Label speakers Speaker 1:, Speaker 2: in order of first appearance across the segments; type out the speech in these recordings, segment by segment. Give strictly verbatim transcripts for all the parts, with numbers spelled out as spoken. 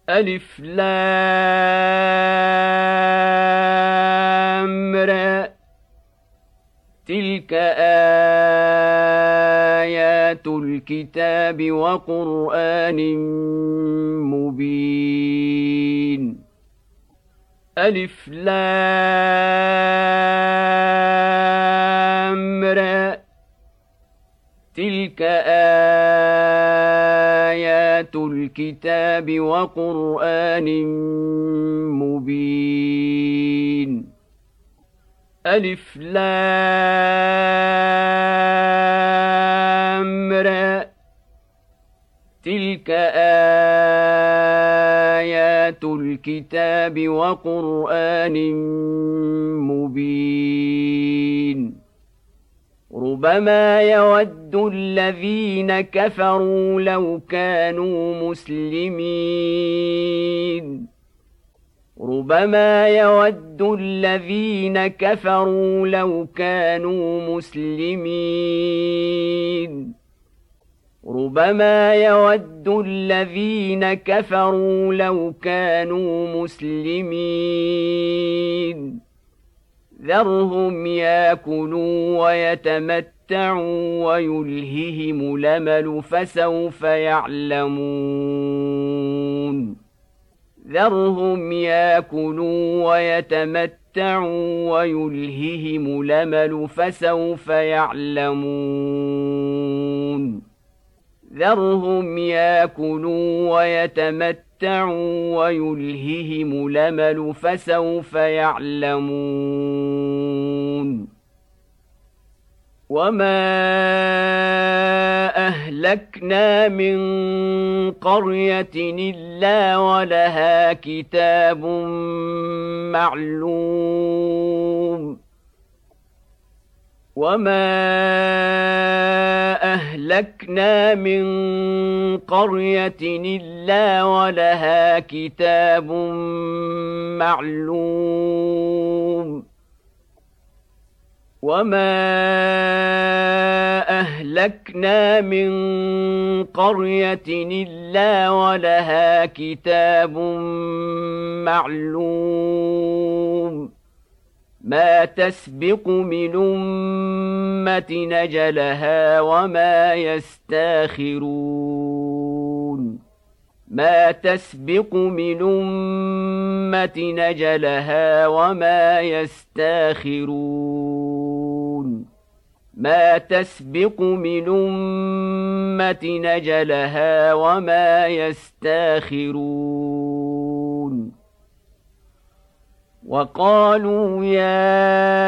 Speaker 1: ألف لام را تلك آيات الكتاب وقرآن مبين ألف لام را تلك آيات الكتاب وقرآن مبين ألف لام را تلك آيات الكتاب وقرآن مبين ربما يود الذين كفروا لو كانوا مسلمين ربما يود الذين كفروا لو كانوا مسلمين ربما يود الذين كفروا لو كانوا مسلمين ذرهم ياكلوا ويتمتعوا ويلههم الأمل فسوف يعلمون ذرهم ياكلوا ويتمتعوا ويلههم الأمل فسوف يعلمون ذرهم ياكلوا ويتمتعوا ويلههم الأمل فسوف يعلمون وما أهلكنا من قرية إلا ولها كتاب معلوم وما أهلكنا من قرية إلا ولها كتاب معلوم وما أهلكنا من قرية إلا ولها كتاب معلوم ما تسبق من أمة نجلها وما يستاخرون ما تسبق من أمة نجلها وما يستاخرون ما تسبق من أمة نجلها وما يستاخرون وقالوا يا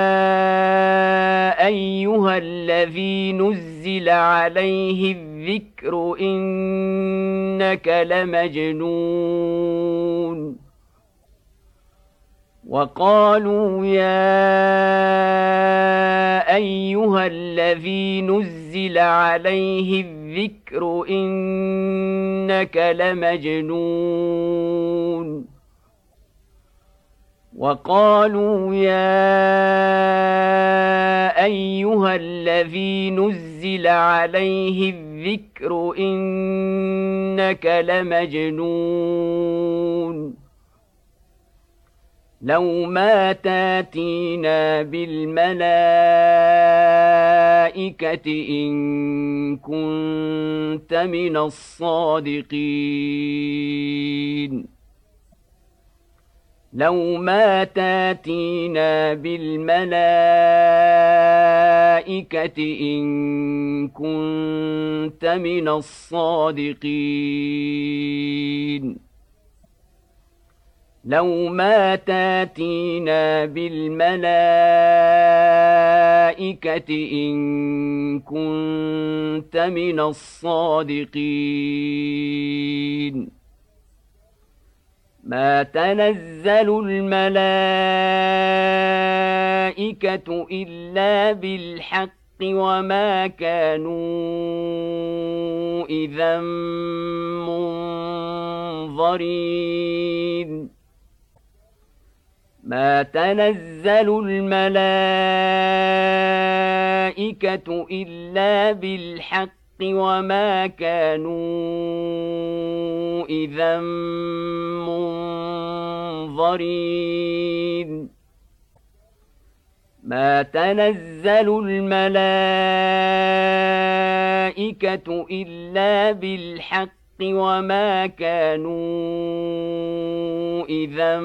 Speaker 1: أيها الذي نزل عليه الذكر إنك لمجنون وقالوا يا أيها الذي نزل عليه الذكر إنك لمجنون وقالوا يا أيها الذي نزل عليه الذكر إنك لمجنون لو ما تاتينا بالملائكة إن كنت من الصادقين لو ما تاتينا بالملائكة إن كنت من الصادقين لو ما تاتينا بالملائكة إن كنت من الصادقين ما تنزل الملائكة إلا بالحق وما كانوا إذا منظرين ما تنزل الملائكة إلا بالحق وما كانوا إذا منظرين ما تنزل الملائكة إلا بالحق وما كانوا إذا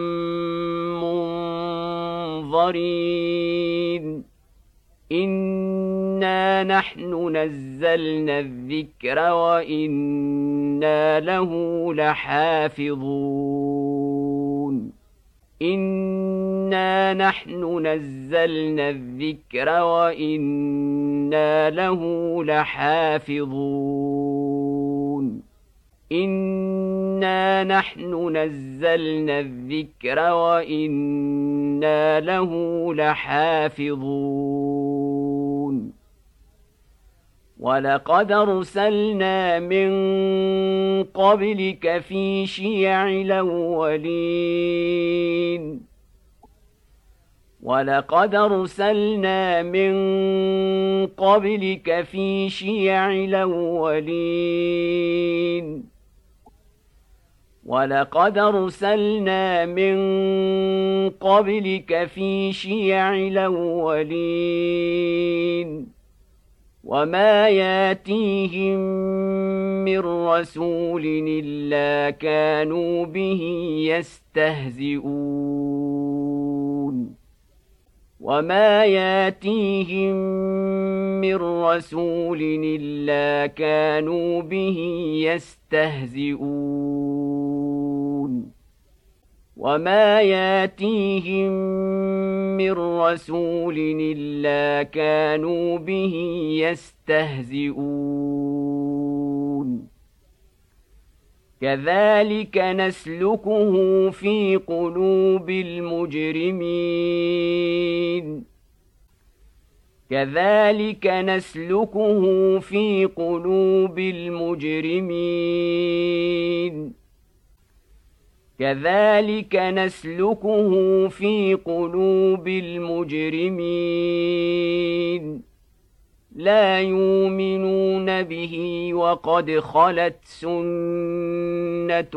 Speaker 1: منظرين إنا نحن نزلنا الذكر وإنا له لحافظون إنا نحن نزلنا الذكر وإنا له لحافظون إنا نحن نزلنا الذكر وإنا له لحافظون ولقد أرسلنا من قبلك في شيع الأولين ولقد أرسلنا من قبلك في شيع الأولين ولقد أرسلنا من قبلك في شيع الأولين وما ياتيهم من رسول إلا كانوا به يستهزئون وما ياتيهم من رسول إلا كانوا به يستهزئون وما ياتيهم من رسول إلا كانوا به يستهزئون كذلك نسلكه في قلوب المجرمين كذلك نسلكه في قلوب المجرمين كذلك نسلكه في قلوب المجرمين لا يؤمنون به وقد خلت سنة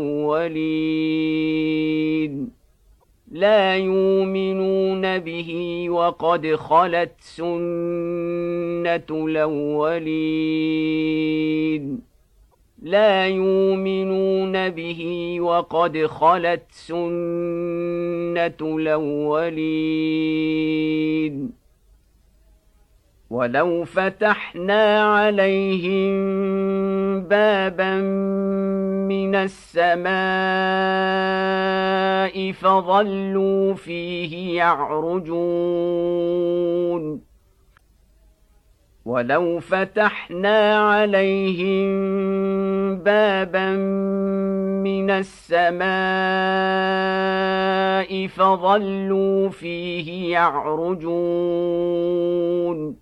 Speaker 1: الأولين لا يؤمنون به وقد خلت سنة الأولين لا يؤمنون به وقد خلت سنة الأولين ولو فتحنا عليهم بابا من السماء فظلوا فيه يعرجون ولو فتحنا عليهم بابا من السماء فظلوا فيه يعرجون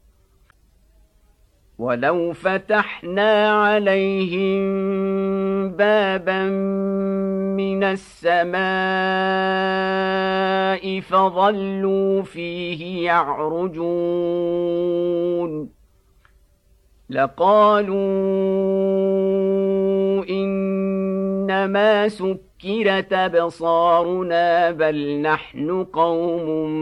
Speaker 1: ولو فتحنا عليهم بابا من السماء فظلوا فيه يعرجون لقالوا إنما سكرت أبصارنا بل نحن قوم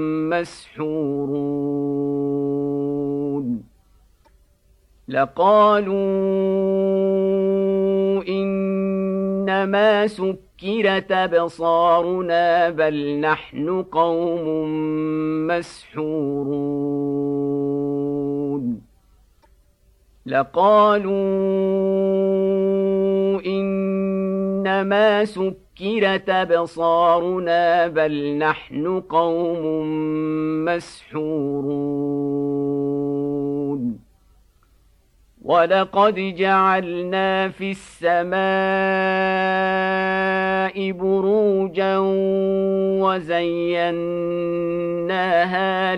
Speaker 1: مسحورون لقالوا إنما سكرت أبصارنا بل نحن قوم مسحورون لقالوا إنما سكرت أبصارنا بل نحن قوم مسحورون ولقد جعلنا في السماء بروجا وزيناها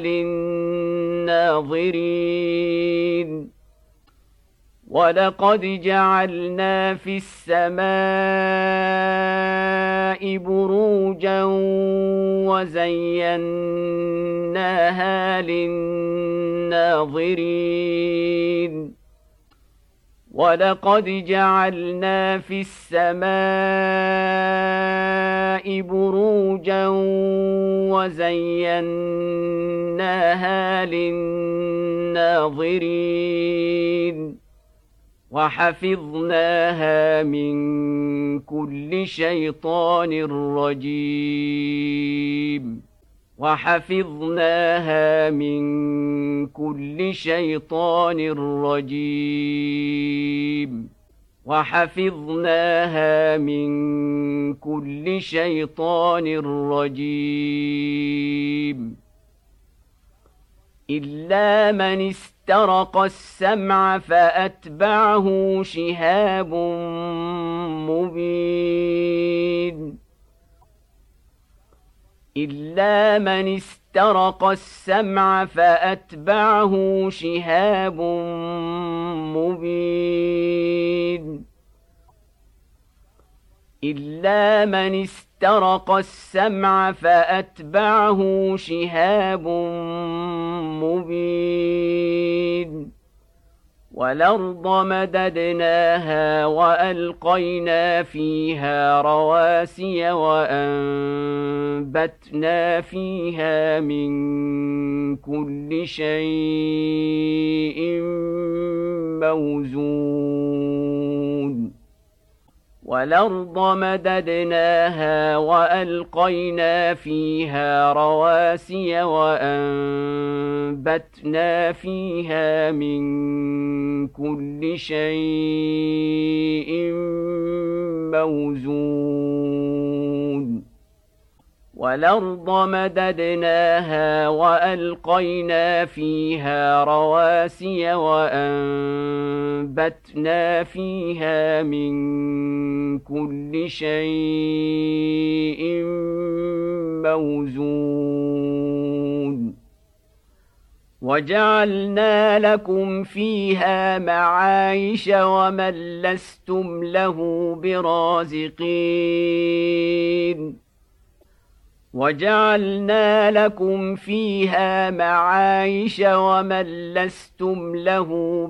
Speaker 1: للناظرين ولقد جعلنا في السماء بروجا وزيناها للناظرين ولقد جعلنا في السماء بروجا وزيناها للناظرين وحفظناها من كل شيطان رجيم وحفظناها من كل شيطان رجيم وحفظناها من كل شيطان رجيم إلا من استرق السمع فأتبعه شهاب مبين إلا من استرق السمع فأتبعه شهاب مبين إلا من استرق السمع فأتبعه شهاب مبين والأرض مددناها وألقينا فيها رواسي وأنبتنا فيها من كل شيء موزون والأرض مددناها وألقينا فيها رواسي وأنبتنا فيها من كل شيء موزون والأرض مددناها وألقينا فيها رواسي وأنبتنا فيها من كل شيء موزون وجعلنا لكم فيها معايش ومن لستم له برازقين وجعلنا لكم فيها معايش ومن لستم له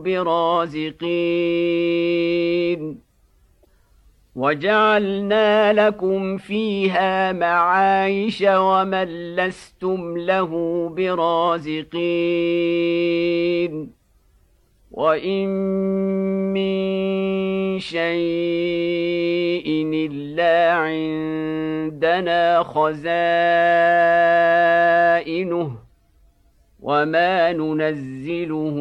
Speaker 1: برازقين وجعلنا لكم فيها معايش ومن لستم له برازقين وإن من شيء إلا عندنا خزائنه وما ننزله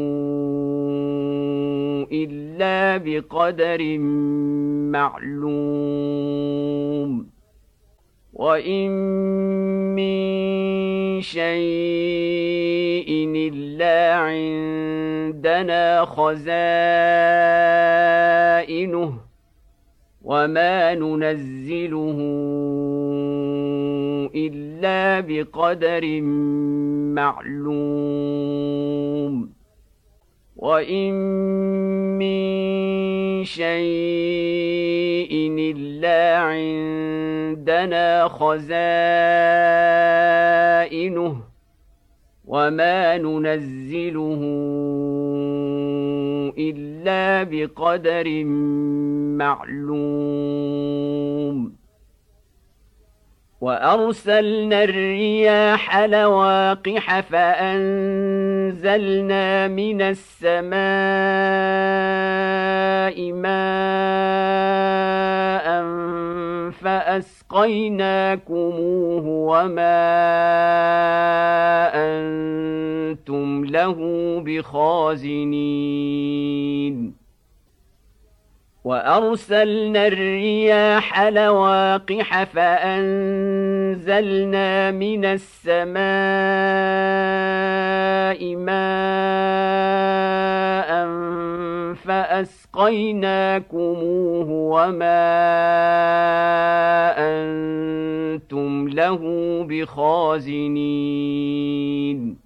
Speaker 1: إلا بقدر معلوم وإن من شيء إلا عندنا خزائنه وما ننزله إلا بقدر معلوم وإن من شيء إلا عندنا خزائنه وما ننزله إلا بقدر معلوم وأرسلنا الرياح لواقح فأنزلنا من السماء ماء فأسقيناكموه وما أنتم له بخازنين وأرسلنا الرياح لواقح فأنزلنا من السماء ماء فأسقيناكموه وما أنتم له بخازنين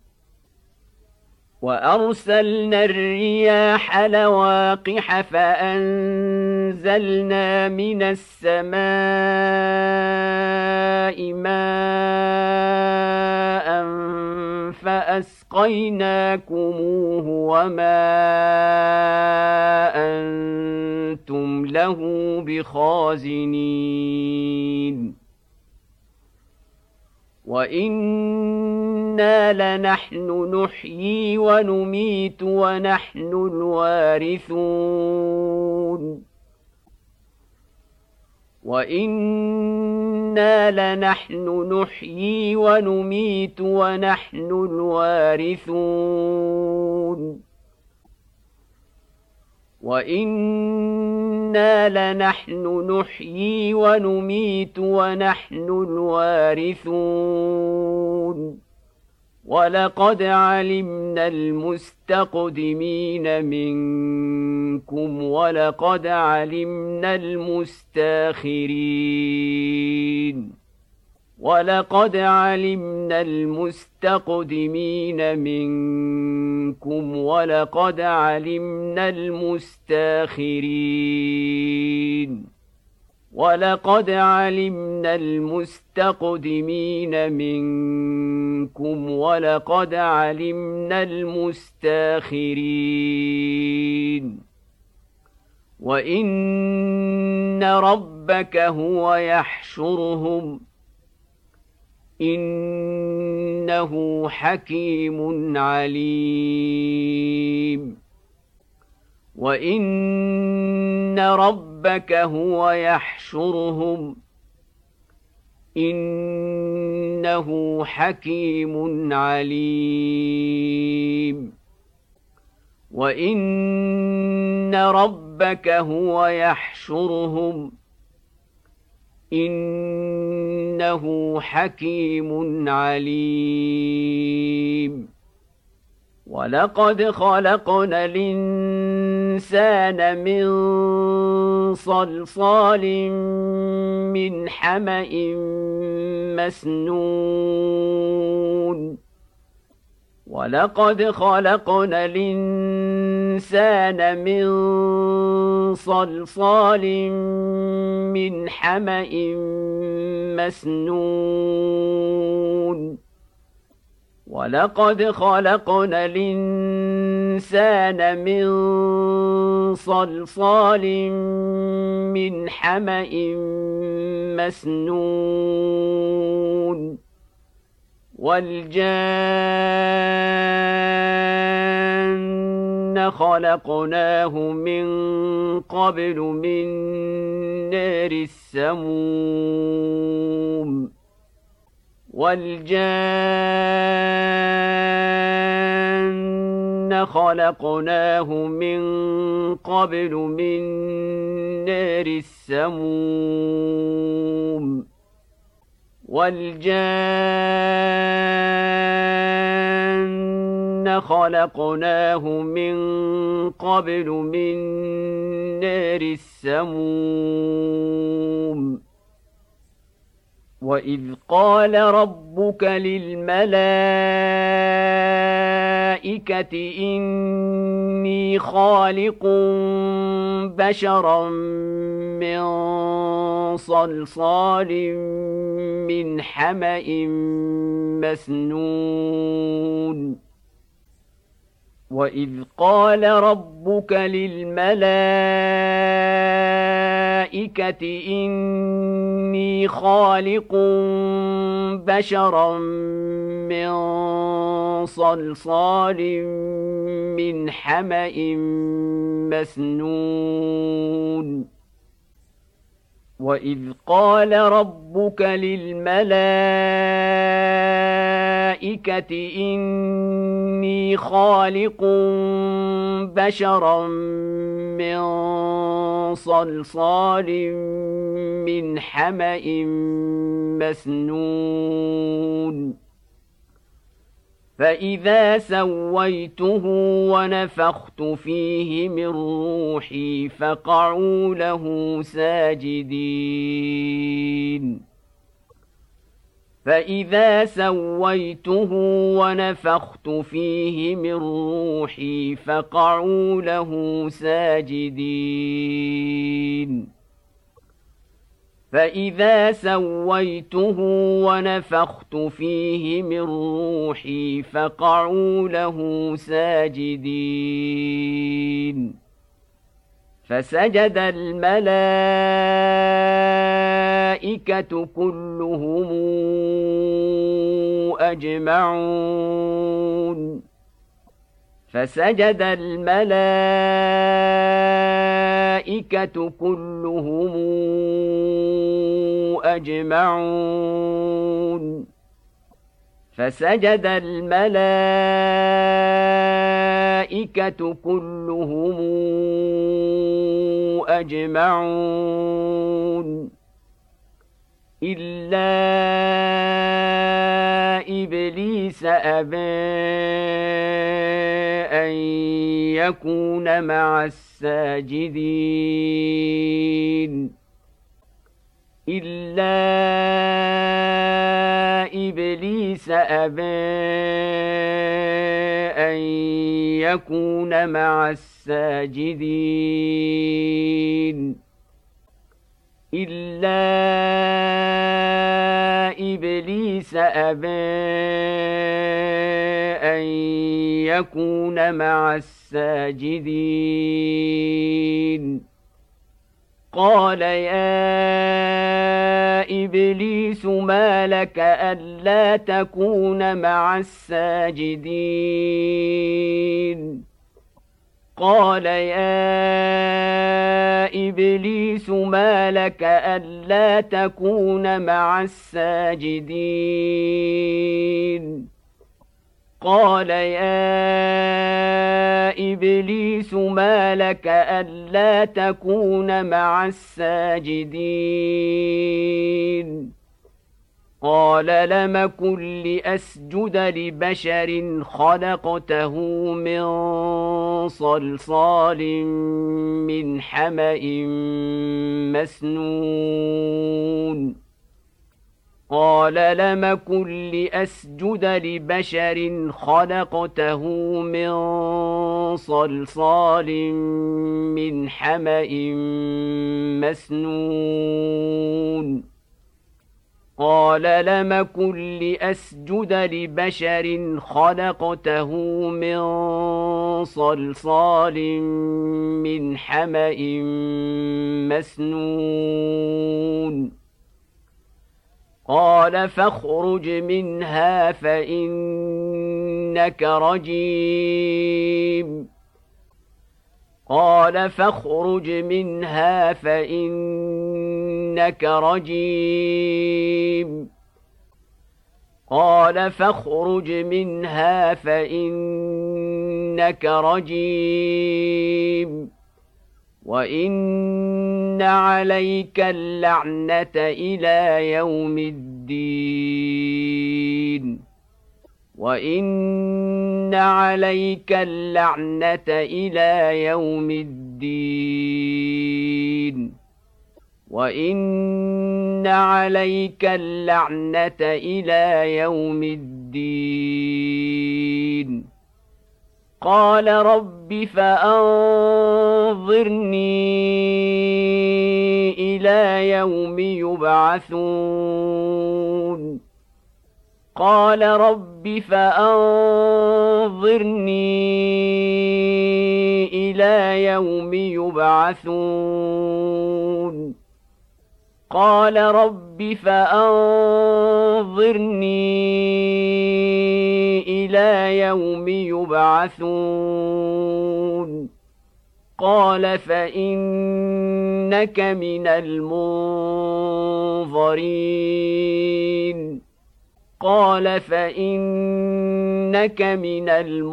Speaker 1: وأرسلنا الرياح لواقح فأنزلنا من السماء ماء فأسقيناكموه أسقيناكموه وما أنتم له بخازنين وإنا لنحن نحيي ونميت ونحن الوارثون وإنا لنحن نحيي ونميت ونحن الوارثون وإنا لنحن نحيي ونميت ونحن الوارثون ولقد علمنا المستقدمين منكم ولقد علمنا المستاخرين ولقد علمنا المستقدمين منكم ولقد علمنا المستاخرين ولقد علمنا المستقدمين منكم ولقد علمنا المستاخرين وإن ربك هو يحشرهم إنه حكيم عليم وإن ربك هو يحشرهم إنه حكيم عليم وإن ربك هو يحشرهم إنه حكيم عليم ولقد خلقنا الإنسان من صلصال من حمأ مسنون ولقد خلقنا الإنسان من صلصال من حمأ مسنون ولقد خلقنا الإنسان من صلصال من حمأ مسنون والجان خلقناه من قبل من نار السموم والجان خلقناه من قبل من نار السموم والجان خلقناه من قبل من نار السموم وإذ قال ربك للملائكة إني خالق بشرا من صلصال من حمأ مسنون وإذ قال ربك للملائكة إني خالق بشرا من صلصال من حمأ مسنون وإذ قال ربك للملائكة إني خالق بشرا من صلصال من حمأ مسنون فإذا سويته ونفخت فيه من روحي فقعوا له ساجدين فإذا سويته ونفخت فيه من روحي فقعوا له ساجدين فإذا سويته ونفخت فيه من روحي فقعوا له ساجدين فسجد الملائكة كلهم أجمعون فسجد الملائكة كلهم أجمعون فسجد الملائكة كلهم أجمعون إلا إبليس أبى أن يكون مع الساجدين إلا إبليس أبى أن يكون مع الساجدين إلا إبليس أبى أن يكون مع الساجدين قال يا إبليس ما لك ألا تكون مع الساجدين قال يا إبليس ما لك ألا تكون مع الساجدين قال يا إبليس ما لك ألا تكون مع الساجدين قال لم كن لأسجد لبشر خلقته من صلصال من حمأ مسنون قال لم كن لأسجد لبشر خلقته من صلصال من حمأ مسنون قال لم كن لأسجد لبشر خلقته من صلصال من حمأ مسنون قال فاخرج منها فإنك رجيم قال فاخرج منها فإنك رجيم قال فاخرج منها فإنك رجيم وإن عليك اللعنة إلى يوم الدين وإن عليك اللعنة إلى يوم الدين وإن عليك اللعنة إلى يوم الدين قال رب فأنظرني إلى يوم يبعثون قال رب فأنظرني إلى يوم يبعثون قال رب فأنظرني إلى يوم يبعثون قال فإنك من المنظرين قال فإنك من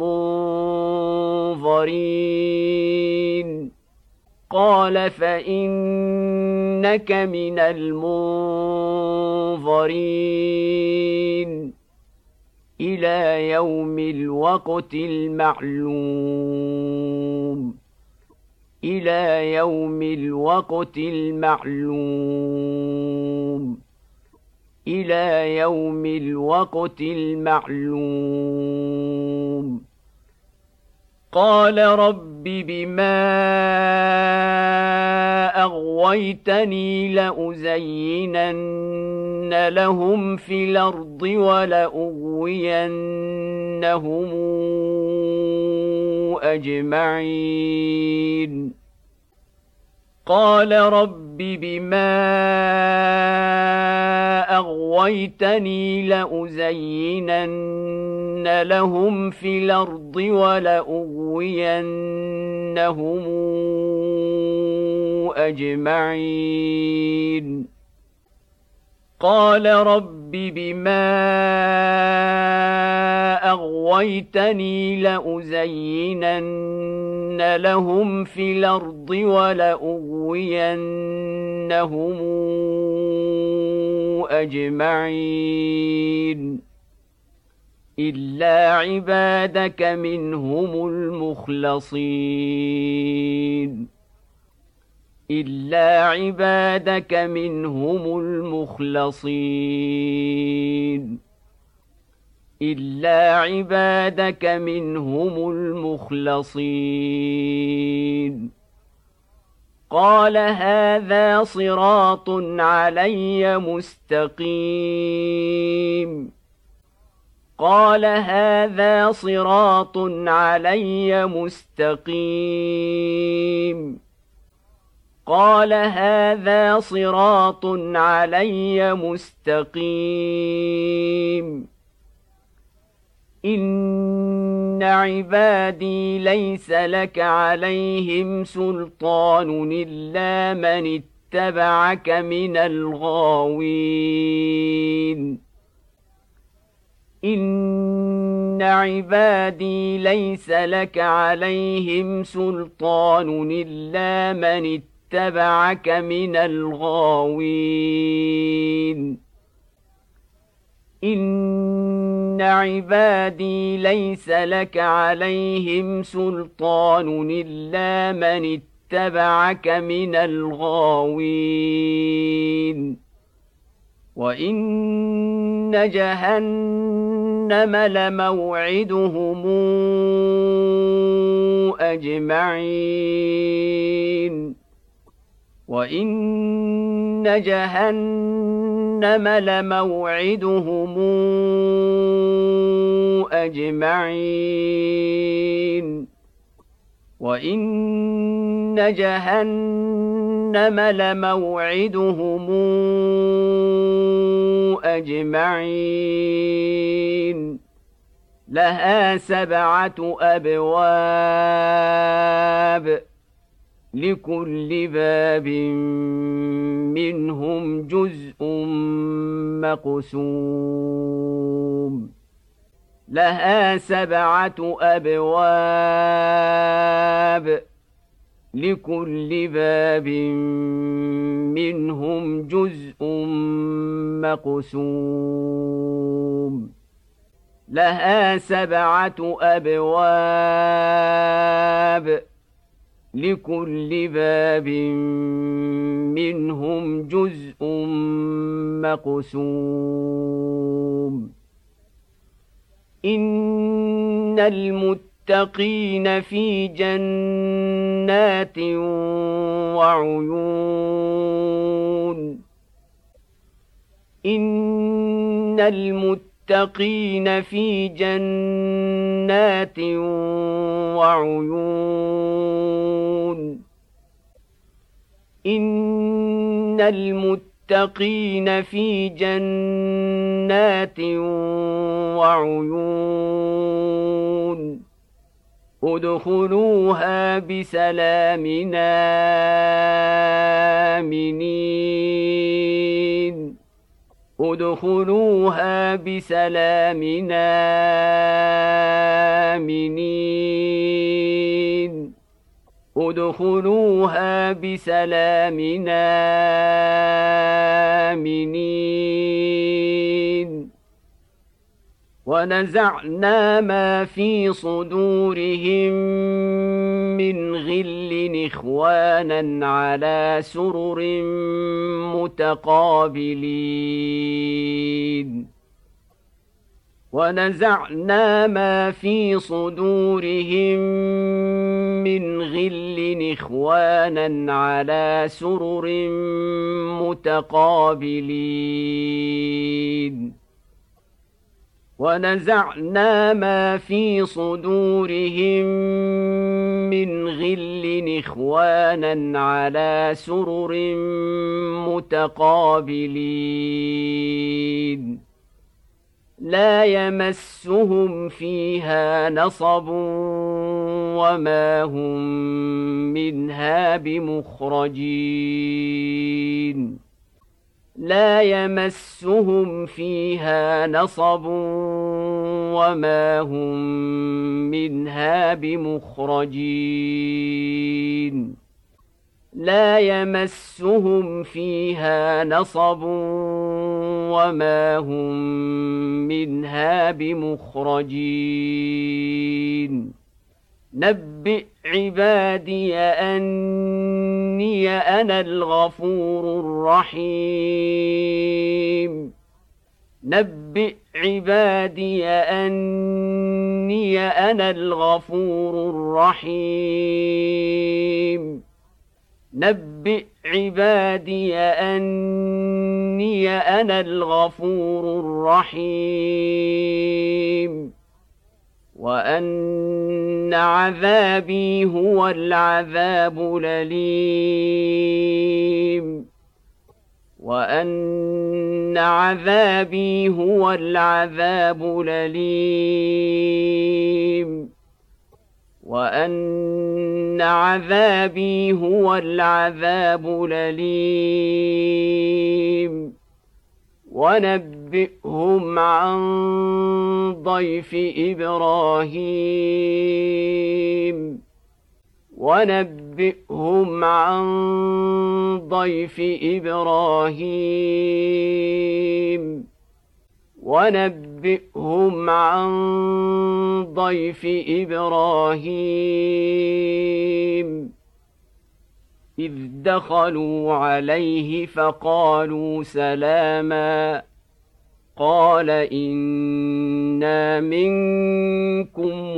Speaker 1: المنظرين قال فإنك من المنظرين إلى يوم الوقت المعلوم إلى يوم الوقت المعلوم إلى يوم الوقت المعلوم قال رب بما أغويتني لأزينن لهم في الأرض ولأغوينهم أجمعين قال رب بما أغويتني لأزينن لهم في الأرض ولأغوينهم أجمعين قال رب بما أغويتني لأزينن لهم في الأرض ولأغوينهم أجمعين إلا عبادك منهم المخلصين إلا عبادك منهم المخلصين إلا عبادك منهم المخلصين قال هذا صراط علي مستقيم قال هذا صراط علي مستقيم قال هذا صراط علي مستقيم إن عبادي ليس لك عليهم سلطان إلا من اتبعك من الغاوين إن عبادي ليس لك عليهم سلطان إلا من اتبعك اتبعك من الغاوين إن عبادي ليس لك عليهم سلطان إلا من اتبعك من الغاوين وإن جهنم لموعدهم أجمعين وإن جهنم لموعدهم أجمعين وإن جهنم لموعدهم أجمعين لها سبعة أبواب لكل باب منهم جزء مقسوم لها سبعة أبواب لكل باب منهم جزء مقسوم لها سبعة أبواب لكل باب منهم جزء مقسوم إن المتقين في جنات وعيون إن المتقين في جنات وعيون إن المتقين في جنات وعيون ادخلوها بسلام آمنين ادخلوها بسلام آمنين ادخلوها بسلام آمنين ونزعنا ما في صدورهم من غل إخوانا على سرر متقابلين ونزعنا ما في صدورهم من غل إخوانا على سرر متقابلين ونزعنا ما في صدورهم من غل إخوانا على سرر متقابلين لا يمسهم فيها نصب وما هم منها بمخرجين لا يمسهم فيها نصب وما هم منها بمخرجين لا يمسهم فيها نصب وما هم منها بمخرجين نبئ عبادي أني أنا الغفور الرحيم نبئ عبادي أني أنا الغفور الرحيم نبئ عبادي أني أنا الغفور الرحيم وأن عذابي هو العذاب الأليم وأن عذابي هو العذاب الأليم وأن عذابي هو العذاب الأليم ونبئهم عن ضيف إبراهيم ونبئهم عن ضيف إبراهيم ونبئهم عن ضيف إبراهيم إذ دخلوا عليه فقالوا سلاما قال إنا منكم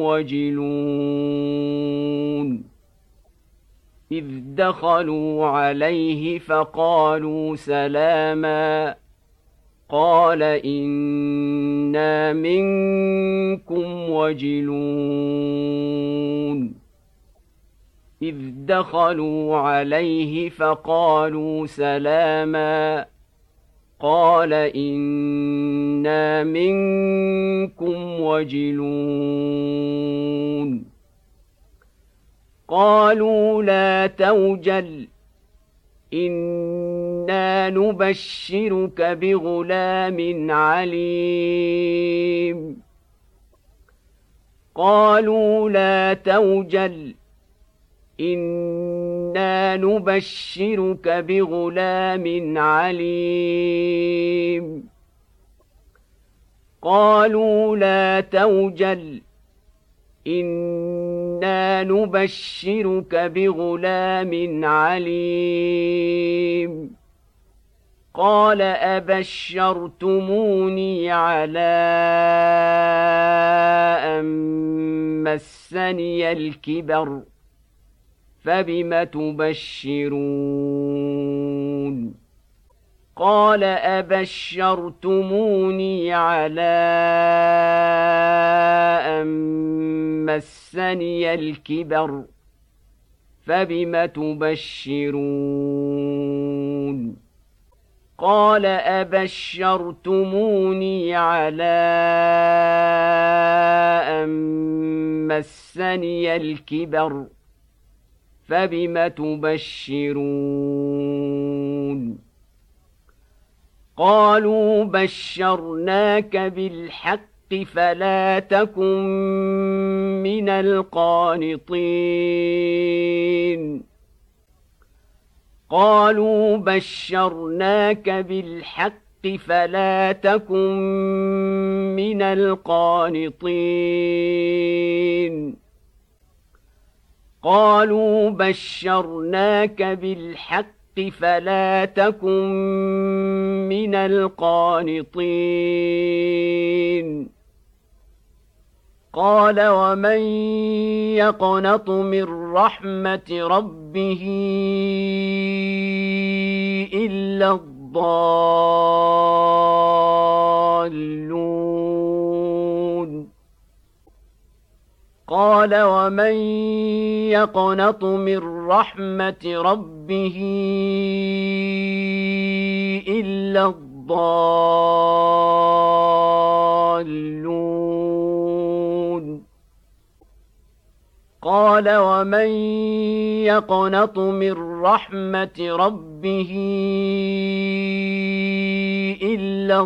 Speaker 1: وجلون إذ دخلوا عليه فقالوا سلاما قال إنا منكم وجلون إذ دخلوا عليه فقالوا سلاما قال إنا منكم وجلون قالوا لا توجل إنا نبشرك بغلام عليم قالوا لا توجل إنا نبشرك بغلام عليم قالوا لا توجل إنا نبشرك بغلام عليم قال أبشرتموني على أن مسني الكبر فبم تبشرون قال أبشرتموني على أن مسني الكبر فبم تبشرون قال أبشرتموني على أن مسني الكبر فبم تبشرون قالوا بشرناك بالحق فلا تكن من القانطين قالوا بشرناك بالحق فلا تكن من القانطين قالوا بشرناك بالحق فلا تكن من القانطين قال ومن يقنط من رحمة ربه إلا الضالون قال ومن يقنط من رحمة ربه إلا الضالون قال ومن يقنط من رحمة ربه إلا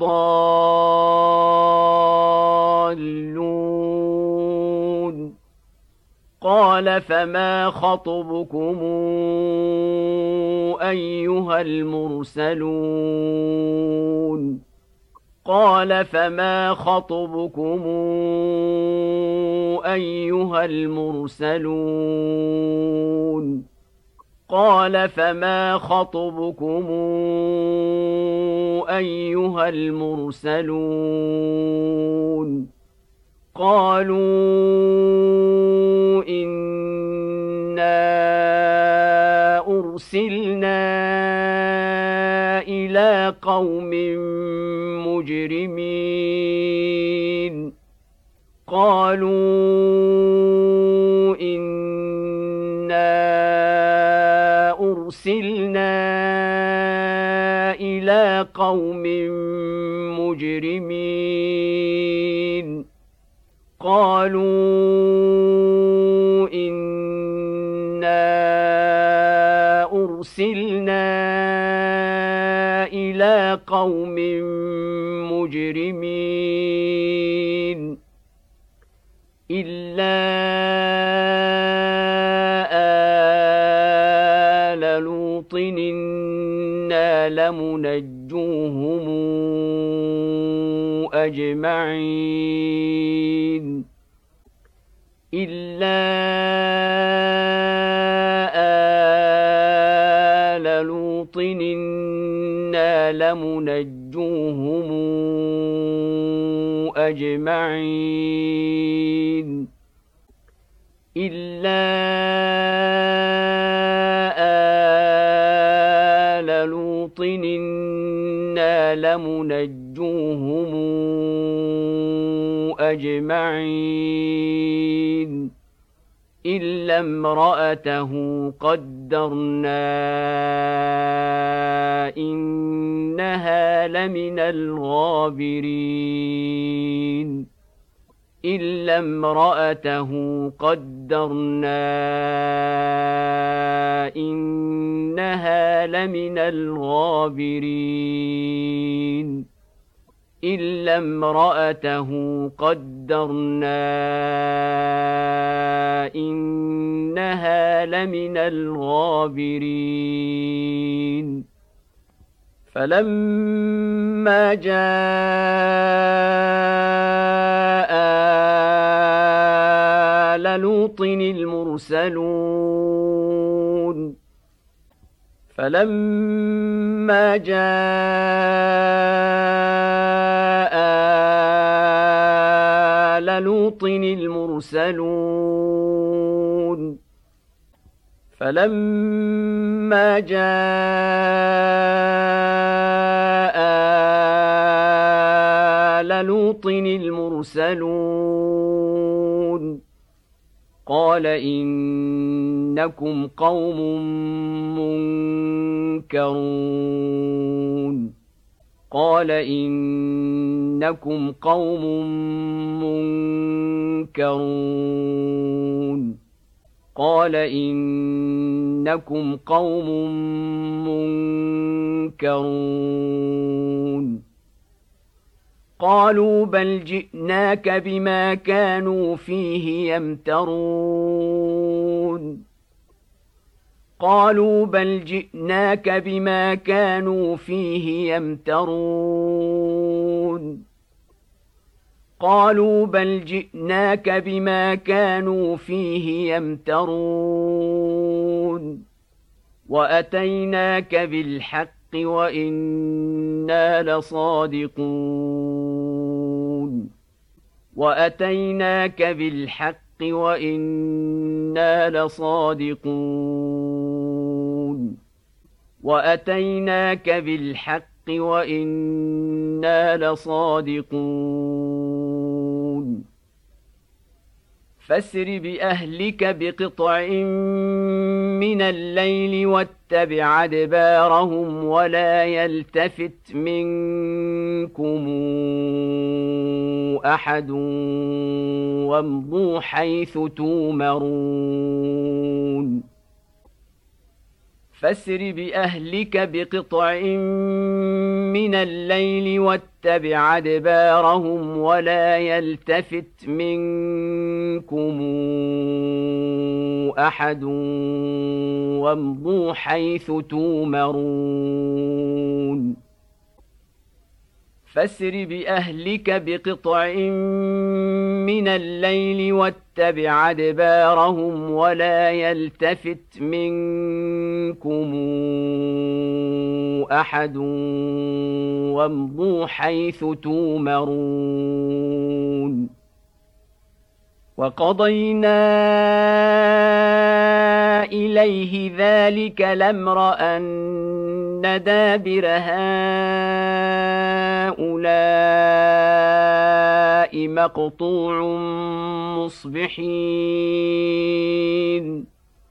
Speaker 1: الضالون قال فما خطبكم أيها المرسلون قال فما خطبكم أيها المرسلون قال فما خطبكم أيها المرسلون قالوا إنا أرسلنا إلى قوم مجرمين قالوا إنا أرسلنا إلى قوم مجرمين قالوا إنا أرسلنا إلى قوم مجرمين إلا آل لوط إنا لمنجوهم أجمعين إلا آل لوط إنا لمنجوهم أجمعين إلا آل لوط إنا لمنجوهم أجمعين إلا امرأته قدرنا إنها لمن الغابرين إلا امرأته قدرنا إنها لمن الغابرين إلا امرأته قدرنا إنها لمن الغابرين فلما جاء آل لوط المرسلون فلما جاء آل لوط المرسلون فلما جاء آل لوط المرسلون قال إنكم قوم منكرون قال إنكم قوم منكرون قال إنكم قوم منكرون قالوا بل جئناك بما كانوا فيه يمترون قالوا بل جئناك بما كانوا فيه يمترون قالوا بل جئناك بما كانوا فيه يمترون وأتيناك بالحق وإنا لصادقون وأتيناك بالحق وإنا لصادقون وأتيناك بالحق وإنا لصادقون فاسر بأهلك بقطع من الليل واتبع أدبارهم ولا يلتفت منكم أحد وامضوا حيث تومرون فاسر بأهلك بقطع من الليل واتبع أدبارهم ولا يلتفت منكم أحد وامضوا حيث تومرون فاسر بأهلك بقطع من الليل واتبع أدبارهم ولا يلتفت منكم أحد وامضوا حيث تومرون وقضينا إليه ذلك الأمر أن دابر هؤلاء مقطوع مصبحين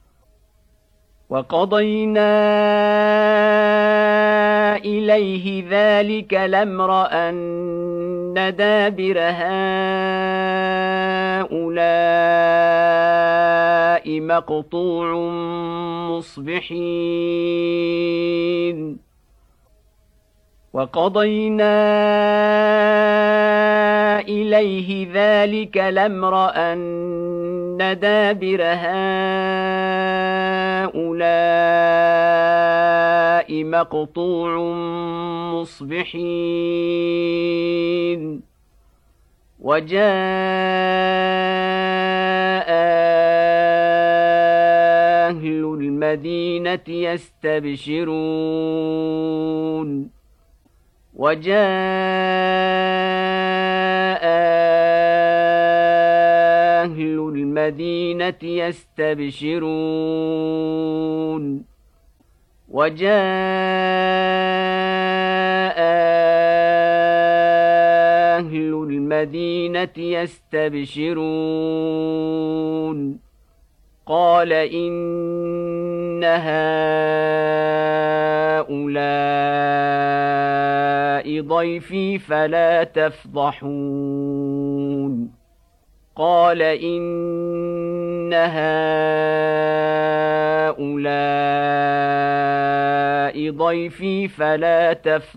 Speaker 1: وقضينا إليه ذلك الأمر أن دابر هؤلاء مقطوع مصبحين وقضينا إليه ذلك الأمر أن دابر هؤلاء مقطوع مصبحين وجاء أهل المدينة يستبشرون وجاء أهل المدينة يستبشرون وجاء أهل المدينة يستبشرون قال إن هؤلاء ضيفي فلا تفضحون قال إن هؤلاء ضيفي فلا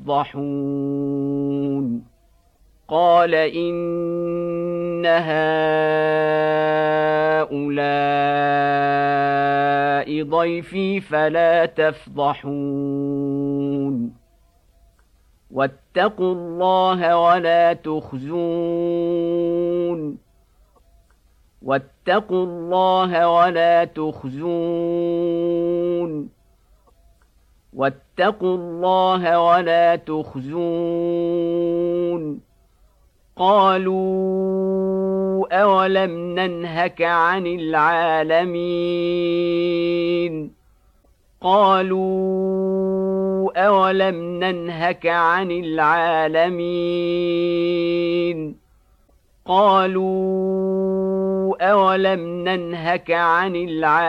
Speaker 1: تفضحون قال إن هؤلاء ضيفي فلا تفضحون واتقوا الله ولا تخزون واتقوا الله ولا تخزون واتقوا الله ولا تخزون قالوا أولم ننهك عن العالمين قالوا أولم ننهك عن العالمين قالوا أولم ننهك عن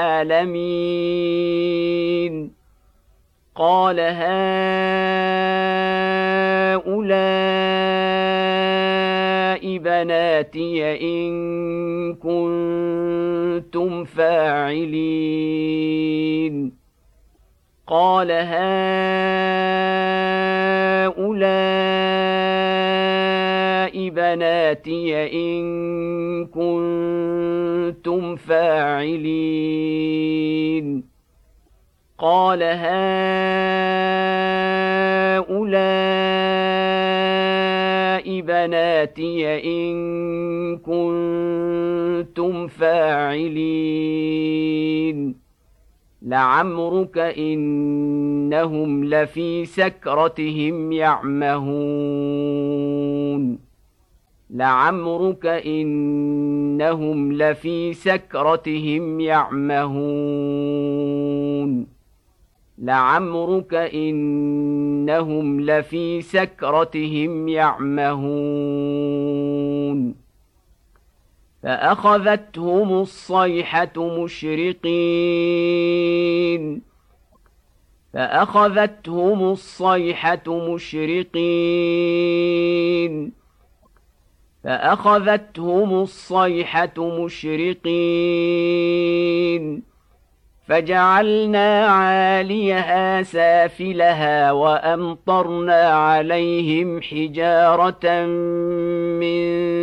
Speaker 1: العالمين قال هؤلاء بناتي إن كنتم فاعلين قال هؤلاء بناتي إن كنتم فاعلين قال هؤلاء بناتي إن كنتم فاعلين لعمرك إنهم لفي سكرتهم يعمهون لعمرك إنهم لفي سكرتهم يعمهون لعمرك إنهم لفي سكرتهم يعمهون فأخذتهم الصيحة مشرقين فأخذتهم الصيحة مشرقين فأخذتهم الصيحة مشرقين فجعلنا عاليها سافلها وأمطرنا عليهم حجارة من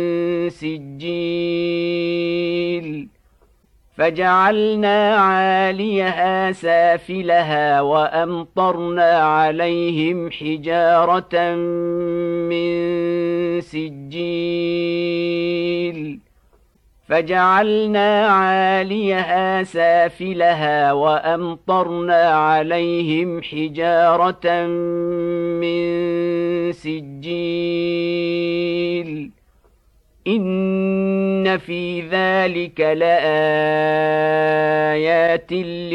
Speaker 1: سجيل فجعلنا عاليها سافلها وأمطرنا عليهم حجارة من سجيل فجعلنا عاليها سافلها وأمطرنا عليهم حجارة من سجيل إن في ذلك لآيات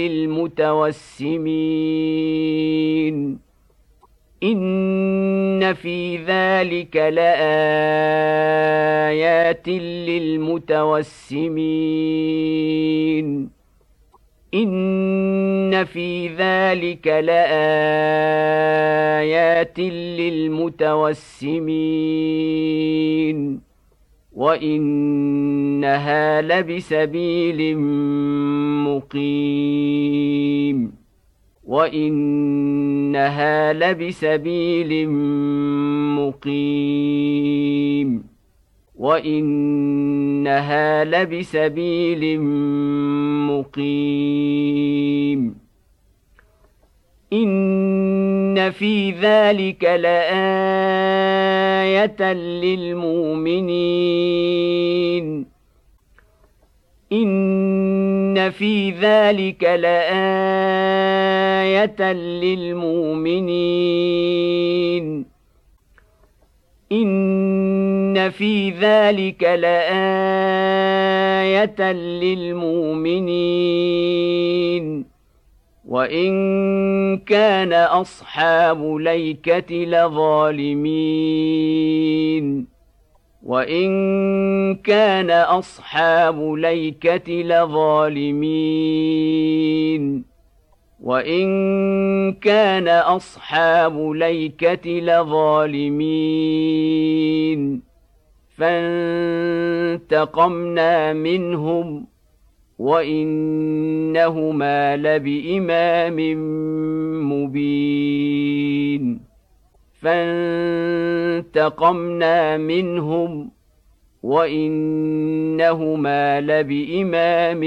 Speaker 1: للمتوسمين إن في ذلك لآيات للمتوسمين إن في ذلك لآيات للمتوسمين وإنها لبسبيل مقيم وإنها لبسبيل مقيم وإنها لبسبيل مقيم إن في ذلك لآية للمؤمنين إن في ذلك لآية للمؤمنين إن في ذلك لآية للمؤمنين وإن كان أصحاب ليكة لظالمين وإن كان أصحاب ليكة لظالمين وإن كان أصحاب ليكة لظالمين فانتقمنا منهم وإنهما لبإمام مبين فانتقمنا منهم وإنهما لبإمام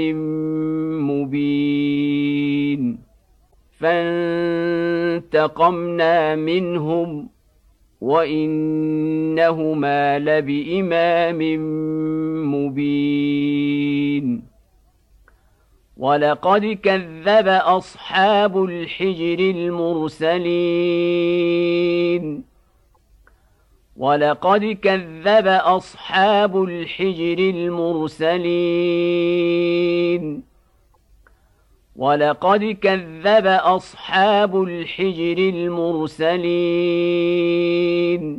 Speaker 1: مبين فانتقمنا منهم وإنهما لبإمام مبين ولقد كذب أصحاب الحجر المرسلين ولقد كذب أصحاب الحجر المرسلين ولقد كذب أصحاب الحجر المرسلين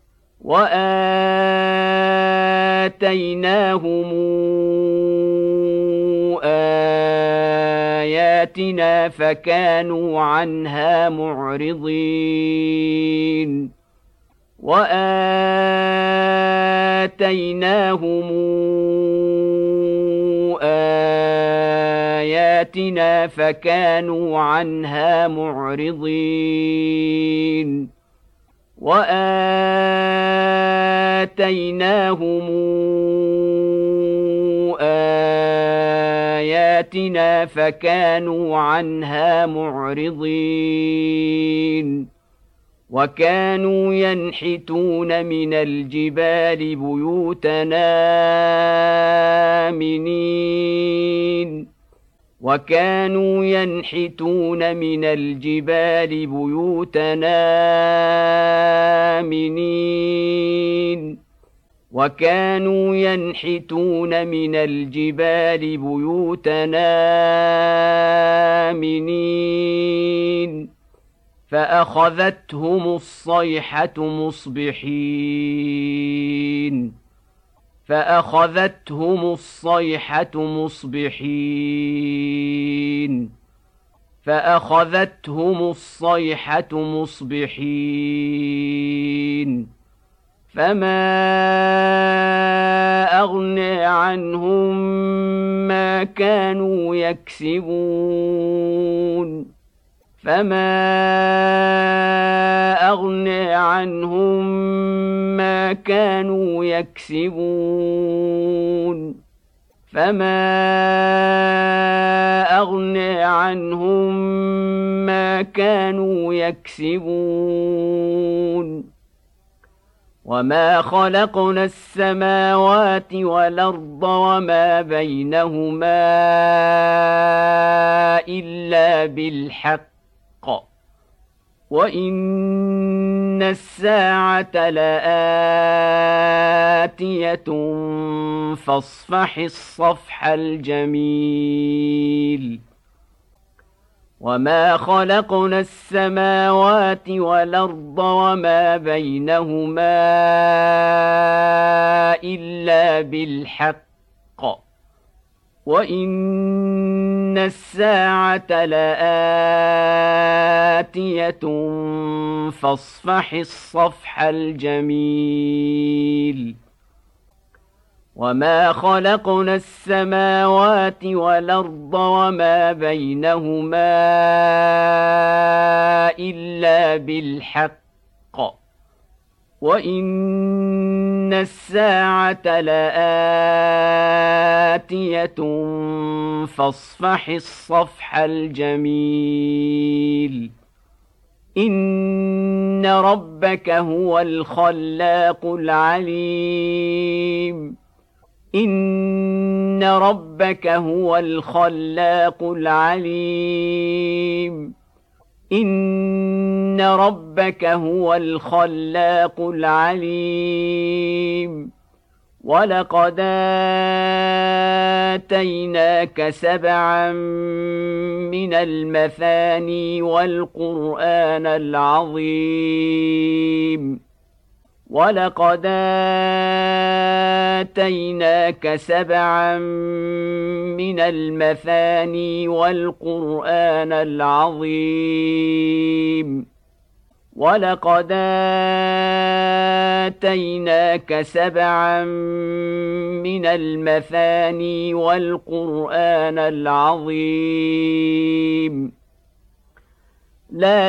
Speaker 1: وآتيناهم آياتنا فكانوا عنها معرضين وآتيناهم آياتنا فكانوا عنها معرضين وآتيناهم آياتنا فكانوا عنها معرضين وكانوا ينحتون من الجبال بيوتنا آمنين وكانوا ينحتون من الجبال بيوتنا آمنين وكانوا ينحتون من الجبال بيوتنا آمنين فأخذتهم الصيحة مصبحين فأخذتهم الصيحة مصبحين فأخذتهم الصيحة مصبحين فما أغنى عنهم ما كانوا يكسبون فما أغنى عنهم ما كانوا يكسبون فما أغنى عنهم ما كانوا يكسبون وما خلقنا السماوات والأرض وما بينهما إلا بالحق وإن الساعة لآتية فاصفح الصفح الجميل وما خلقنا السماوات والأرض وما بينهما إلا بالحق وإن الساعة لآتية فاصفح الصفح الجميل وما خلقنا السماوات والأرض وما بينهما إلا بالحق وإن الساعة لآتية فاصفح الصفح الجميل إن ربك هو الخلاق العليم إن ربك هو الخلاق العليم إن ربك هو الخلاق العليم ولقد آتيناك سبعا من المثاني والقرآن العظيم ولقد آتيناك سبعا من المثاني والقرآن العظيم ولقد آتيناك سبعا من المثاني والقرآن العظيم لا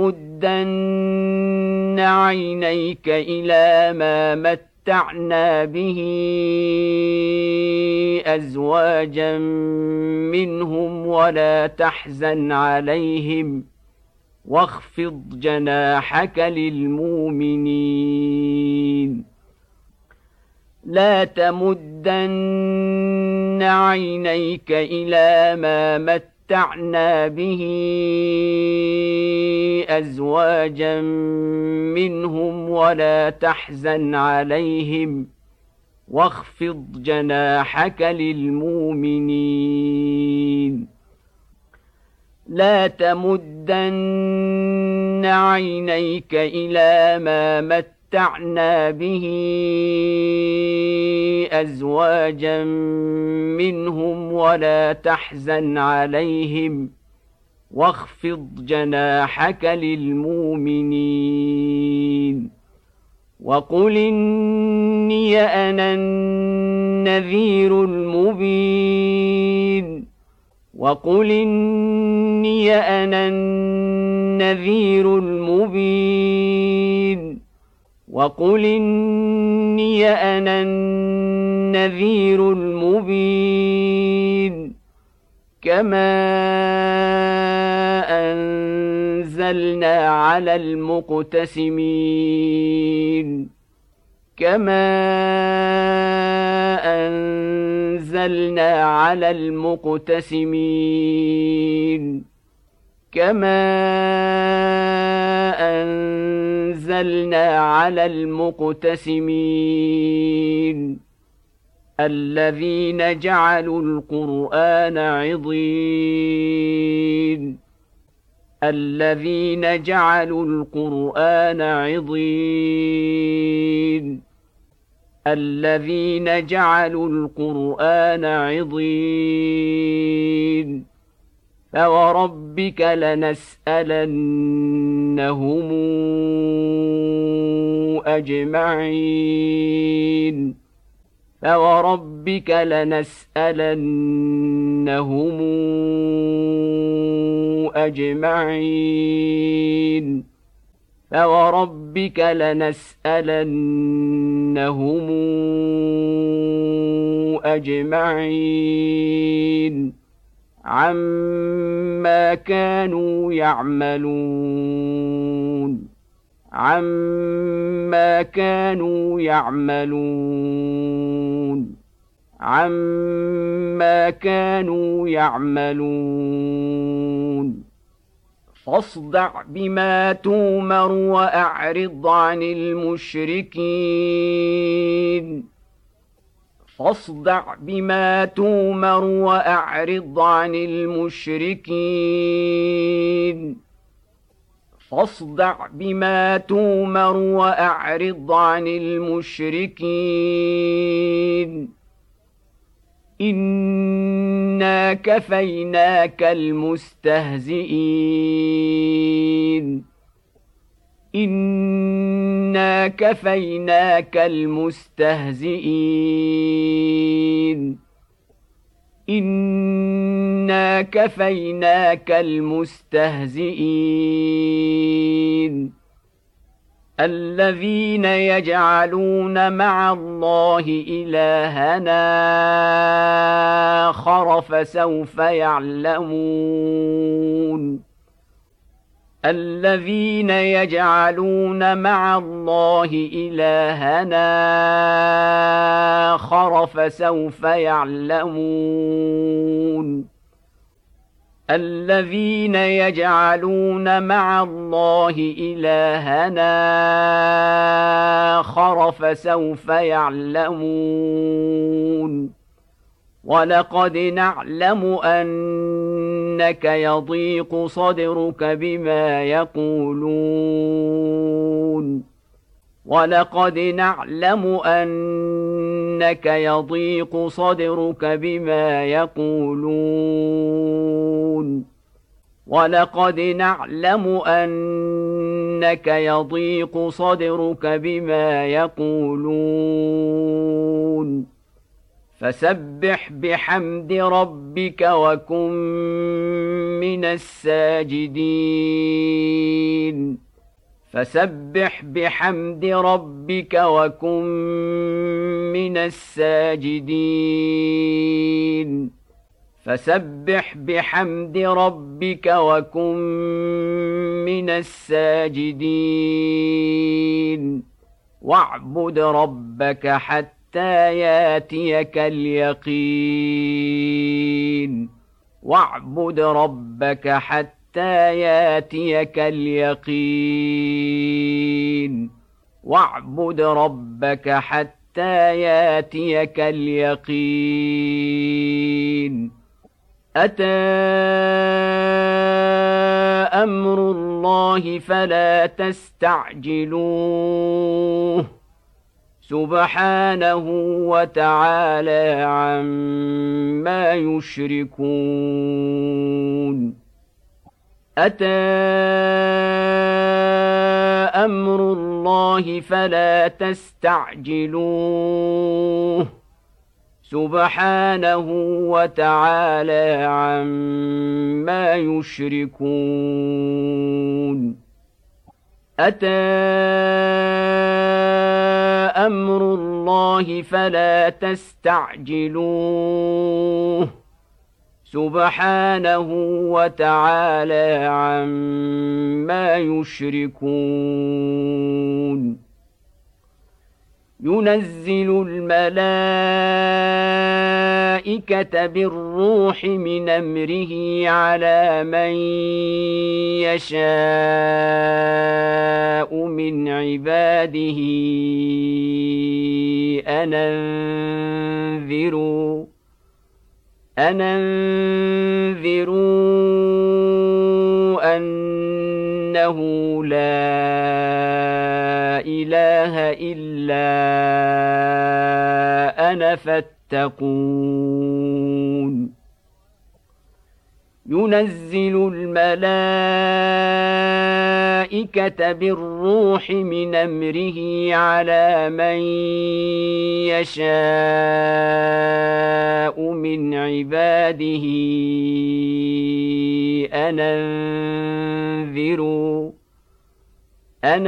Speaker 1: تمدن عينيك إلى ما متعنا به أزواجا منهم ولا تحزن عليهم واخفض جناحك للمؤمنين لا تمدن عينيك إلى ما متعنا به أزواجا منهم ولا تحزن عليهم واخفض جناحك للمؤمنين لا تمدن عينيك إلى ما متعنا به أزواجا منهم ولا تحزن عليهم واخفض جناحك للمؤمنين وقل إني أنا النذير المبين وقل إني أنا النذير المبين وقل إني أنا النذير المبين كما أنزلنا على المقتسمين كما أنزلنا على المقتسمين كما أنزلنا على المقتسمين الذين جعلوا القرآن عضين الذين جعلوا القرآن عضين الذين جعلوا القرآن عضين فوربك لنسألنهم أجمعين فوربك لنسألنهم أجمعين فوربك لنسألنهم أجمعين عما كانوا يعملون عما كانوا يعملون عما كانوا يعملون فاصدع بما تومر وأعرض عن المشركين فاصدع بما تومر وأعرض عن المشركين فاصدع بما تومر وأعرض عن المشركين إنا كفيناك المستهزئين إنا كفيناك المستهزئين إنا كفيناك المستهزئين الذين يجعلون مع الله إلهنا آخر فسوف يعلمون الذين يجعلون مع الله إلهنا آخر فسوف يعلمون الذين يجعلون مع الله إلهنا آخر فسوف يعلمون ولقد نعلم أنك يضيق صدرك بما يقولون ولقد نعلم أنك يضيق صدرك بما يقولون ولقد نعلم أنك يضيق صدرك بما يقولون فسبح بحمد ربك وكن من الساجدين فسبح بحمد ربك وكن من الساجدين فسبح بحمد ربك وكن من الساجدين واعبد ربك حتى ياتيك اليقين واعبد ربك حتى ياتيك اليقين واعبد ربك حتى ياتيك اليقين أتى أمر الله فلا تستعجلوه سبحانه وتعالى عما يشركون أتى أمر الله فلا تستعجلوه سبحانه وتعالى عما يشركون أتى أمر الله فلا تستعجلوه سبحانه وتعالى عما يشركون ينزل الملائكة بالروح من أمره على من يشاء من عباده أن أنذروا أن أنذروا أنه لا إله إلا أنا فاتقون ينزل الملائكة بالروح من أمره على من يشاء من عباده أن أنذروا أن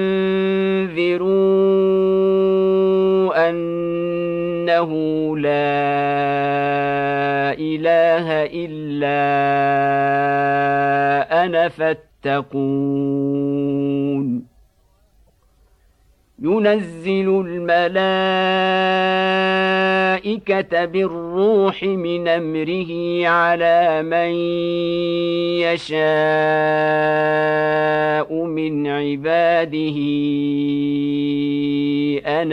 Speaker 1: أنذروا أنه لا إله إلا أنا فاتقون ينزل الملائكة بالروح من أمره على من يشاء من عباده أن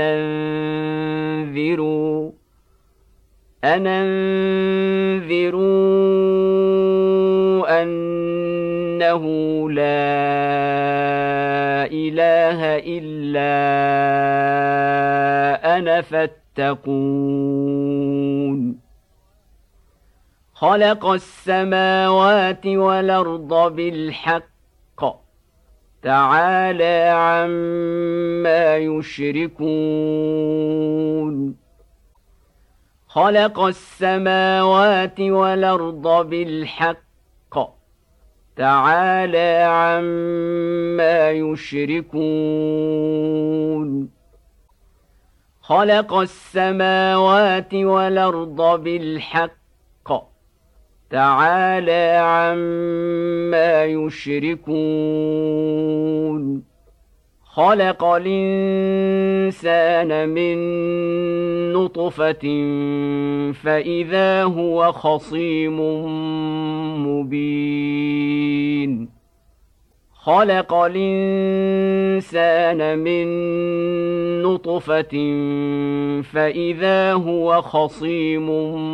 Speaker 1: أنذروا أن أنذروا أنه لا إله إلا أنا فاتقون خلق السماوات والأرض بالحق تعالى عما يشركون خلق السماوات والأرض بالحق تعالى عما يشركون خلق السماوات والأرض بالحق تعالى عما يشركون خلق الإنسان من نطفة فإذا هو خصيم مبين خلق الإنسان من نطفة فإذا هو خصيم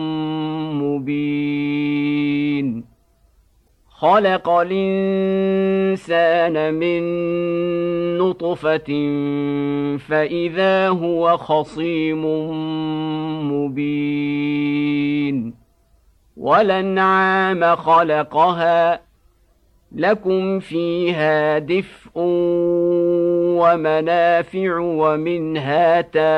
Speaker 1: مبين خلق الإنسان من نطفة فإذا هو خصيم مبين والأنعام خلقها لكم فيها دفء ومنافع ومنها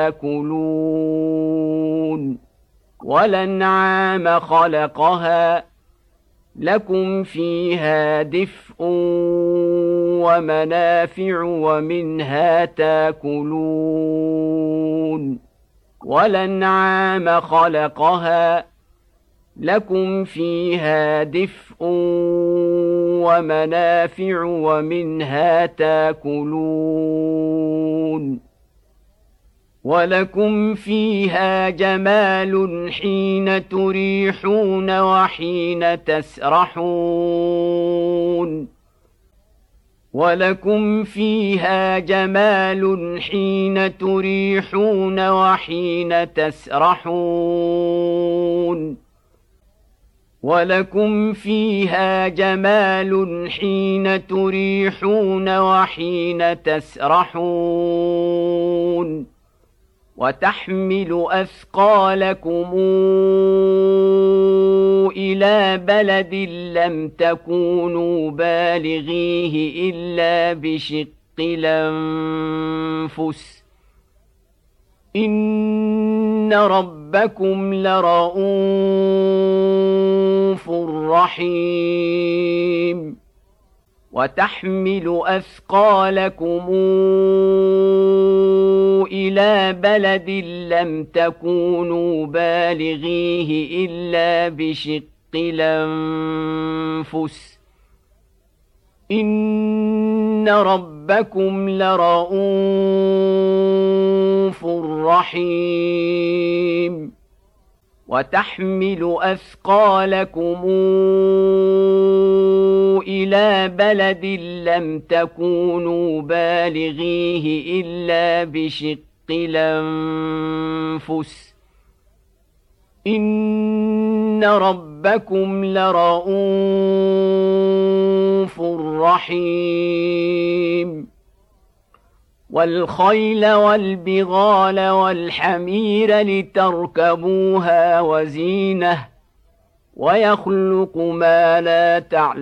Speaker 1: تاكلون والأنعام خلقها لكم فيها دفء ومنافع ومنها تاكلون والأنعام خلقها لكم فيها دفء ومنافع ومنها تاكلون ولكم فيها جمال حين تريحون وحين تسرحون ولكم فيها جمال حين تريحون وحين تسرحون ولكم فيها جمال حين تريحون وحين تسرحون وتحمل أثقالكم إلى بلد لم تكونوا بالغيه إلا بشق الأنفس إن ربكم لرءوف رحيم وتحمل أثقالكم إلى بلد لم تكونوا بالغيه إلا بشق الأنفس إن ربكم لرءوف رحيم وتحمل أثقالكم إلى بلد لم تكونوا بالغيه إلا بشق الأنفس إن ربكم لرءوف رحيم والخيل والبغال والحمير لتركبوها وزينة ويخلق ما لا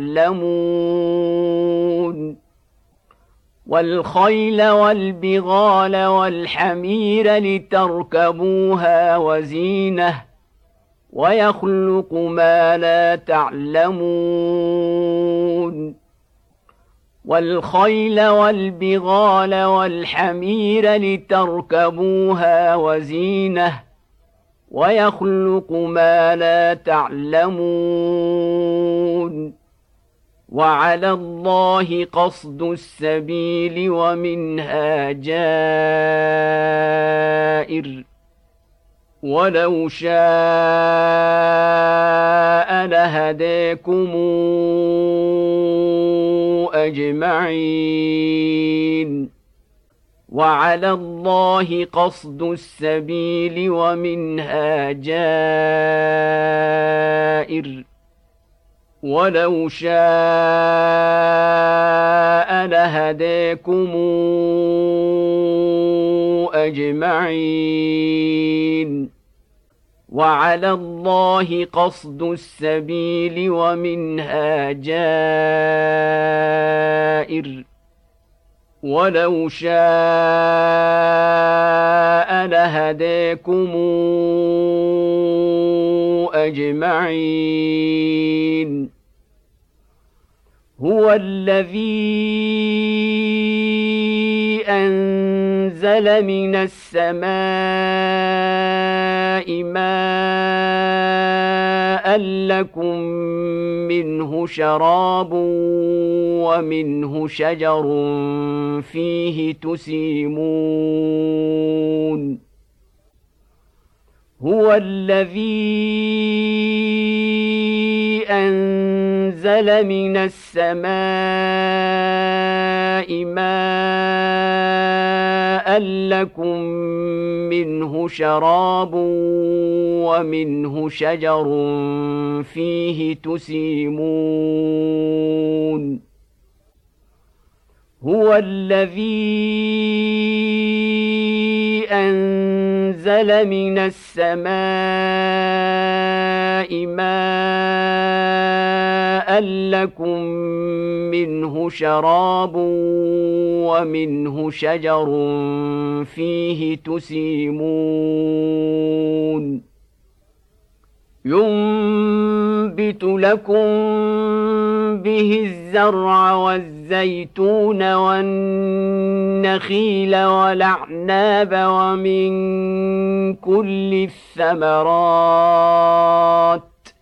Speaker 1: تعلمون والخيل والبغال والحمير لتركبوها وزينة ويخلق ما لا تعلمون والخيل والبغال والحمير لتركبوها وزينة ويخلق ما لا تعلمون وعلى الله قصد السبيل ومنها جائر ولو شاء لهديكم أجمعين وعلى الله قصد السبيل ومنها جائر ولو شاء لهديكم أجمعين وعلى الله قصد السبيل ومنها جائر ولو شاء لهديكم أجمعين هو الذي أنزل من السماء ماء لكم منه شراب ومنه شجر فيه تسيمون هو الذي أنزل من السماء ماء لكم منه شراب ومنه شجر فيه تسيمون هو الذي أنزل من السماء ماء لكم منه شراب ومنه شجر فيه تسيمون ينبت لكم به الزرع والزيتون والنخيل والأعناب ومن كل الثمرات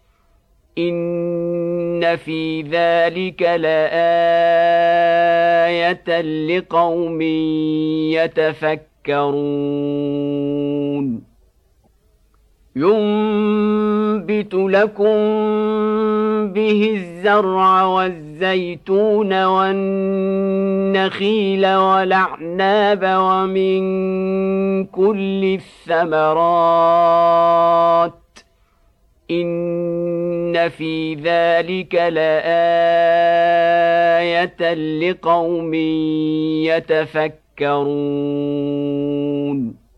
Speaker 1: إن في ذلك لآية لقوم يتفكرون ينبت لكم به الزرع والزيتون والنخيل والأعناب ومن كل الثمرات إن في ذلك لآية لقوم يتفكرون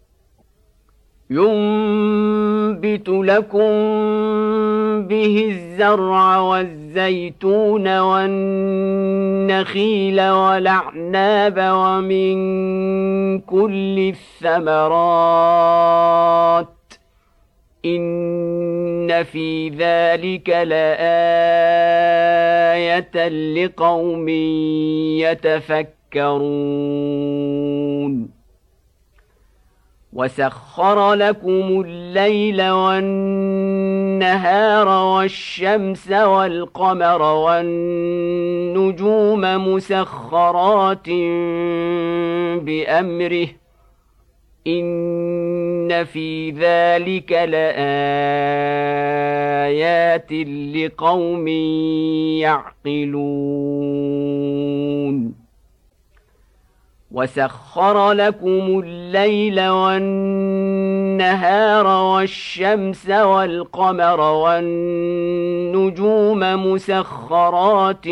Speaker 1: ينبت لكم به الزرع والزيتون والنخيل والأعناب ومن كل الثمرات إن في ذلك لآية لقوم يتفكرون وسخر لكم الليل والنهار والشمس والقمر والنجوم مسخرات بأمره إن إن في ذلك لآيات لقوم يعقلون وسخر لكم الليل والنهار والشمس والقمر والنجوم مسخرات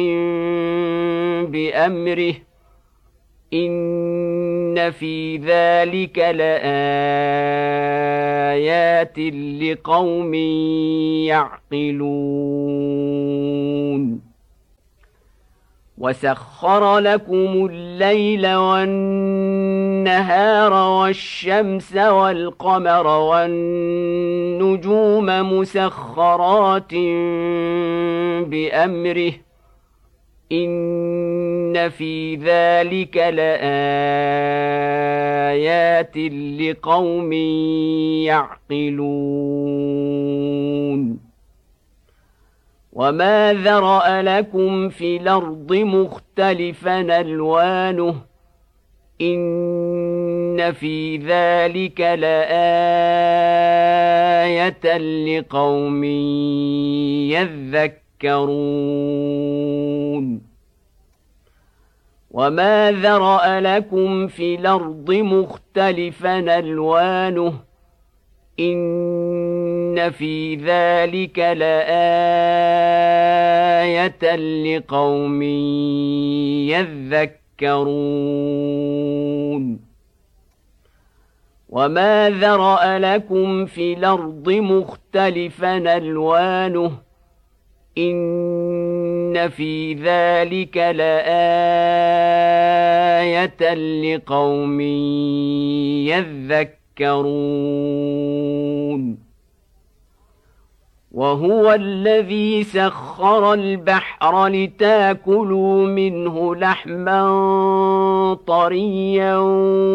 Speaker 1: بأمره إن في ذلك لآيات لقوم يعقلون وسخر لكم الليل والنهار والشمس والقمر والنجوم مسخرات بأمره إن في ذلك لآيات لقوم يعقلون وما ذرأ لكم في الأرض مختلفا ألوانه إن في ذلك لآية لقوم يذكرون وما ذرأ لكم في الأرض مختلفا ألوانه إن في ذلك لآية لقوم يذكرون وما ذرأ لكم في الأرض مختلفا ألوانه إن في ذلك لآية لقوم يذكرون وهو الذي سخر البحر لتاكلوا منه لحما طريا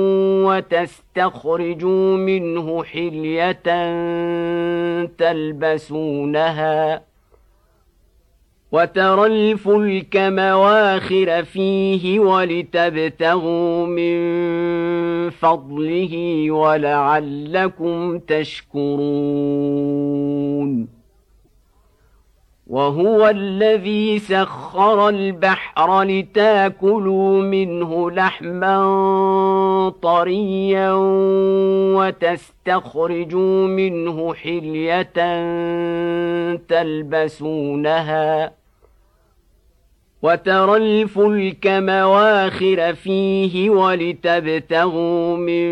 Speaker 1: وتستخرجوا منه حلية تلبسونها وترى الفلك مواخر فيه ولتبتغوا من فضله ولعلكم تشكرون وهو الذي سخر البحر لتاكلوا منه لحما طريا وتستخرجوا منه حلية تلبسونها وترى الفلك مواخر فيه ولتبتغوا من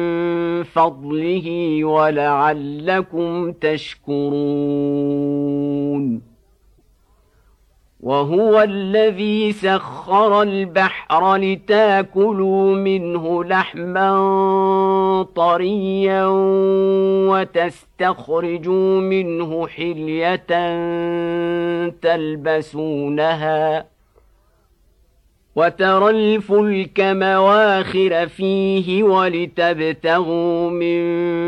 Speaker 1: فضله ولعلكم تشكرون وهو الذي سخر البحر لتاكلوا منه لحما طريا وتستخرجوا منه حلية تلبسونها وترى الفلك مواخر فيه ولتبتغوا من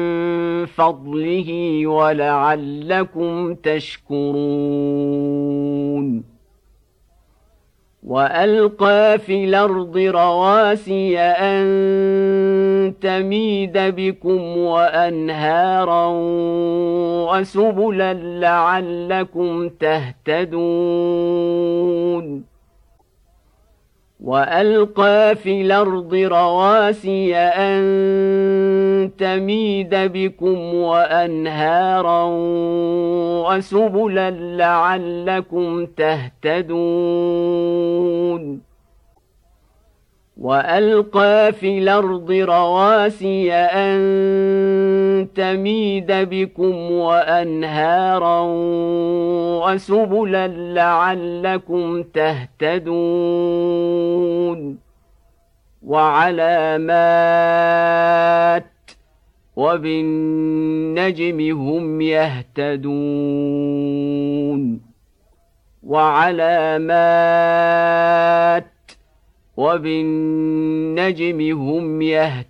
Speaker 1: فضله ولعلكم تشكرون وألقى في الأرض رواسي أن تميد بكم وأنهارا وسبلا لعلكم تهتدون وألقى في الأرض رواسي أن تميد بكم وأنهارا وسبلا لعلكم تهتدون وألقى في الأرض رواسي أن تميد بكم وأنهارا وسبلا لعلكم تهتدون وعلامات وبالنجم هم يهتدون وعلامات وبالنجم هم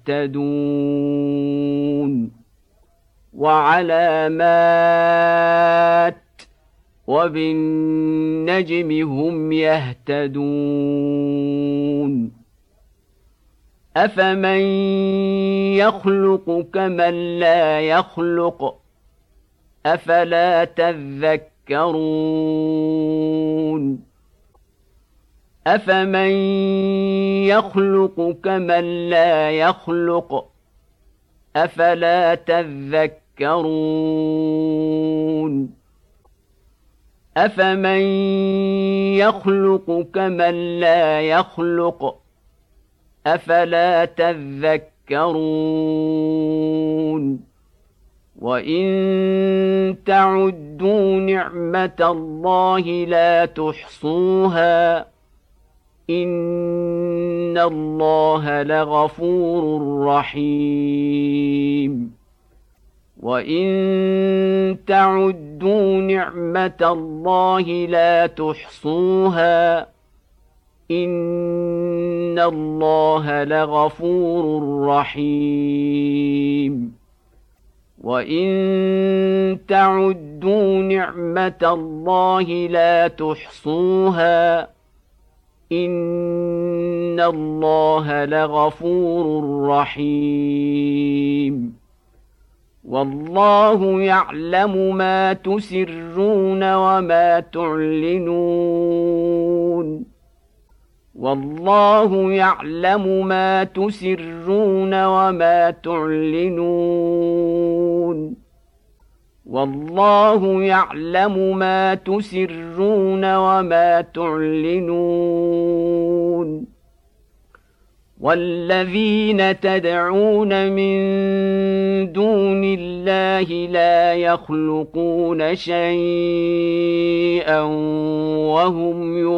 Speaker 1: يهتدون وعلامات وبالنجم هم يهتدون أفمن يخلق كمن لا يخلق أفلا تذكرون أفمن يخلق كمن لا يخلق أفلا تذكرون أفمن يخلق كمن لا يخلق أفلا تذكرون وإن تعدوا نعمة الله لا تحصوها إن الله لغفور رحيم وإن تعدوا نعمة الله لا تحصوها إن الله لغفور رحيم وإن تعدوا نعمة الله لا تحصوها إن الله لغفور رحيم والله يعلم ما تسرون وما تعلنون والله يعلم ما تسرون وما تعلنون والله يعلم ما تسرون وما تعلنون والذين تدعون من دون الله لا يخلقون شيئا وهم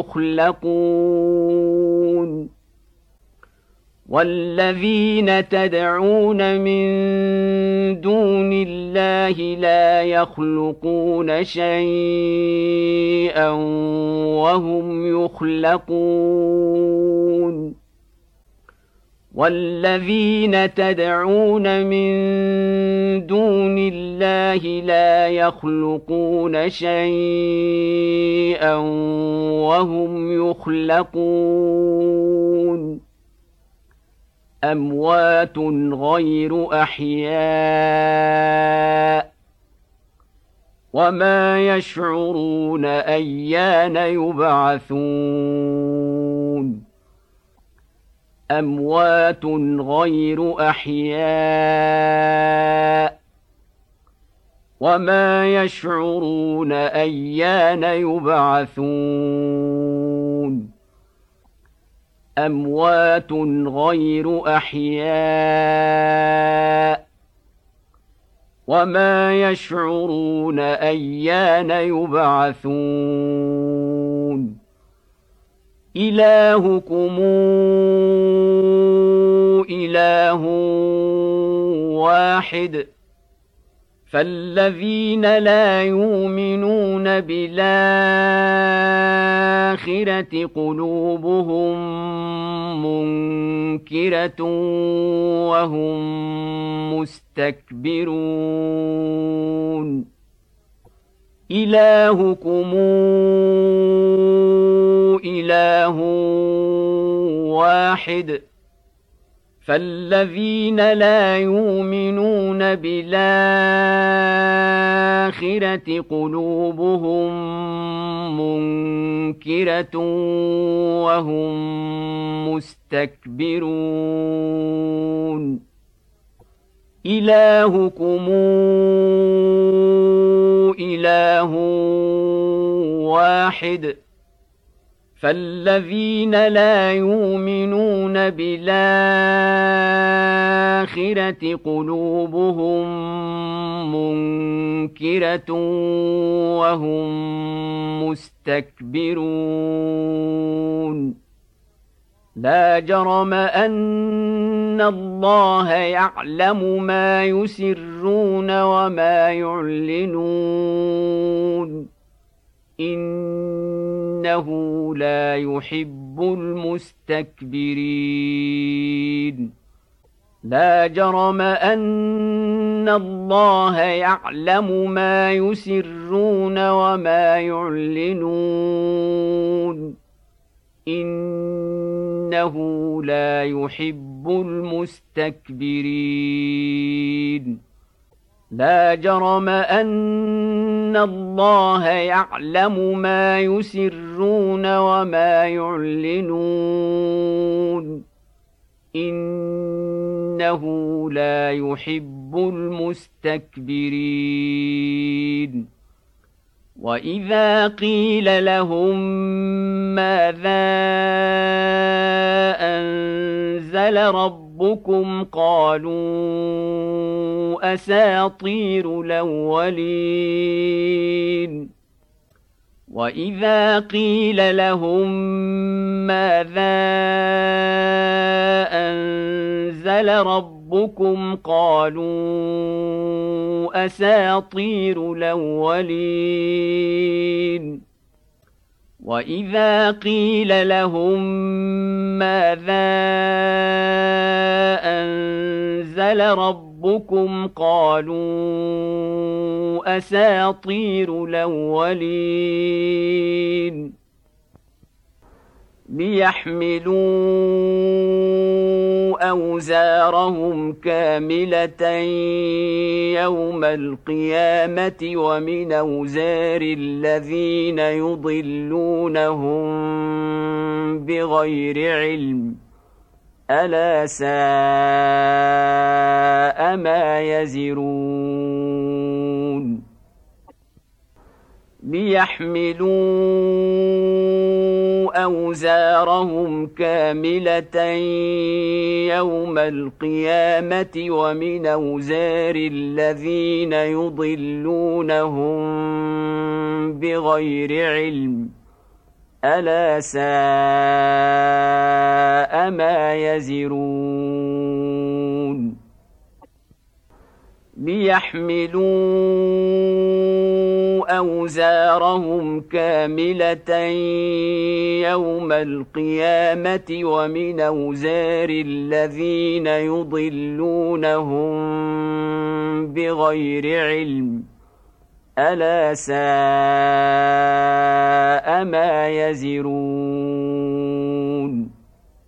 Speaker 1: يخلقون والذين تدعون من دون الله لا يخلقون شيئا وهم يخلقون والذين تدعون من دون الله لا يخلقون شيئا وهم يخلقون أموات غير أحياء وما يشعرون أيان يبعثون أموات غير أحياء وما يشعرون أيان يبعثون أموات غير أحياء وما يشعرون أيان يبعثون إلهكم إله واحد فالذين لا يؤمنون بالآخرة قلوبهم منكرة وهم مستكبرون إلهكم إله واحد فالذين لا يؤمنون بالآخرة قلوبهم منكرة وهم مستكبرون إلهكم إله واحد فالذين لا يؤمنون بالآخرة قلوبهم منكرة وهم مستكبرون لا جرم أن الله يعلم ما يسرون وما يعلنون إنه لا يحب المستكبرين لا جرم أن الله يعلم ما يسرون وما يعلنون إنه لا يحب المستكبرين لا جرم أن الله يعلم ما يسرون وما يعلنون إنه لا يحب المستكبرين وإذا قيل لهم ماذا أنزل ربكم قالوا أساطير الأولين وإذا قيل لهم ماذا أنزل ربكم قالوا أساطير الأولين وإذا قيل لهم ماذا أنزل ربكم قالوا أساطير الأولين ليحملوا أوزارهم كاملة يوم القيامة ومن أوزار الذين يضلونهم بغير علم ألا ساء ما يزرون ليحملوا أوزارهم كاملة يوم القيامة ومن أوزار الذين يضلونهم بغير علم ألا ساء ما يزرون ليحملوا أوزارهم كاملة يوم القيامة ومن أوزار الذين يضلونهم بغير علم ألا ساء ما يزرون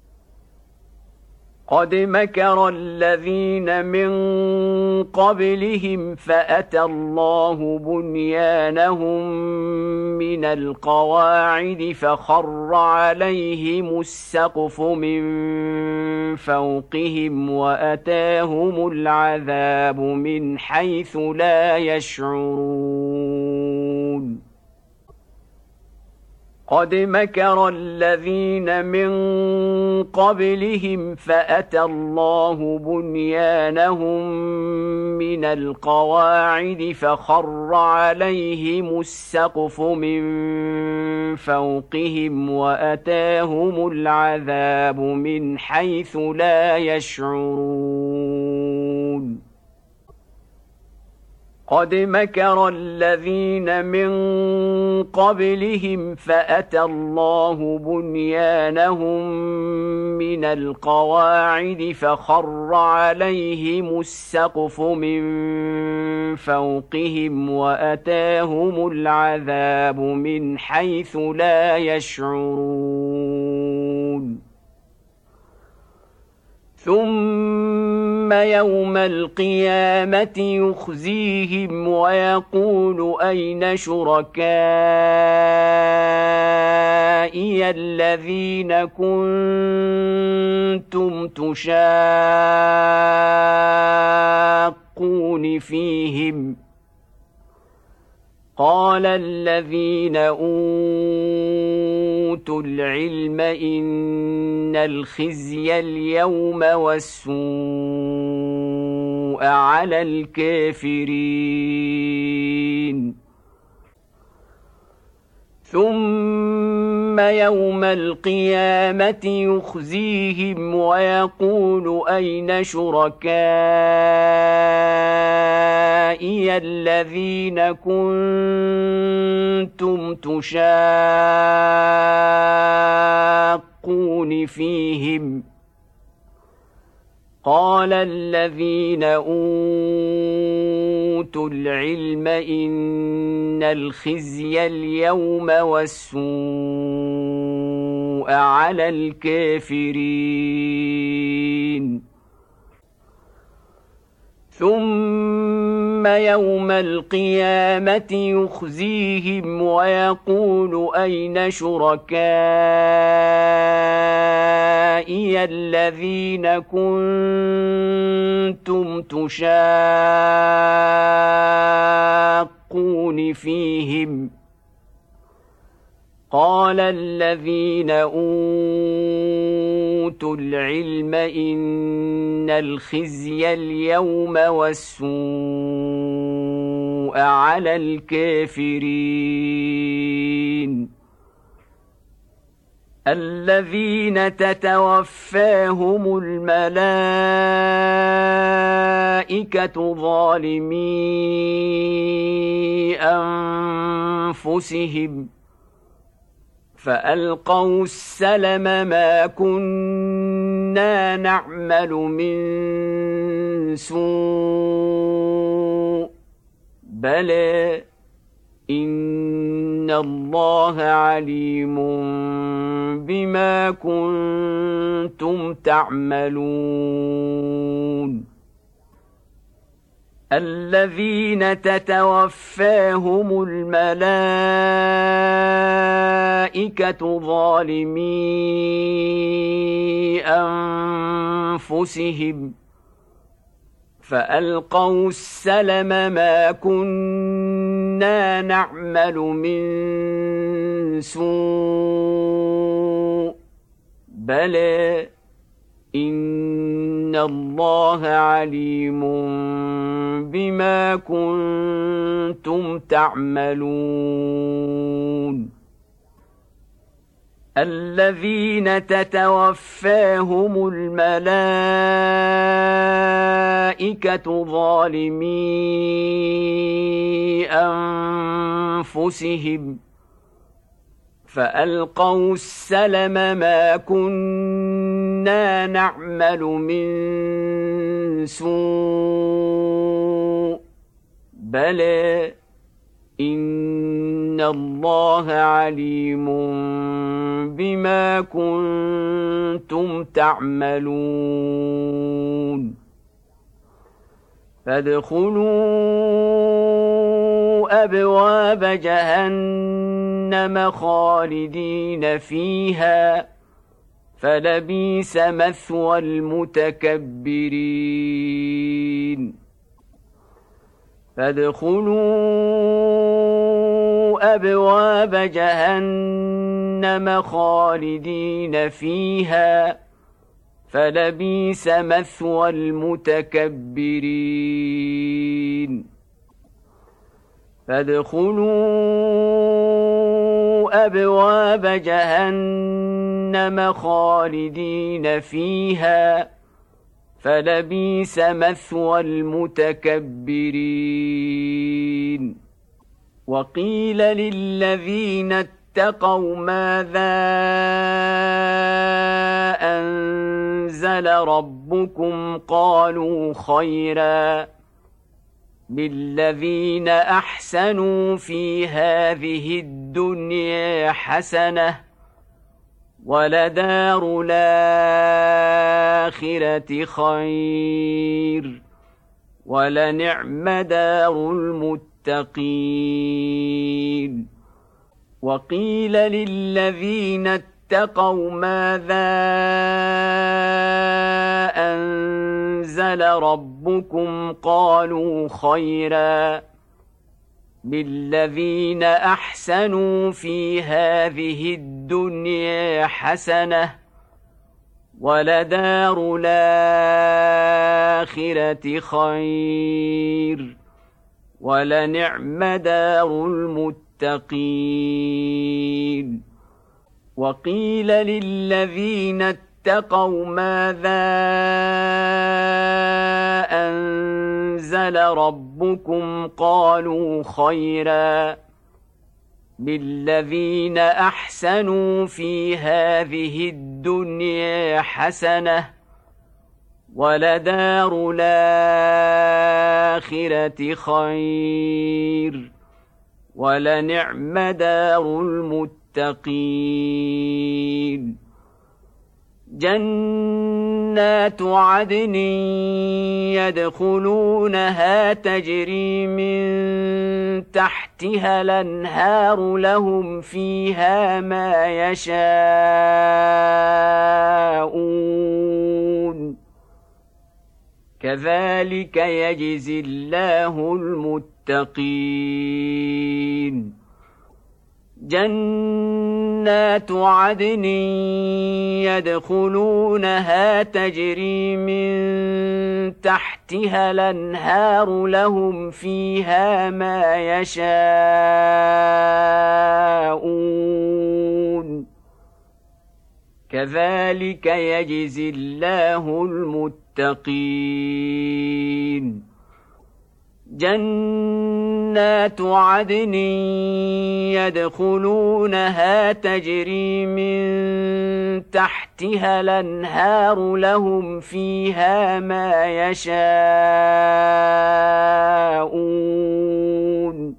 Speaker 1: قد مكر الذين من قبلهم فأتى الله بنيانهم من القواعد فخر عليهم السقف من فوقهم وأتاهم العذاب من حيث لا يشعرون قد مكر الذين من قبلهم فأتى الله بنيانهم من القواعد فخر عليهم السقف من فوقهم وأتاهم العذاب من حيث لا يشعرون قد مكر الذين من قبلهم فأتى الله بنيانهم من القواعد فخر عليهم السقف من فوقهم وأتاهم العذاب من حيث لا يشعرون ثم يوم القيامة يخزيهم ويقول أين شركائي الذين كنتم تشاقون فيهم قال الذين أوتوا العلم إن الخزي اليوم والسوء على الكافرين ثم يوم القيامة يخزيهم ويقول أين شركائي الذين كنتم تشاقون فيهم قال الذين أوتوا العلم إن الخزي اليوم والسوء على الكافرين ثم يوم القيامة يخزيهم ويقول أين شركائي الذين كنتم تشاقون فيهم قال الذين أوتوا العلم إن الخزي اليوم والسوء على الكافرين الذين تتوفاهم الملائكة ظالمي أنفسهم فألقوا السلم ما كنا نعمل من سوء بلى إن الله عليم بما كنتم تعملون الذين تتوفاهم الملائكة ظالمي أنفسهم فألقوا السلم ما كنا نعمل من سوء بلى إن الله عليم بما كنتم تعملون الذين تتوفاهم الملائكة ظالمي أنفسهم فألقوا السلم ما كنا نعمل من سوء بلى إن الله عليم بما كنتم تعملون فادخلوا أبواب جهنم خالدين فيها فلبئس مثوى المتكبرين فادخلوا أبواب جهنم خالدين فيها فلبئس مثوى المتكبرين فادخلوا أبواب جهنم خالدين فيها فلبئس مثوى المتكبرين وقيل للذين اتقوا ماذا أنزل ربكم قالوا خيرا للذين أحسنوا في هذه الدنيا حسنة ولدار الآخرة خير ولنعم دار المتقين وقيل للذين اتقوا ماذا أنزل ربكم قالوا خيرا للذين أحسنوا في هذه الدنيا حسنة ولدار الآخرة خير ولنعم دار المتقين وقيل للذين اتقوا ماذا أنزل ربكم قالوا خيرا للذين أحسنوا في هذه الدنيا حسنة ولدار الآخرة خير ولنعم دار المتقين المتقين جنات عدن يدخلونها تجري من تحتها الأنهار لهم فيها ما يشاءون كذلك يجزي الله المتقين جنات عدن يدخلونها تجري من تحتها الأنهار لهم فيها ما يشاءون كذلك يجزي الله المتقين جنات عدن يدخلونها تجري من تحتها الأنهار لهم فيها ما يشاءون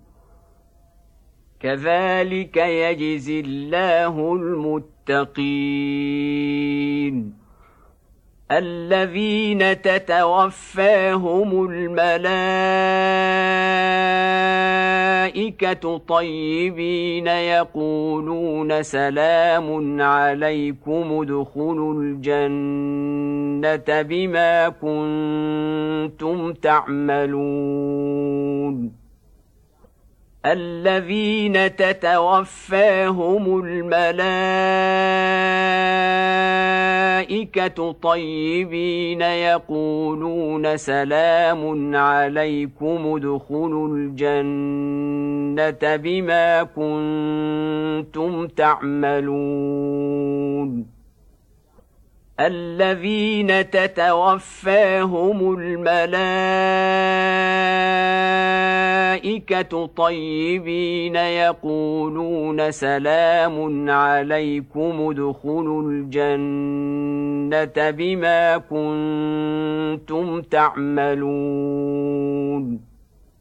Speaker 1: كذلك يجزي الله المتقين الذين تتوفاهم الملائكة طيبين يقولون سلام عليكم ادخلوا الجنة بما كنتم تعملون الذين تتوفاهم الملائكة طيبين يقولون سلام عليكم ادخلوا الجنة بما كنتم تعملون الذين تتوفاهم الملائكة طيبين يقولون سلام عليكم ادخلوا الجنة بما كنتم تعملون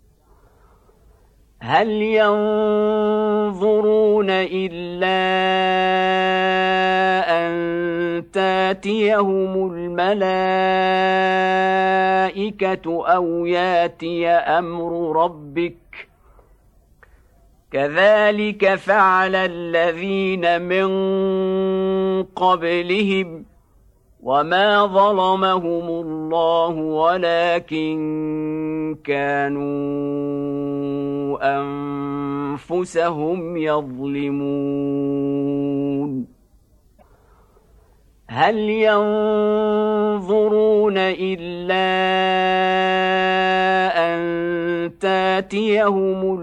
Speaker 1: هل ينظرون إلا أن تأتيهم الملائكة أو يأتي أمر ربك كذلك فعل الذين من قبلهم وما ظلمهم الله ولكن كانوا أنفسهم يظلمون هل ينظرون إلا أن تأتيهم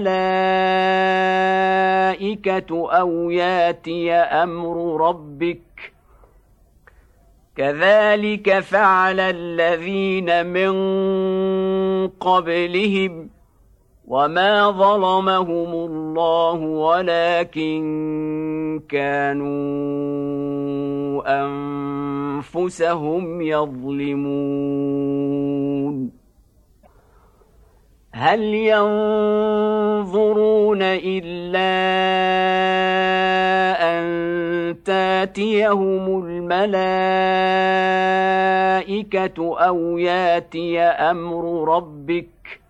Speaker 1: الملائكة أو يأتي أمر ربك كذلك فعل الذين من قبلهم وما ظلمهم الله ولكن كانوا أنفسهم يظلمون هل ينظرون إلا أن تأتيهم الملائكة أو يأتي أمر ربك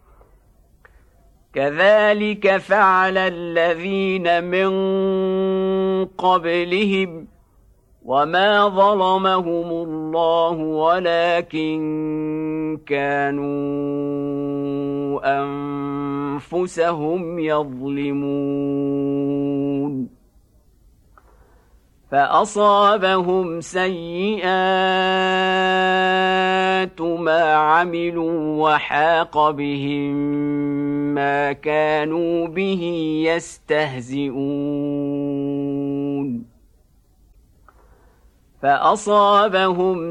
Speaker 1: كذلك فعل الذين من قبلهم وما ظلمهم الله ولكن كانوا أنفسهم يظلمون فأصابهم سيئات ما عملوا وحاق بهم ما كانوا به يستهزئون فأصابهم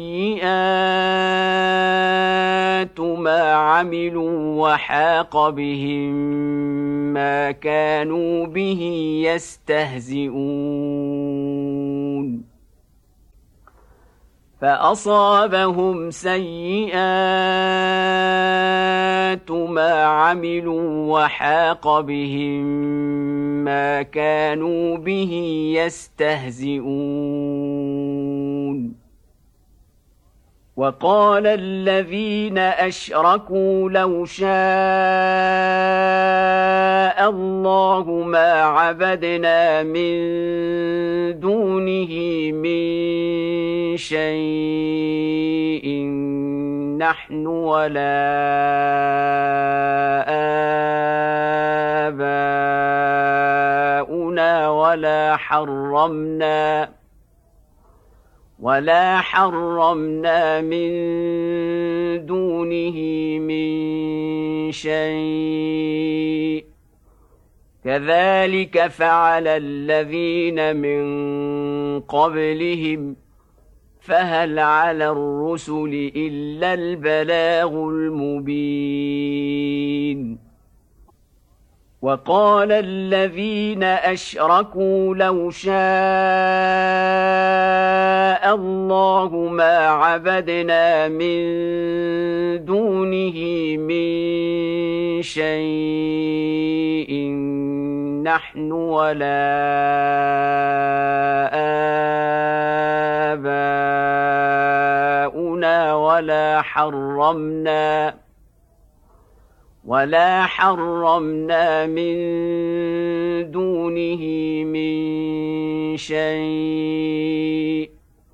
Speaker 1: سيئات ما عملوا وحاق بهم ما كانوا به يستهزئون فأصابهم سيئات ما عملوا وحاق بهم ما كانوا به يستهزئون وقال الذين أشركوا لو شاء الله ما عبدنا من دونه من شيء نحن ولا آباؤنا ولا حرمنا ولا حرمنا من دونه من شيء كذلك فعل الذين من قبلهم فهل على الرسل إلا البلاغ المبين وقال الذين أشركوا لو شاء الله ما عبدنا من دونه من شيء نحن ولا آباؤنا ولا حرمنا ولا حرمنا من دونه من شيء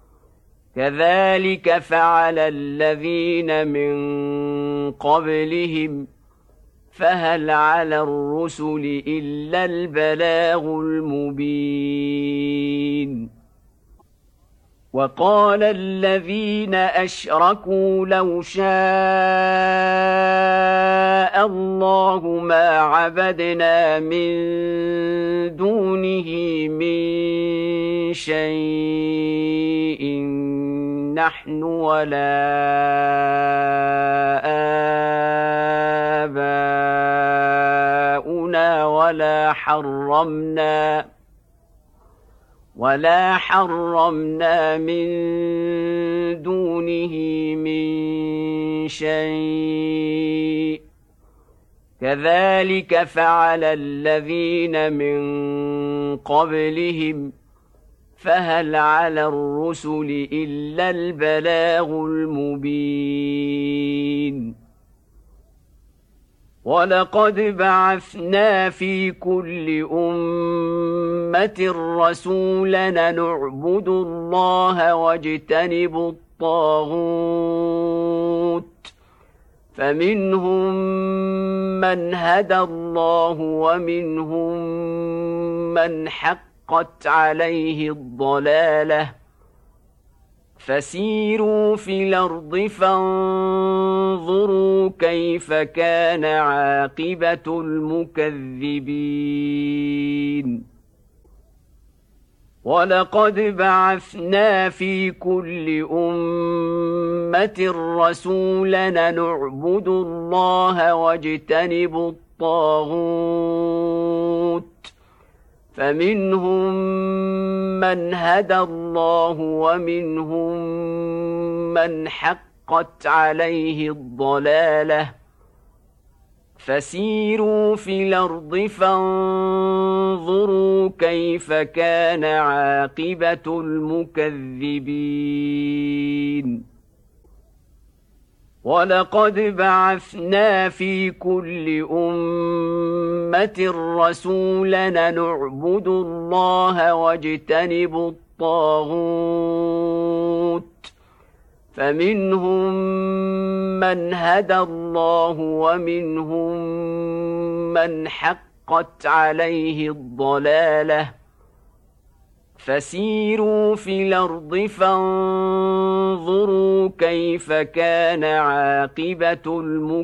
Speaker 1: كذلك فعل الذين من قبلهم فهل على الرسل إلا البلاغ المبين وقال الذين أشركوا لو شاء الله ما عبدنا من دونه من شيء نحن ولا آباؤنا ولا حرمنا ولا حرمنا من دونه من شيء كذلك فعل الذين من قبلهم فهل على الرسل إلا البلاغ المبين ولقد بعثنا في كل أمة رسولا نعبد الله واجتنب الطاغوت فمنهم من هدى الله ومنهم من حقت عليه الضلالة فسيروا في الأرض فانظروا كيف كان عاقبة المكذبين ولقد بعثنا في كل أمة رسولا نعبد الله واجتنب الطاغوت فمنهم من هدى الله ومنهم من حقت عليه الضلالة فسيروا في الأرض فانظروا كيف كان عاقبة المكذبين ولقد بعثنا في كل أمة رسولا نعبد الله واجتنب الطاغوت فمنهم من هدى الله ومنهم من حقت عليه الضلالة فسيروا في الأرض فانظروا كيف كان عاقبة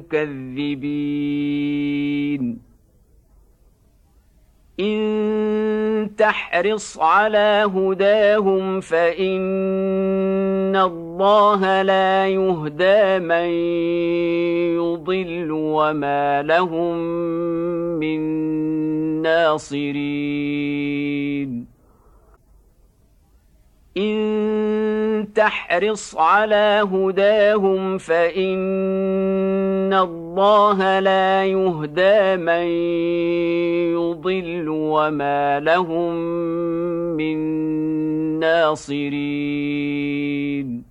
Speaker 1: المكذبين إن تحرص على هداهم فإن الله لا يهدى من يضل وما لهم من ناصرين إن تحرص على هداهم فإن الله لا يهدى من يضل وما لهم من ناصرين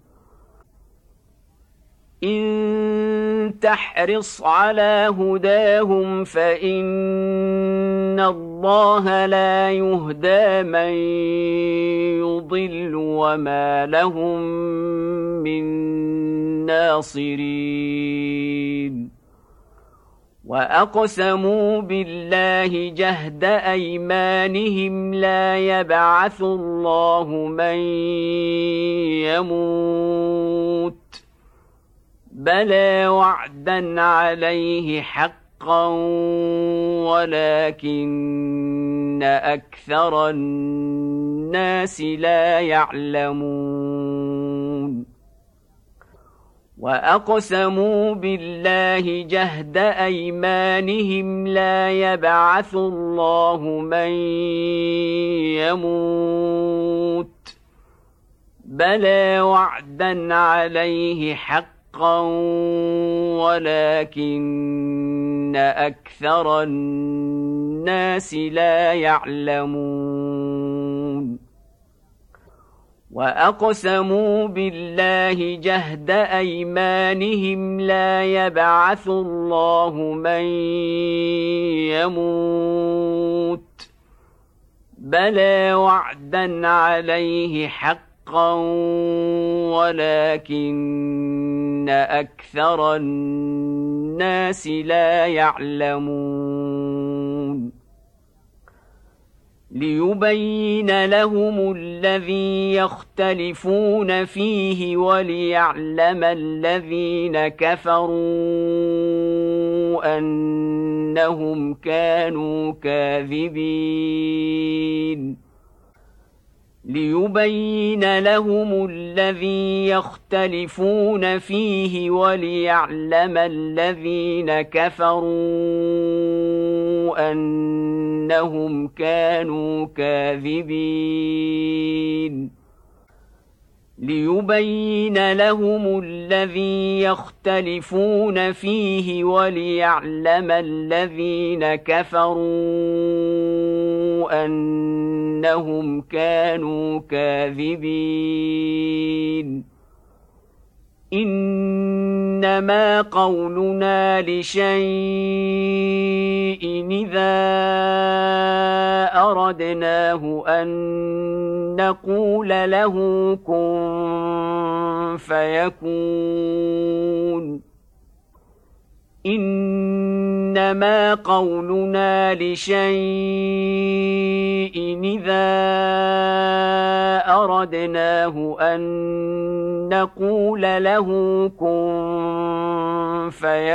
Speaker 1: إن تحرص على هداهم فإن الله لا يهدى من يضل وما لهم من ناصرين وأقسموا بالله جهد أيمانهم لا يبعث الله من يموت بلى وعدا عليه حقا ولكن أكثر الناس لا يعلمون وأقسموا بالله جهد أيمانهم لا يبعث الله من يموت بلى وعدا عليه حقا ولكن أكثر الناس لا يعلمون وأقسموا بالله جهد أيمانهم لا يبعث الله من يموت بلى وعدا عليه حقا ولكن أكثر الناس لا يعلمون ليبين لهم الذي يختلفون فيه وليعلم الذين كفروا أنهم كانوا كاذبين ليبين لهم الذي يختلفون فيه وليعلم الذين كفروا أنهم كانوا كاذبين ليبين لهم الذي يختلفون فيه وليعلم الذين كفروا أنهم كانوا كاذبين إنما قولنا لشيء إذا أردناه أن نقول له كن فيكون إنما قولنا لشيء إذا أردناه أن نقول له كن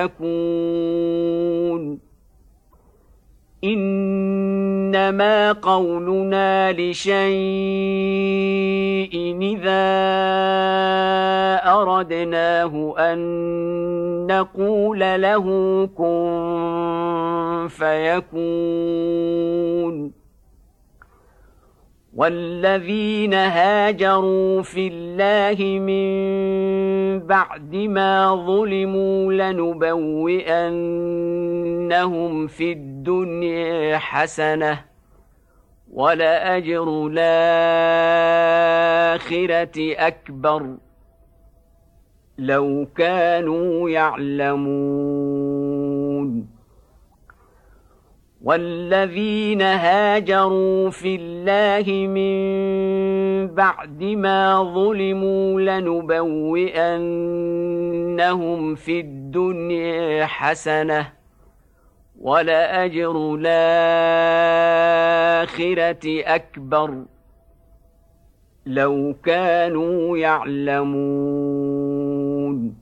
Speaker 1: فيكون إنما قولنا لشيء إذا أردناه أن نقول له كن فيكون والذين هاجروا في الله من بعد ما ظلموا لنبوئنهم في الدنيا حسنة ولأجر الآخرة أكبر لو كانوا يعلمون والذين هاجروا في الله من بعد ما ظلموا لنبوئنهم في الدنيا حسنة ولأجر الآخرة أكبر لو كانوا يعلمون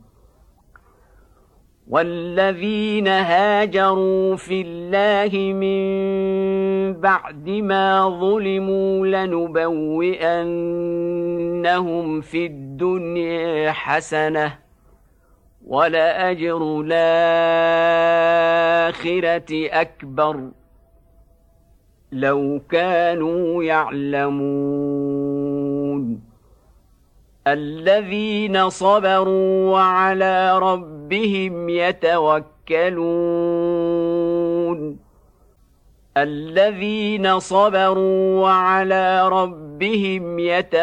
Speaker 1: والذين هاجروا في الله من بعد ما ظلموا لنبوئنهم في الدنيا حسنة ولأجر الآخرة أكبر لو كانوا يعلمون الذين صبروا وعلى ربهم يتوكلون الذين صبروا وعلى ربهم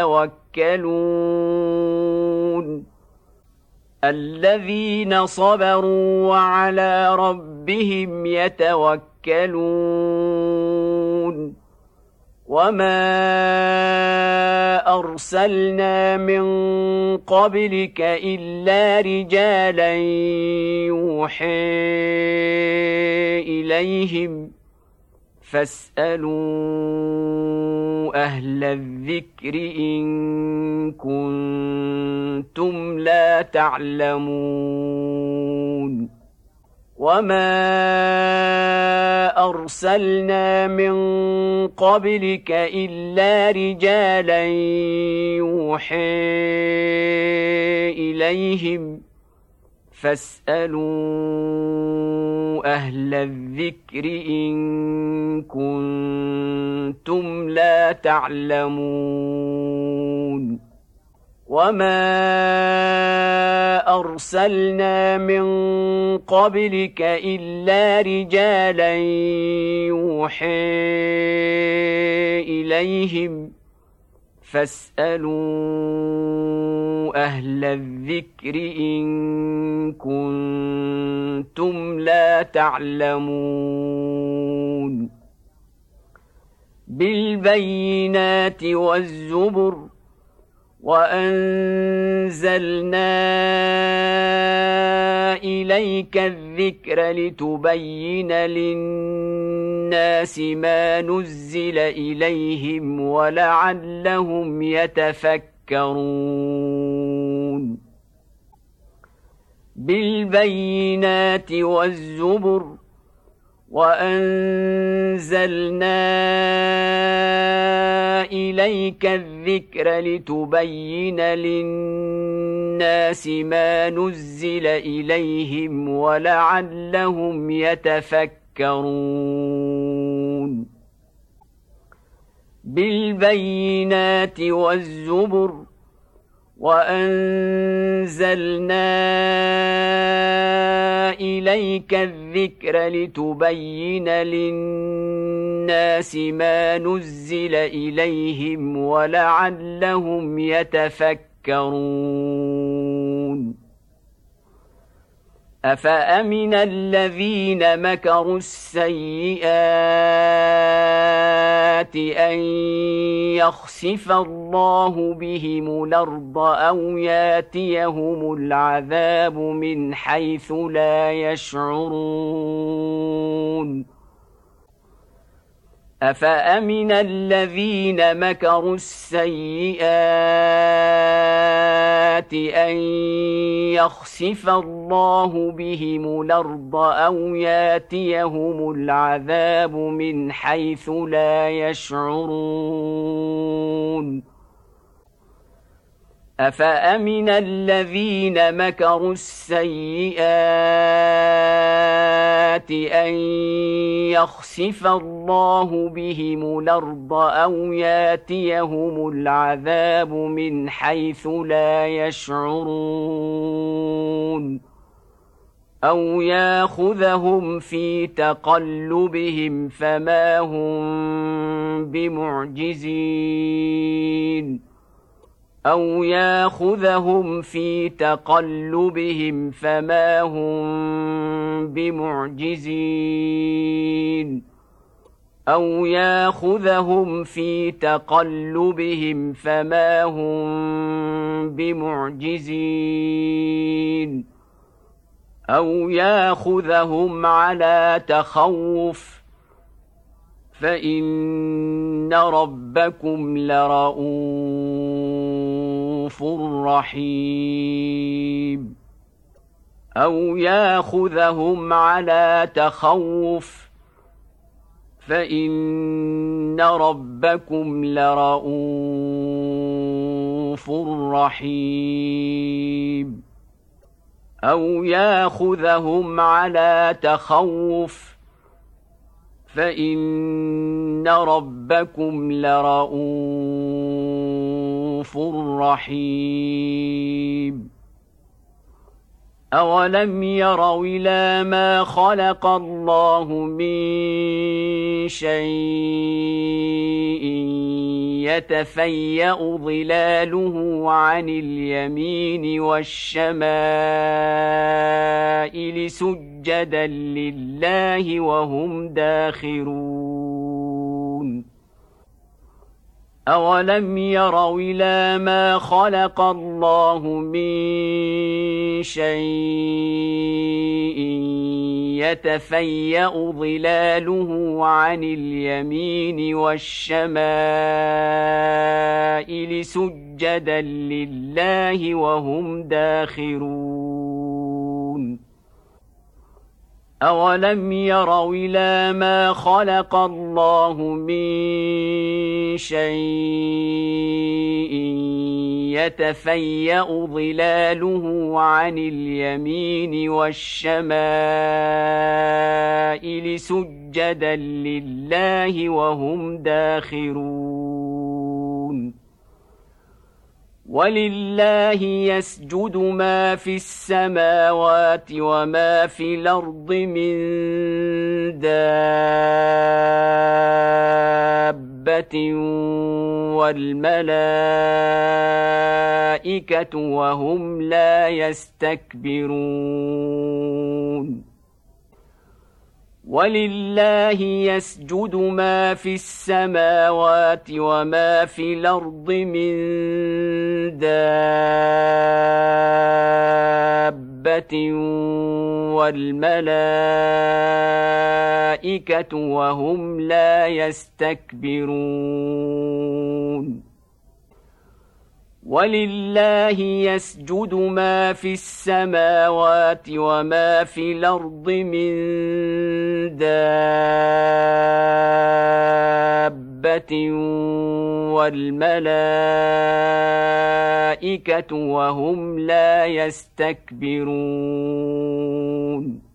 Speaker 1: يتوكلون الذين صبروا وعلى ربهم يتوكلون وما أرسلنا من قبلك إلا رجالا يوحي إليهم فاسألوا أهل الذكر إن كنتم لا تعلمون وما أرسلنا من قبلك إلا رجالا يوحي إليهم فاسألوا أهل الذكر إن كنتم لا تعلمون وما أرسلنا من قبلك إلا رجالا يوحي إليهم فاسألوا أهل الذكر إن كنتم لا تعلمون بالبينات والزبر وأنزلنا إليك الذكر لتبين للناس ما نزل إليهم ولعلهم يتفكرون بالبينات والزبر وأنزلنا إليك الذكر لتبين للناس ما نزل إليهم ولعلهم يتفكرون بالبينات والزبر وأنزلنا إليك الذكر لتبين للناس ما نزل إليهم ولعلهم يتفكرون أفأمن الذين مكروا السيئات أن يخسف الله بهم الأرض أو ياتيهم العذاب من حيث لا يشعرون أفأمن الذين مكروا السيئات أن يخسف الله بهم الأرض أو ياتيهم العذاب من حيث لا يشعرون أفأمن الذين مكروا السيئات أن يخسف الله بهم الأرض أو ياتيهم العذاب من حيث لا يشعرون أو ياخذهم في تقلبهم فما هم بمعجزين أو ياخذهم في تقلبهم فما هم بمعجزين أو ياخذهم في تقلبهم فما هم بمعجزين أو ياخذهم على تخوف فإن ربكم لرءوف رحيم أو ياخذهم على تخوف فإن ربكم لرءوف رحيم أو ياخذهم على تخوف فإن ربكم لرءوف رءوف رحيم أولم يروا إلى ما خلق الله من شيء يتفيأ ظلاله عن اليمين والشمائل سجدا لله وهم داخرون أولم يروا إلى ما خلق الله من شيء يتفيأ ظلاله عن اليمين والشمائل سجدا لله وهم داخرون أولم يروا إلى ما خلق الله من شيء يتفيأ ظلاله عن اليمين والشمائل سجدا لله وهم داخرون ولله يسجد ما في السماوات وما في الأرض من دابة والملائكة وهم لا يستكبرون ولله يسجد ما في السماوات وما في الأرض من دابة والملائكة وهم لا يستكبرون ولله يسجد ما في السماوات وما في الأرض من دابة والملائكة وهم لا يستكبرون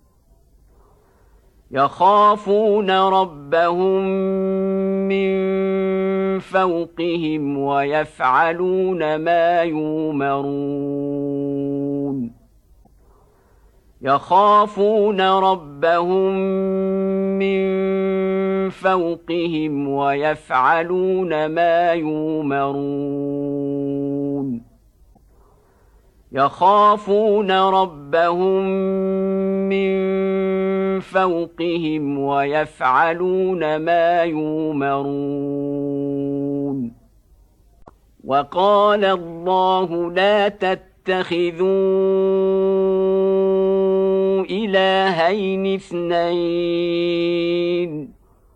Speaker 1: يخافون ربهم من فوقهم ويفعلون ما يؤمرون يخافون ربهم من فوقهم ويفعلون ما يؤمرون يخافون ربهم من فوقهم ويفعلون ما يؤمرون وقال الله لا تتخذوا إلهين اثنين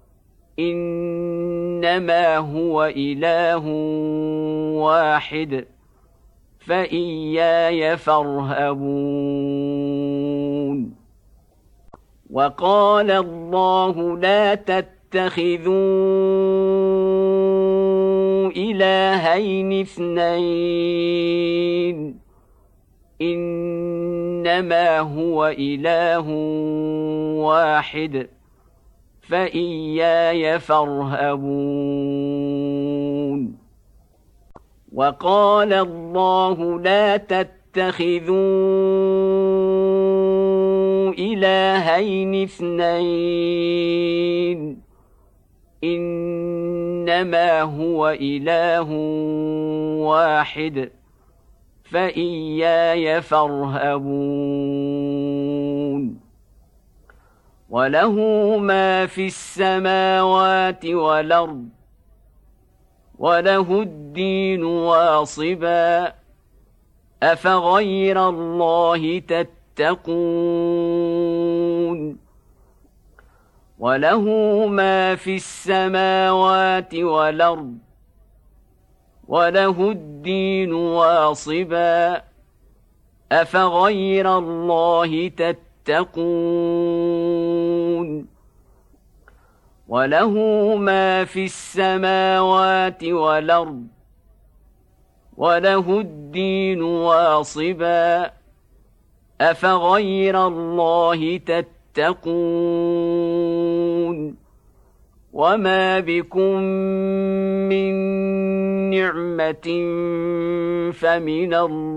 Speaker 1: إنما هو إله واحد فإياي فارهبون وقال الله لا تتخذوا إلهين اثنين إنما هو إله واحد فإياي فارهبون وقال الله لا تتخذوا إلهين اثنين إنما هو إله واحد فإياي فارهبون وله ما في السماوات والأرض وله الدين واصبا أفغير الله تتقون وله ما في السماوات والأرض وله الدين واصبا أفغير الله تتقون وله ما في السماوات والأرض وله الدين واصبا أفغير الله تتقون وما بكم من نعمة فمن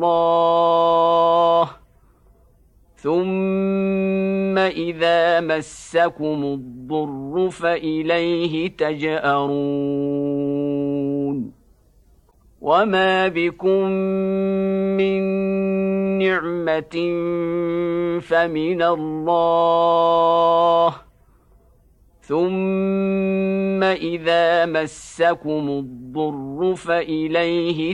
Speaker 1: الله ثم إذا مسكم الضر فإليه تجأرون وما بكم من نعمة فمن الله ثم إذا مسكم الضر فإليه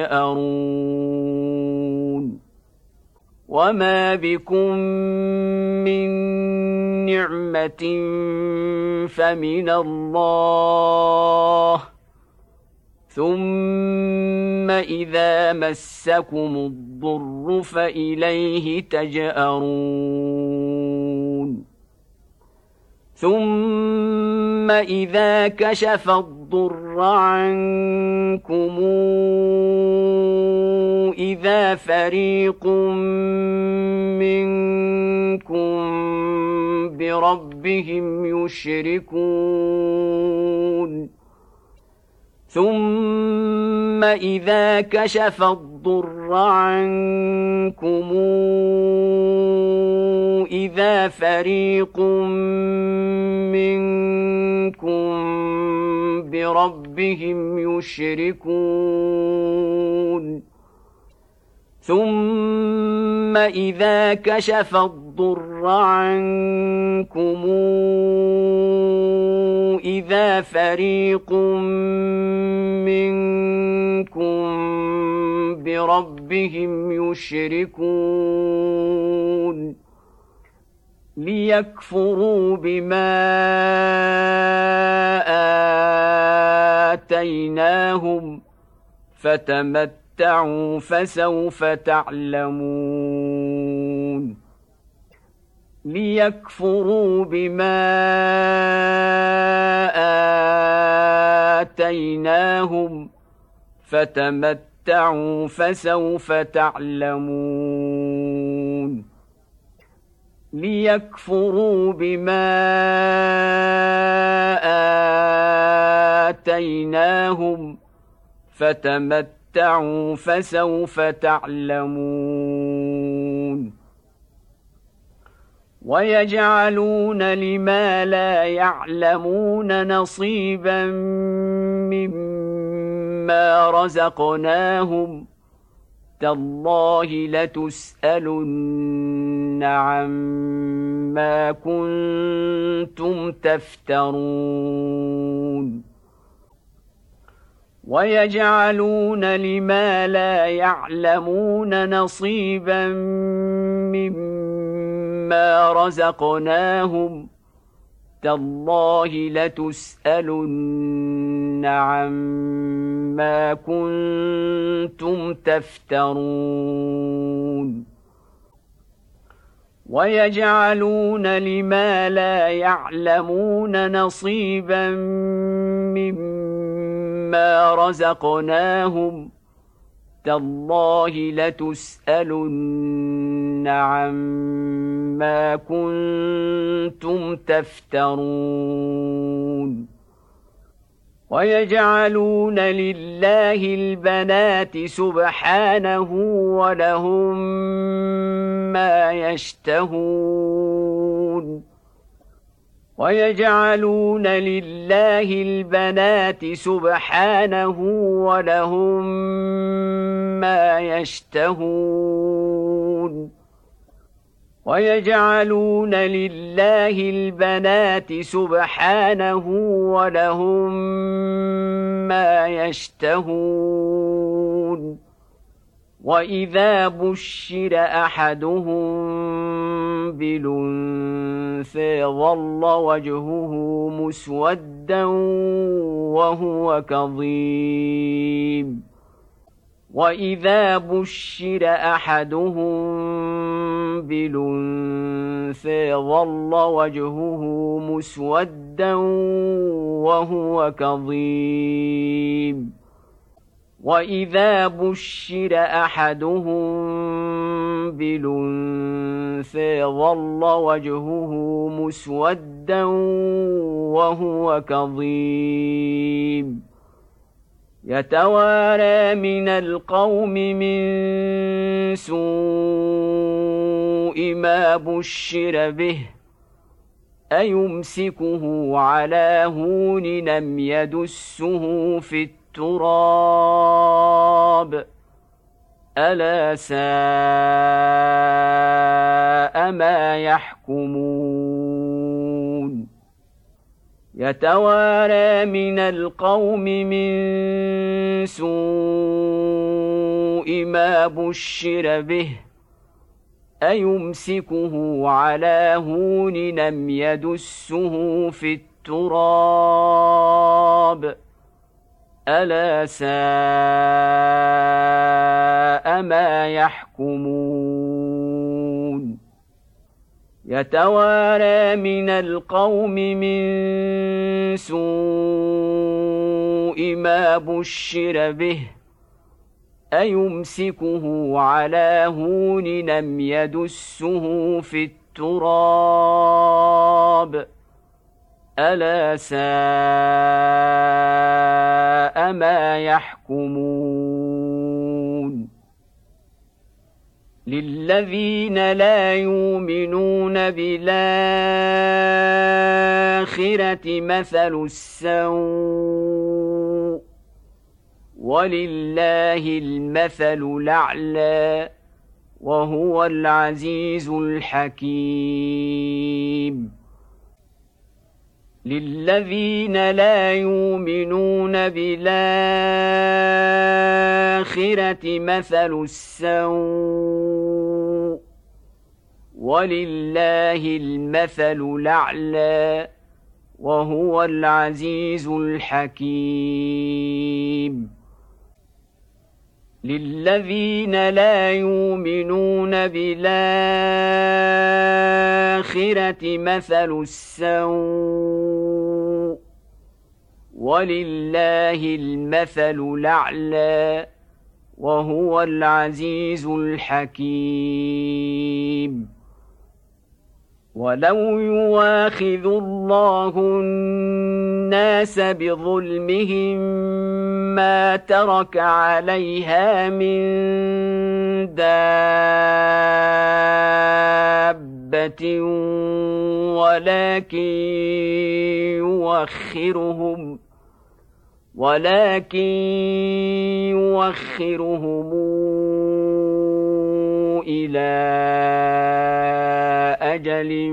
Speaker 1: تجأرون وما بكم من نعمة فمن الله ثم إذا مسكم الضر فإليه تجأرون ثم إذا كشف الضر عنكم إذا فريق منكم بربهم يشركون ثم إذا كشف الضر عنكم إذا فريق منكم بربهم يشركون ثم إذا كشف الضر عنكم إذا فريق منكم بربهم يشركون ليكفروا بما آتيناهم فتمتعوا فسوف تعلمون ليكفروا بما آتيناهم فتمتعوا فسوف تعلمون ليكفروا بما آتيناهم فتمتعوا فسوف تعلمون ويجعلون لما لا يعلمون نصيبا مما رزقناهم تالله لتسألن عما كنتم تفترون ويجعلون لما لا يعلمون نصيبا مما رزقناهم تالله لتسألن عما كنتم تفترون ويجعلون لما لا يعلمون نصيبا مما رزقناهم تالله لتسألن عما كنتم تفترون ويجعلون لله البنات سبحانه ولهم ما يشتهون ويجعلون لله البنات سبحانه ولهم ما يشتهون ويجعلون لله البنات سبحانه ولهم ما يشتهون وإذا بشر أحدهم بالأنثى ظل وجهه مسودا وهو كظيم وإذا بشر أحدهم بالأنثى ظل وجهه مسودا وهو كظيم وإذا بشر أحدهم بالأنثى ظل وجهه مسودا وهو كظيم يتوارى من القوم من سوء ما بشر به أيمسكه على هون لم يدسه في التراب ألا ساء ما يحكمون يتوارى من القوم من سوء ما بشر به أيمسكه على هون لم يدسه في التراب ألا ساء ما يحكمون يتوارى من القوم من سوء ما بشر به أيمسكه على هون لم يدسه في التراب ألا ساء ما يحكمون للذين لا يؤمنون بالآخرة مثل السوء ولله المثل الأعلى وهو العزيز الحكيم للذين لا يؤمنون بالآخرة مثل السوء ولله المثل الأعلى وهو العزيز الحكيم للذين لا يؤمنون بالآخرة مثل السوء ولله المثل الأعلى وهو العزيز الحكيم ولو يواخذ الله الناس بظلمهم ما ترك عليها من دابة ولكن يؤخرهم ولكن يؤخرهم إلى أجل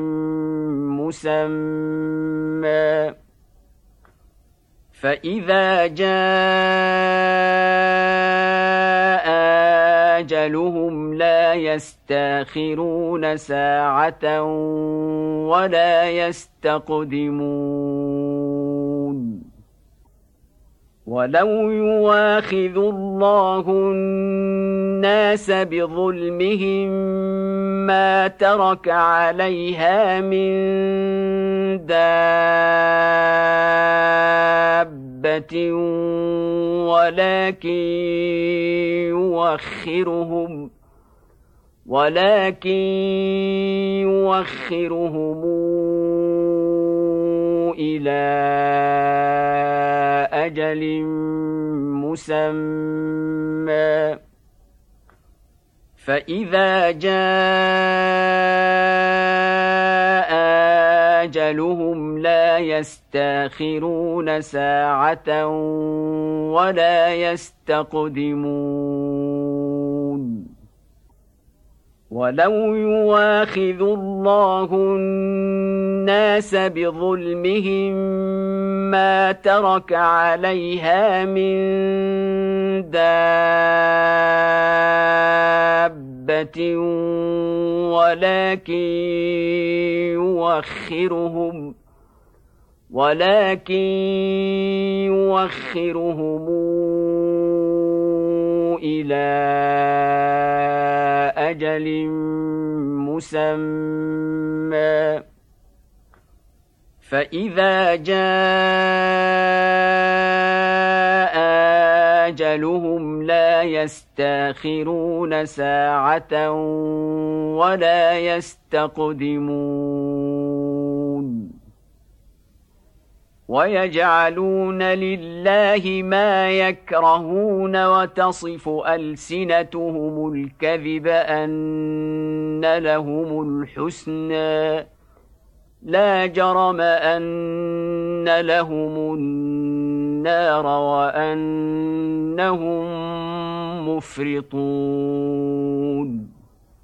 Speaker 1: مسمى فإذا جاء أجلهم لا يستأخرون ساعة ولا يستقدمون ولو يواخذ الله الناس بظلمهم ما ترك عليها من دابة ولكن يؤخرهم ولكن يؤخرهم إلى أجل مسمى فإذا جاء أجلهم لا يستأخرون ساعة ولا يستقدمون ولو يواخذ الله الناس بظلمهم ما ترك عليها من دابة ولكن يؤخرهم ولكن يؤخرهم إلى أجل مسمى فإذا جاء أجلهم لا يستاخرون ساعة ولا يستقدمون ويجعلون لله ما يكرهون وتصف ألسنتهم الكذب أن لهم الحسنى لا جرم أن لهم النار وأنهم مفرطون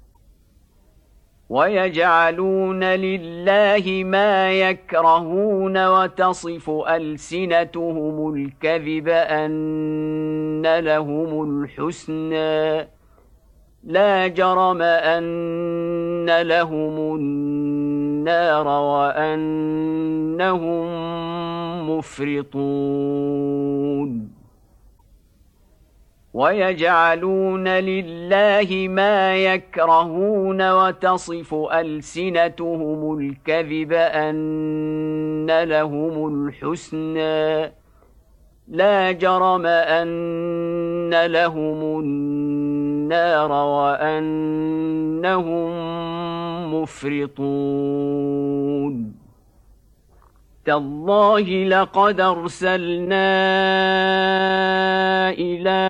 Speaker 1: ويجعلون لله ما يكرهون وتصف ألسنتهم الكذب أن لهم الحسنى لا جرم أن لهم النار وأنهم مفرطون ويجعلون لله ما يكرهون وتصف ألسنتهم الكذب أن لهم الحسنى لا جرم أن لهم النار وأنهم مفرطون تالله لقد أرسلنا إلى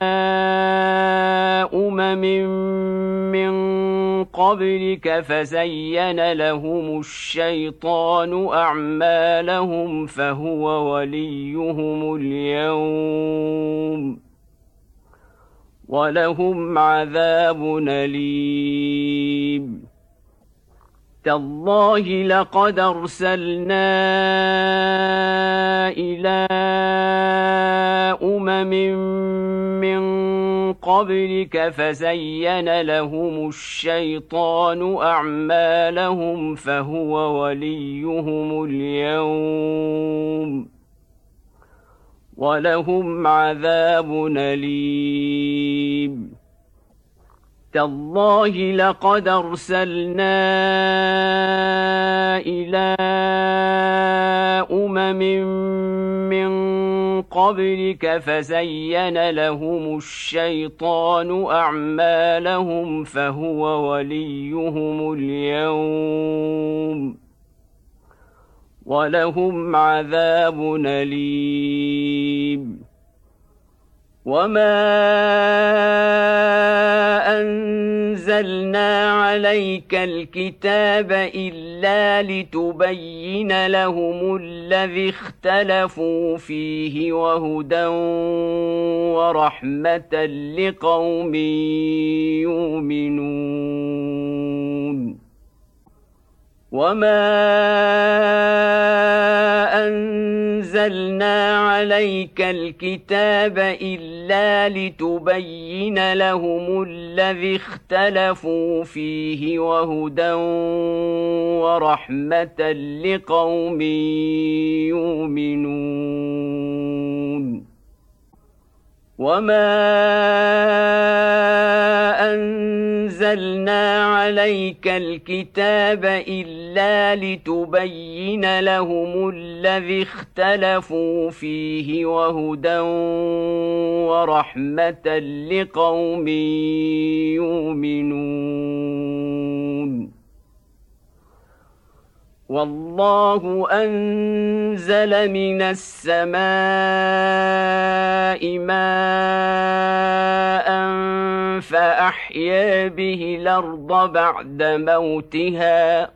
Speaker 1: أمم من قبلك فزين لهم الشيطان أعمالهم فهو وليهم اليوم ولهم عذاب أليم تالله لقد أرسلنا إلى أمم من قبلك فزين لهم الشيطان أعمالهم فهو وليهم اليوم ولهم عذاب أليم تالله لقد أرسلنا إلى أمم من قبلك فزين لهم الشيطان أعمالهم فهو وليهم اليوم ولهم عذاب أليم وما أنزلنا عليك الكتاب إلا لتبين لهم الذي اختلفوا فيه وهدى ورحمة لقوم يؤمنون وما أنزلنا عليك الكتاب إلا لتبين لهم الذي اختلفوا فيه وهدى ورحمة لقوم يؤمنون وما أنزلنا عليك الكتاب إلا لتبين لهم الذي اختلفوا فيه وهدى ورحمة لقوم يؤمنون والله أنزل من السماء ماء فأحيا به الأرض بعد موتها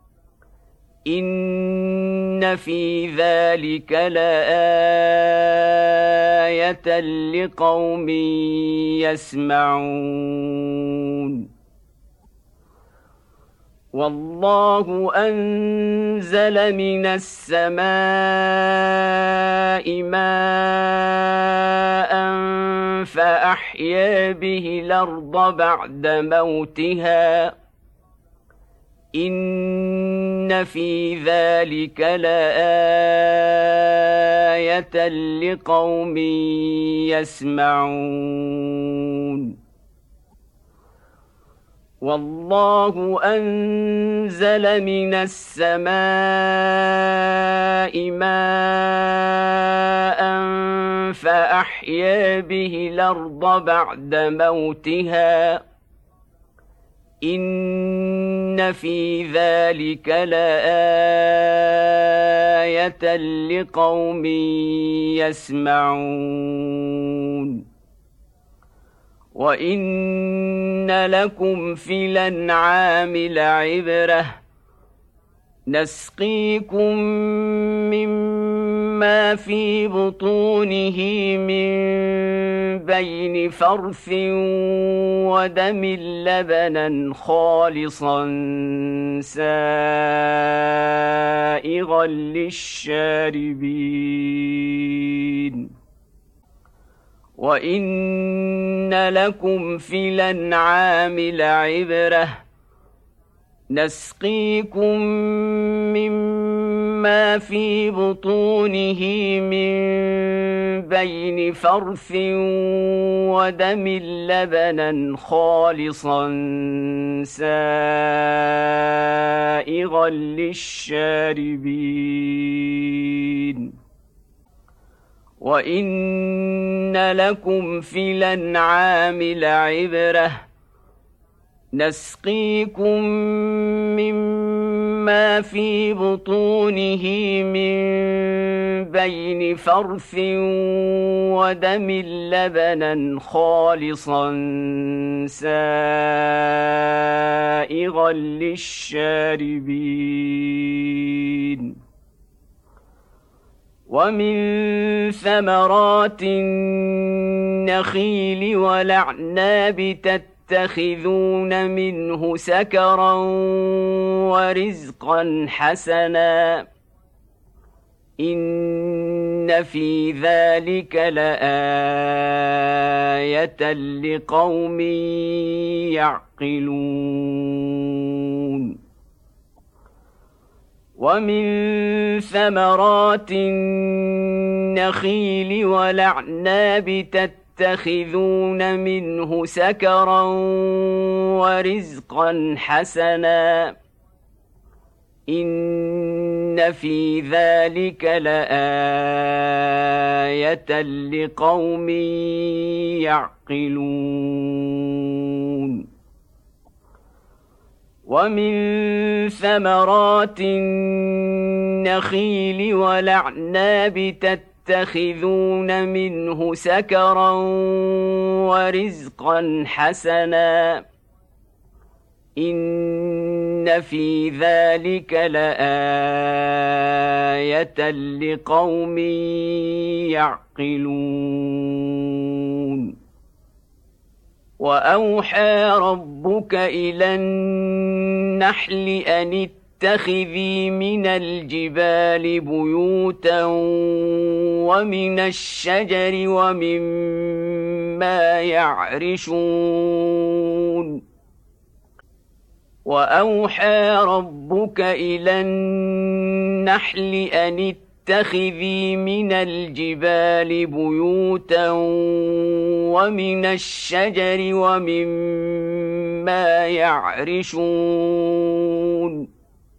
Speaker 1: إن في ذلك لآية لقوم يسمعون والله أنزل من السماء ماء فأحيا به الأرض بعد موتها إن في ذلك لآية لقوم يسمعون والله أنزل من السماء ماء فأحيا به الأرض بعد موتها إن في ذلك لآية لقوم يسمعون وإن لكم في الأنعام لعبرة نسقيكم مما في بطونه من بين فرث ودم لبنا خالصا سائغا للشاربين وإن لكم في الأنعام لعبرة نسقيكم مما في بطونه من بين فرث ودم لبنا خالصا سائغا للشاربين وإن لكم في الأنعام لعبرة نسقيكم مما في بطونه من بين فرث ودم لبنا خالصا سائغا للشاربين ومن ثمرات النخيل والأعناب تتخذون منه سكرا ورزقا حسنا إن في ذلك لآية لقوم يعقلون ومن ثمرات النخيل والأعناب تتخذون منه سكرا ورزقا حسنا إن في ذلك لآية لقوم يعقلون ومن ثمرات النخيل والأعناب تتخذون منه سكرا ورزقا حسنا إن في ذلك لآية لقوم يعقلون وأوحى ربك إلى النحل أن اتخذي من الجبال بيوتا ومن الشجر ومما يعرشون وأوحى ربك إلى النحل أن اتخذي من الجبال بيوتا ومن الشجر ومما يعرشون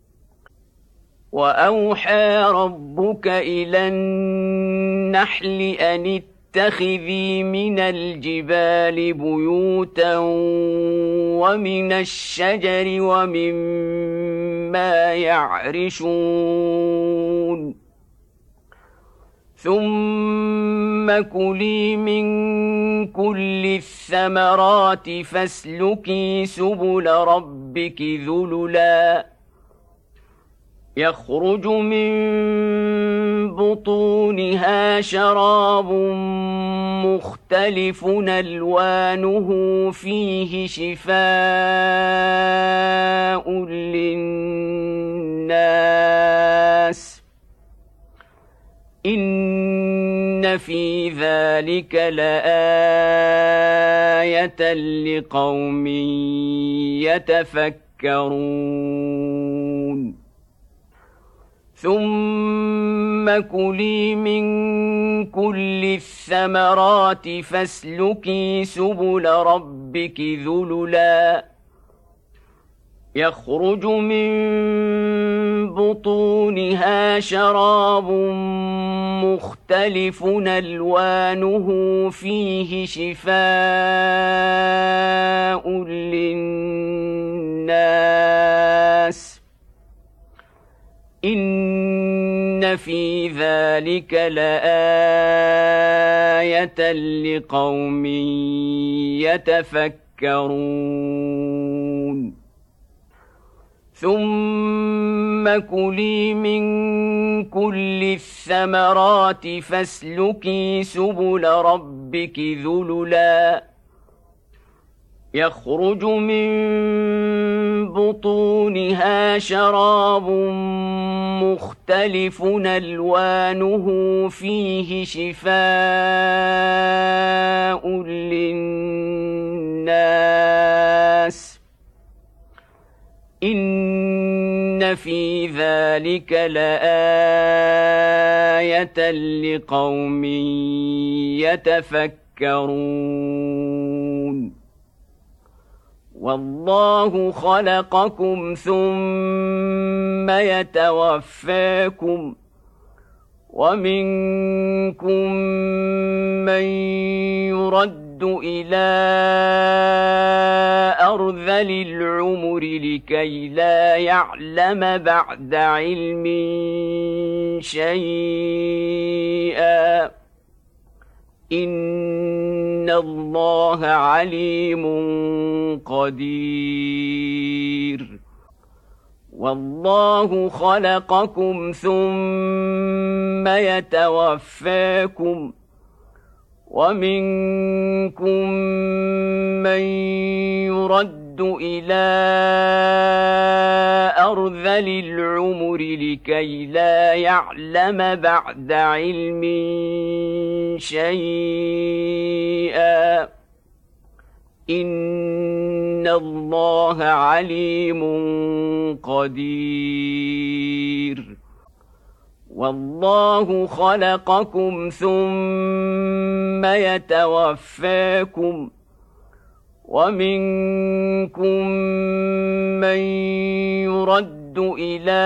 Speaker 1: وأوحى ربك إلى النحل أن اتخذي من الجبال بيوتا ومن الشجر ومما يعرشون ثم كلي من كل الثمرات فاسلكي سبل ربك ذللا يخرج من بطونها شراب مختلف ألوانه فيه شفاء للناس إن في ذلك لآية لقوم يتفكرون ثم كلي من كل الثمرات فاسلكي سبل ربك ذللا يخرج من بطونها شراب مختلف ألوانه فيه شفاء للناس إن في ذلك لآية لقوم يتفكرون ثم كلي من كل الثمرات فاسلكي سبل ربك ذللا يخرج من بطونها شراب مختلف ألوانه فيه شفاء للناس إن في ذلك لآية لقوم يتفكرون والله خلقكم ثم يتوفاكم ومنكم من يرد إلى أرذل العمر لكي لا يعلم بعد علم شيئا إن الله عليم قدير والله خلقكم ثم يتوفاكم ومنكم من يرد إلى أرذل العمر لكي لا يعلم بعد علم شيئا إن الله عليم قدير والله خلقكم ثم يتوفاكم ومنكم من يرد إلى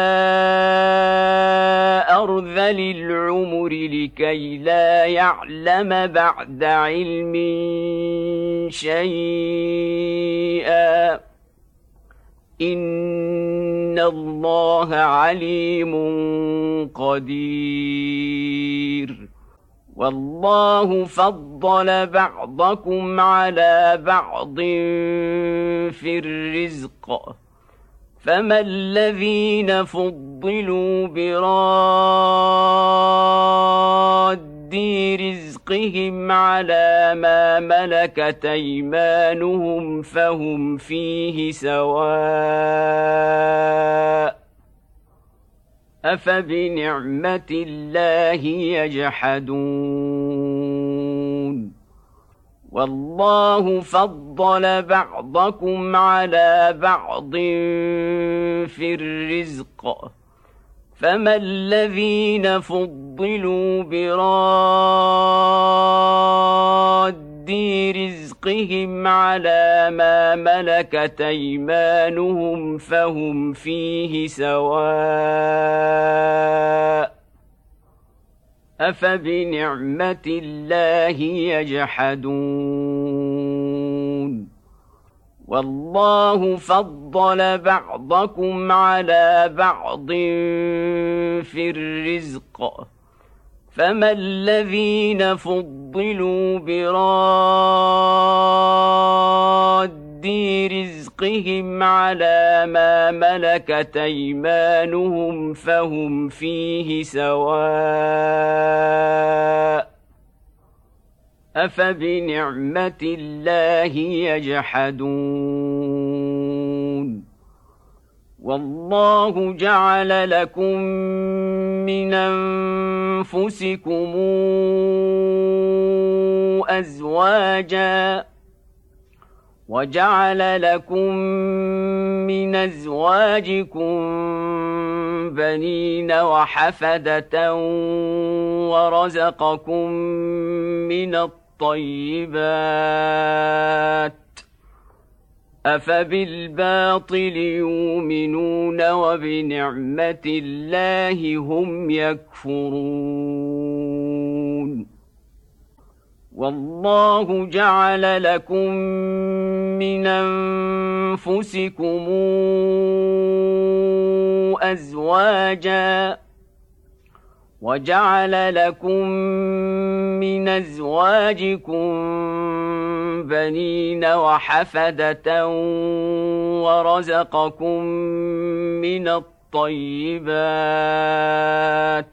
Speaker 1: أرذل العمر لكي لا يعلم بعد علم شيئا إن الله عليم قدير والله فضل بعضكم على بعض في الرزق فما الذين فضلوا براد رزقهم على ما ملكت أيمانهم فهم فيه سواء أفبنعمة الله يجحدون والله فضل بعضكم على بعض في الرزق فما الذين فضلوا براد رزقهم على ما ملكت أيمانهم فهم فيه سواء أفبنعمة الله يجحدون والله فضل بعضكم على بعض في الرزق فما الذين فضلوا براد رزقهم على ما ملكت أيمانهم فهم فيه سواء أفبنعمة الله يجحدون والله جعل لكم من أنفسكم أزواجا وجعل لكم من أزواجكم بنين وحفدة ورزقكم من الطيبات أفبالباطل يؤمنون وبنعمة الله هم يكفرون والله جعل لكم من أنفسكم أزواجا وجعل لكم من أزواجكم بنين وحفدة ورزقكم من الطيبات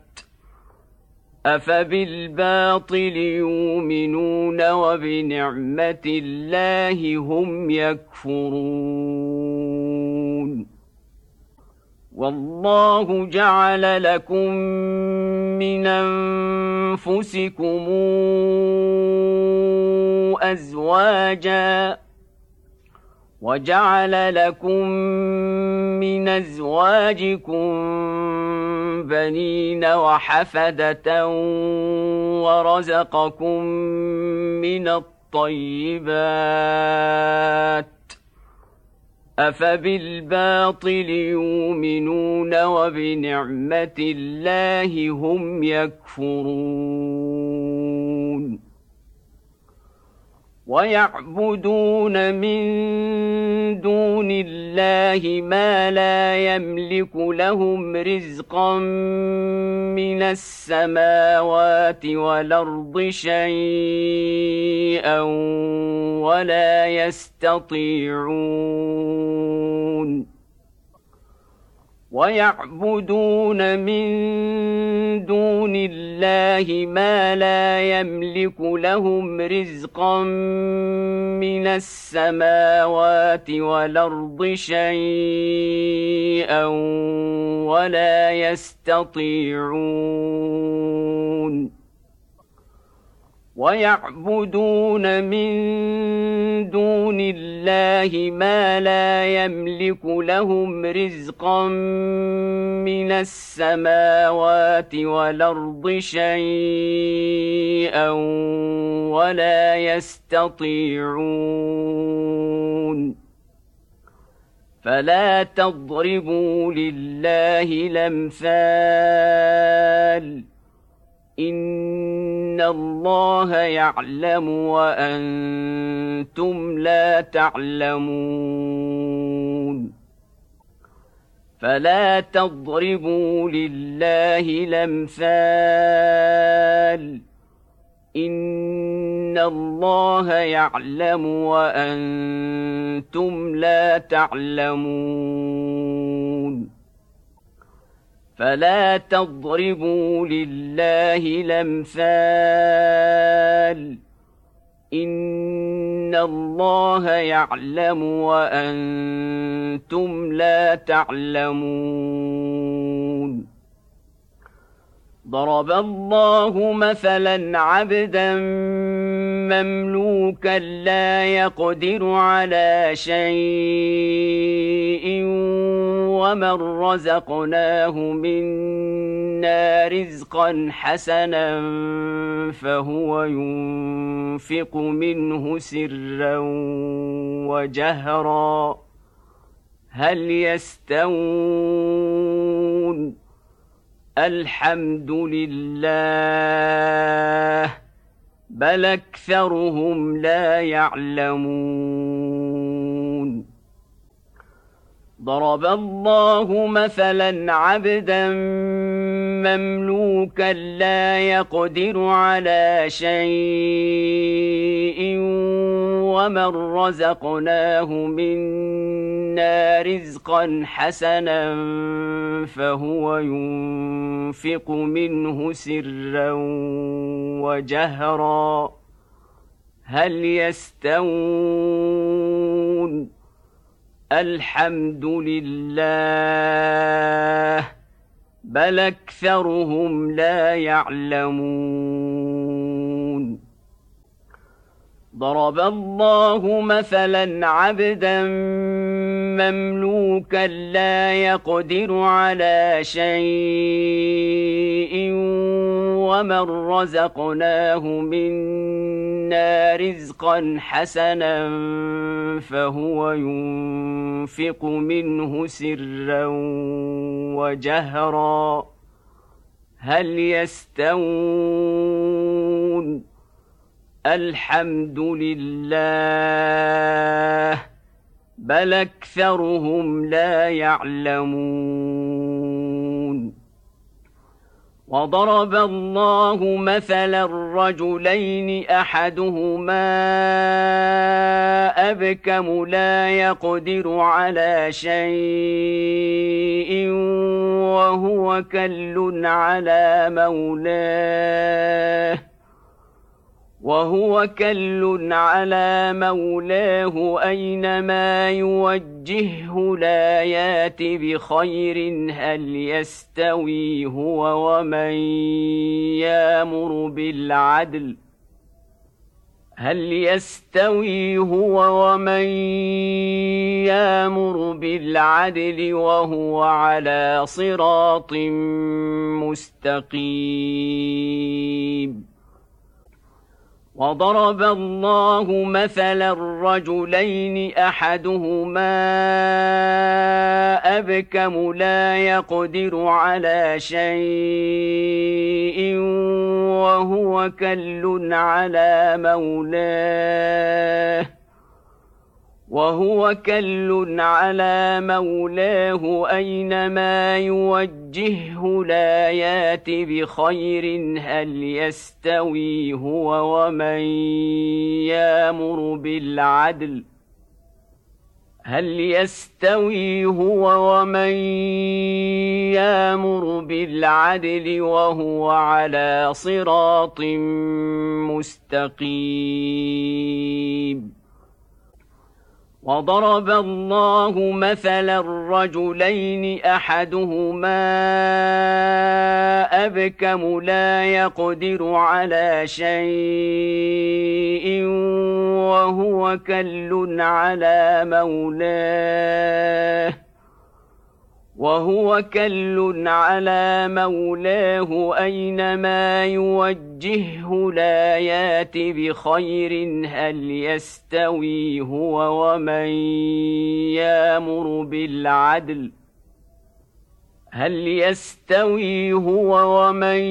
Speaker 1: أفبالباطل يؤمنون وبنعمة الله هم يكفرون والله جعل لكم من أنفسكم أزواجا وجعل لكم من أزواجكم بنين وحفدة ورزقكم من الطيبات أفبالباطل يؤمنون وبنعمة الله هم يكفرون ويعبدون من دون الله ما لا يملك لهم رزقا من السماوات والأرض شيئا ولا يستطيعون ويعبدون من دون الله ما لا يملك لهم رزقا من السماوات والأرض شيئا ولا يستطيعون ويعبدون من دون الله ما لا يملك لهم رزقا من السماوات والأرض شيئا ولا يستطيعون فلا تضربوا لله الأمثال إن الله يعلم وأنتم لا تعلمون فلا تضربوا لله الأمثال إن الله يعلم وأنتم لا تعلمون فلا تضربوا لله الأمثال إن الله يعلم وأنتم لا تعلمون ضرب الله مثلا عبدا مملوكا لا يقدر على شيء ومن رزقناه منا رزقا حسنا فهو ينفق منه سرا وجهرا هل يستوون الحمد لله بل أكثرهم لا يعلمون ضرب الله مثلا عبدا مملوكا لا يقدر على شيء ومن رزقناه منا رزقا حسنا فهو ينفق منه سرا وجهرا هل يستوون الحمد لله بل أكثرهم لا يعلمون ضرب الله مثلا عبدا مملوكا لا يقدر على شيء ومن رزقناه منا رزقا حسنا فهو ينفق منه سرا وجهرا هل يستوون الحمد لله بل أكثرهم لا يعلمون. وضرب الله مثلا رجلين أحدهما أبكم لا يقدر على شيء وهو كل على مولاه وهو كل على مولاه أينما يوجهه لا يات بخير هل يستوي هو ومن يأمر بالعدل هل يستوي هو ومن يأمر بالعدل وهو على صراط مستقيم. وضرب الله مثلا رجلين أحدهما أبكم لا يقدر على شيء وهو كل على مولاه وهو كل على مولاه أينما يوجهه لا يات بخير هل يستوي هو ومن يأمر بالعدل هل يستوي هو ومن يأمر بالعدل وهو على صراط مستقيم. وضرب الله مثلا رجلين أحدهما أبكم لا يقدر على شيء وهو كل على مولاه وهو كل على مولاه أينما يوجهه لا يات بخير هل يستوي هو ومن يأمر بالعدل هل يستوي هو ومن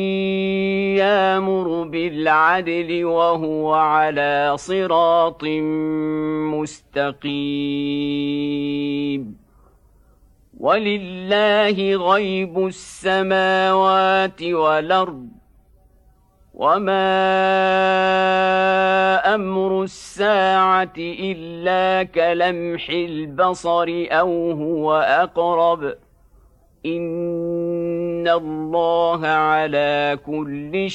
Speaker 1: يأمر بالعدل وهو على صراط مستقيم. ولله غيب السماوات والأرض وما أمر الساعة إلا كلمح البصر أو هو أقرب إن الله على كل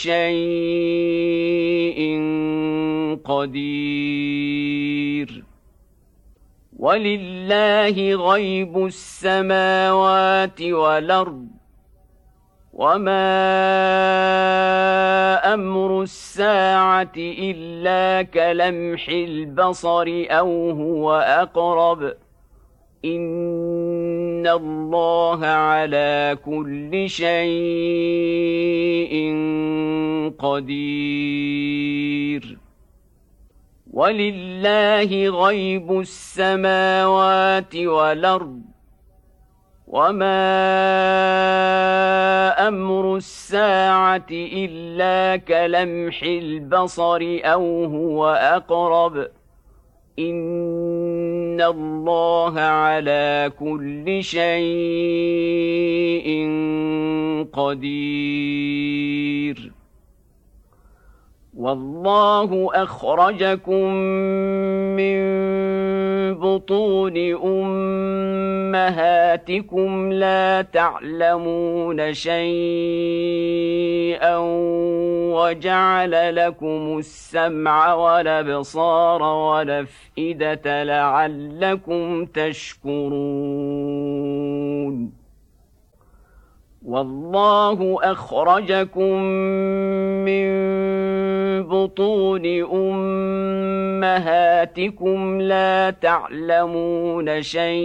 Speaker 1: شيء قدير. ولله غيب السماوات والأرض وما أمر الساعة إلا كلمح البصر أو هو أقرب إن الله على كل شيء قدير. ولله غيب السماوات والأرض وما أمر الساعة إلا كلمح البصر أو هو أقرب إن الله على كل شيء قدير. والله أخرجكم من بطون أمهاتكم لا تعلمون شيئا وجعل لكم السمع والأبصار والأفئدة لعلكم تشكرون. والله أخرجكم من بطون أمهاتكم لا تعلمون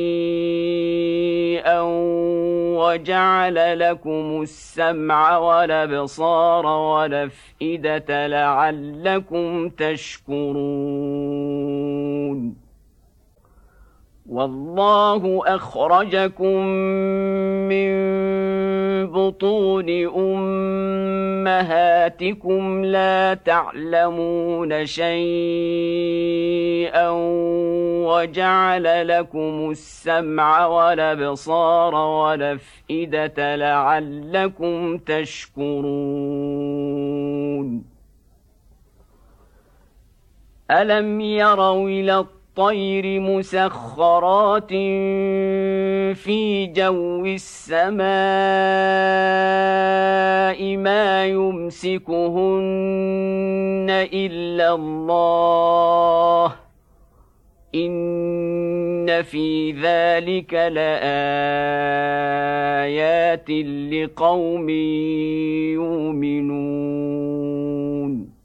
Speaker 1: شيئا وجعل لكم السمع والأبصار والأفئدة لعلكم تشكرون. والله أخرجكم من بطون أمهاتكم لا تعلمون شيئا وجعل لكم السمع والأبصار والأفئدة لعلكم تشكرون ألم يروا إلى الطير مسخرات في جو السماء ما يمسكهن إلا الله إن في ذلك لآيات لقوم يؤمنون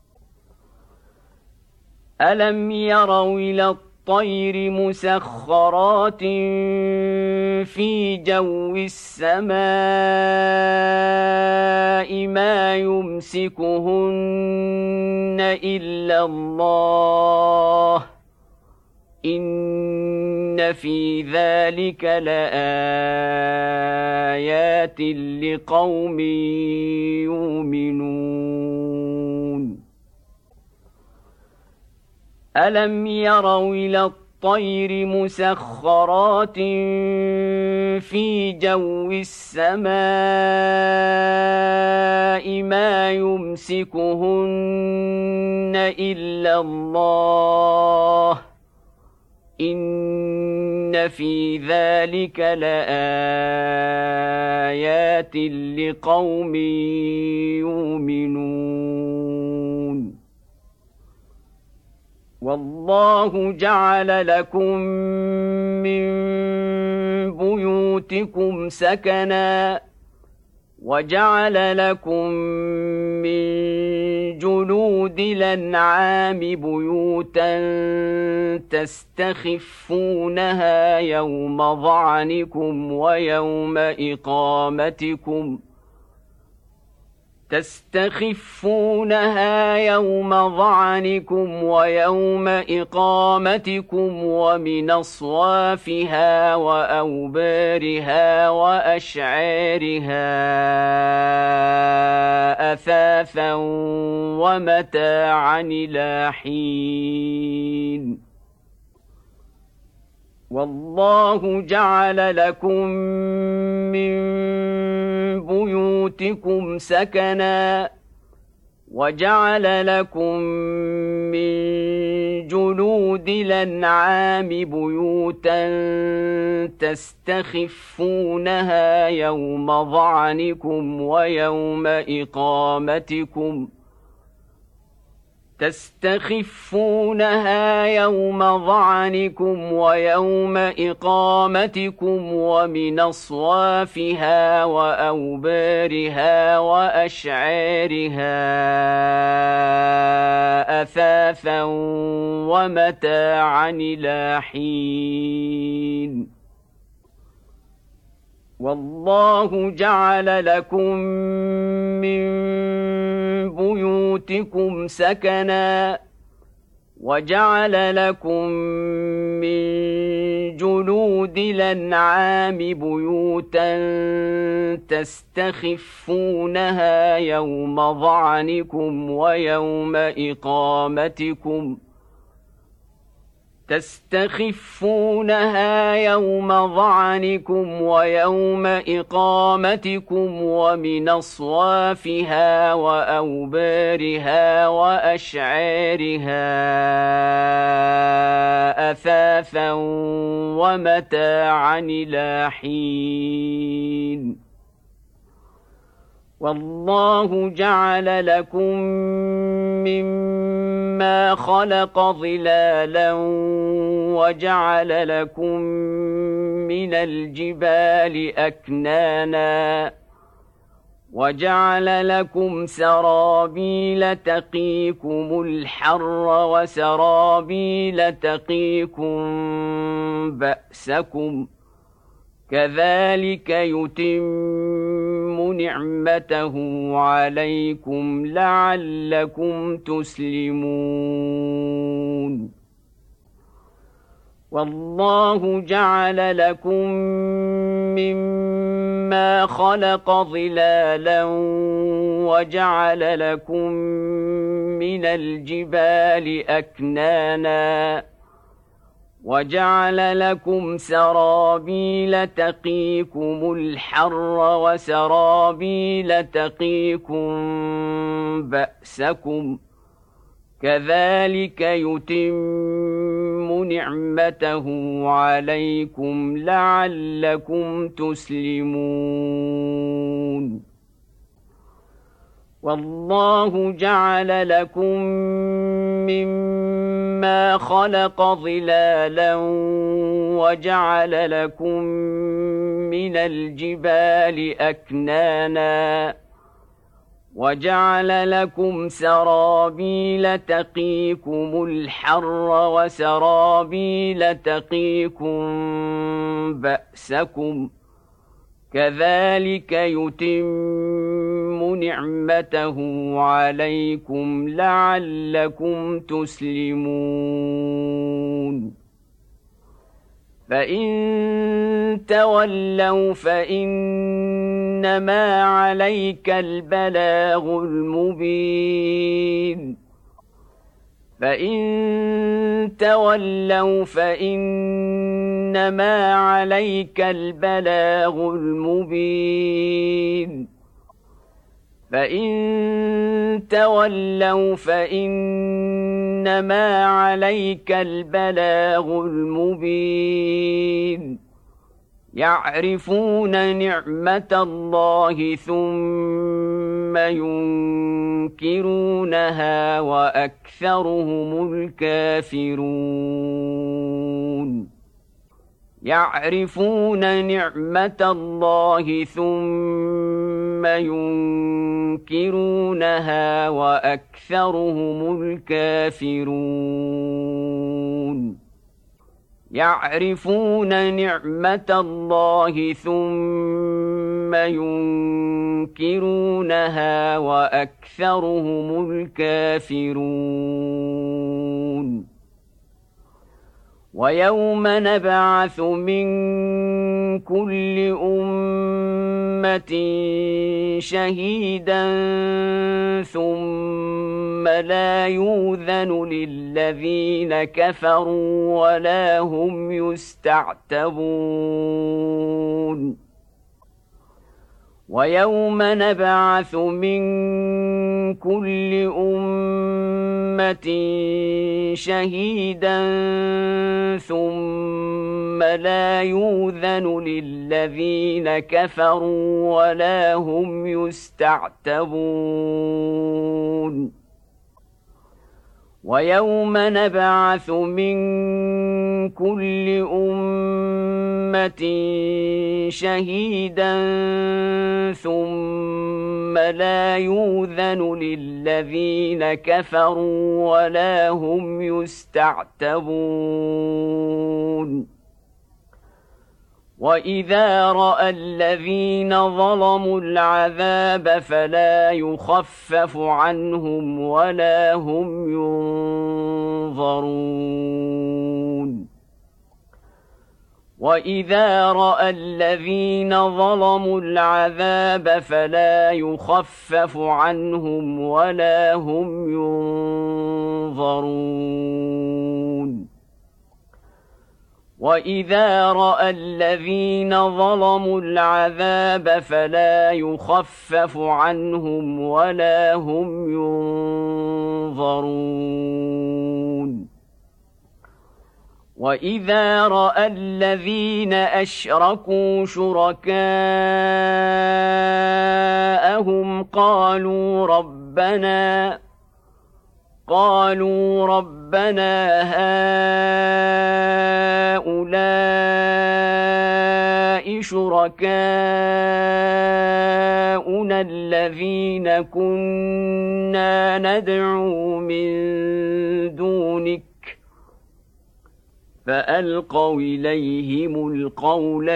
Speaker 1: ألم يروا إلى الطير مسخرات في جو السماء ما يمسكهن إلا الله إن في ذلك لآيات لقوم يؤمنون ألم يروا إلى الطير مسخرات في جو السماء ما يمسكهن إلا الله إن في ذلك لآيات لقوم يؤمنون والله جعل لكم من بيوتكم سكنا وجعل لكم من جلود الأنعام بيوتا تستخفونها يوم ظعنكم ويوم إقامتكم تستخفونها يوم ظعنكم ويوم إقامتكم ومن أصوافها وأوبارها وأشعارها أثاثا ومتاعا إلى حين والله جعل لكم من بيوتكم سكنا وجعل لكم من جلود الأنعام بيوتا تستخفونها يوم ظعنكم ويوم إقامتكم تستخفونها يوم ظعنكم ويوم إقامتكم ومن أصوافها وأوبارها وأشعارها أثاثا ومتاعا إلى حين والله جعل لكم من بيوتكم سكنا وجعل لكم من جلود الأنعام بيوتا تستخفونها يوم ظعنكم ويوم إقامتكم تستخفونها يوم ظعنكم ويوم إقامتكم ومن أصوافها وأوبارها وأشعارها أثاثا ومتاعا إلى حين والله جعل لكم مما خلق ظلالا وجعل لكم من الجبال أكنانا وجعل لكم سرابيل تقيكم الحر وسرابيل تقيكم بأسكم كذلك يتم نعمته عليكم لعلكم تسلمون والله جعل لكم مما خلق ظلالا وجعل لكم من الجبال أكنانا وجعل لكم سرابيل تقيكم الحر وسرابيل تقيكم بأسكم كذلك يتم نعمته عليكم لعلكم تسلمون والله جعل لكم مما خلق ظلالا وجعل لكم من الجبال أكنانا وجعل لكم سرابيل تقيكم الحر وسرابيل تقيكم بأسكم كذلك يتم نعمته عليكم لعلكم تسلمون فإن تولوا فإنما عليك البلاغ المبين فإن تولوا فإنما عليك البلاغ المبين فإن تولوا فإنما عليك البلاغ المبين يعرفون نعمة الله ثم ينكرونها وأكثرهم الكافرون يعرفون نعمة الله ثم ينكرونها وأكثرهم الكافرون يعرفون نعمة الله ثم ينكرونها وأكثرهم الكافرون ويوم نبعث من كل أمة شهيدا ثم لا يؤذن للذين كفروا ولا هم يستعتبون ويوم نبعث من كل أمة شهيدا ثم لا يؤذن للذين كفروا ولا هم يستعتبون ويوم نبعث من كل أمة شهيدا ثم لا يؤذن للذين كفروا ولا هم يستعتبون وإذا رأى الذين ظلموا العذاب فلا يخفف عنهم ولا هم ينظرون وإذا رأى الذين ظلموا العذاب فلا يخفف عنهم ولا هم ينظرون وإذا رأى الذين ظلموا العذاب فلا يخفف عنهم ولا هم ينظرون وإذا رأى الذين أشركوا شركاءهم قالوا ربنا قالوا ربنا هؤلاء شركاؤنا الذين كنا ندعو من دونك فألقوا إليهم القول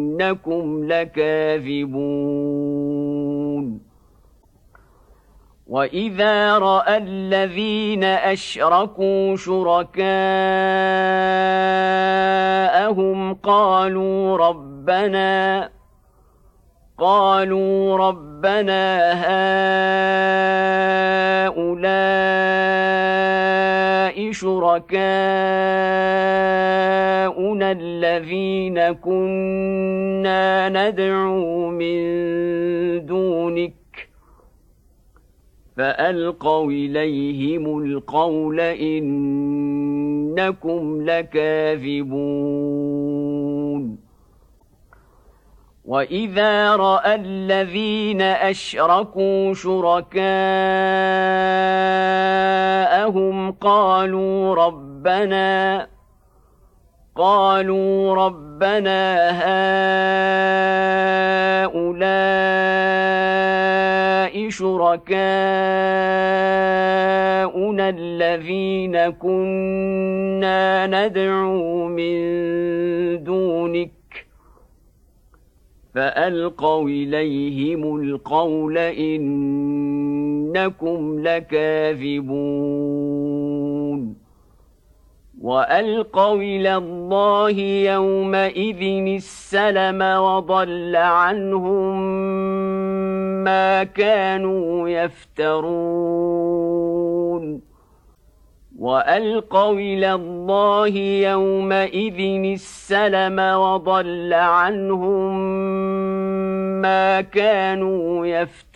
Speaker 1: إنكم لكاذبون وإذا رأى الذين أشركوا شركاءهم قالوا ربنا قالوا ربنا هؤلاء شركاؤنا الذين كنا ندعو من دونك فألقوا إليهم القول إنكم لكاذبون وإذا رأى الذين أشركوا شركاءهم قالوا ربنا قالوا ربنا هؤلاء شركاؤنا الذين كنا ندعو من دونك فألقوا إليهم القول إنكم لكاذبون وألقوا إلى الله يومئذ السلم وضل عنهم ما كانوا يفترون وألقوا إلى الله يومئذ السلم وضل عنهم ما كانوا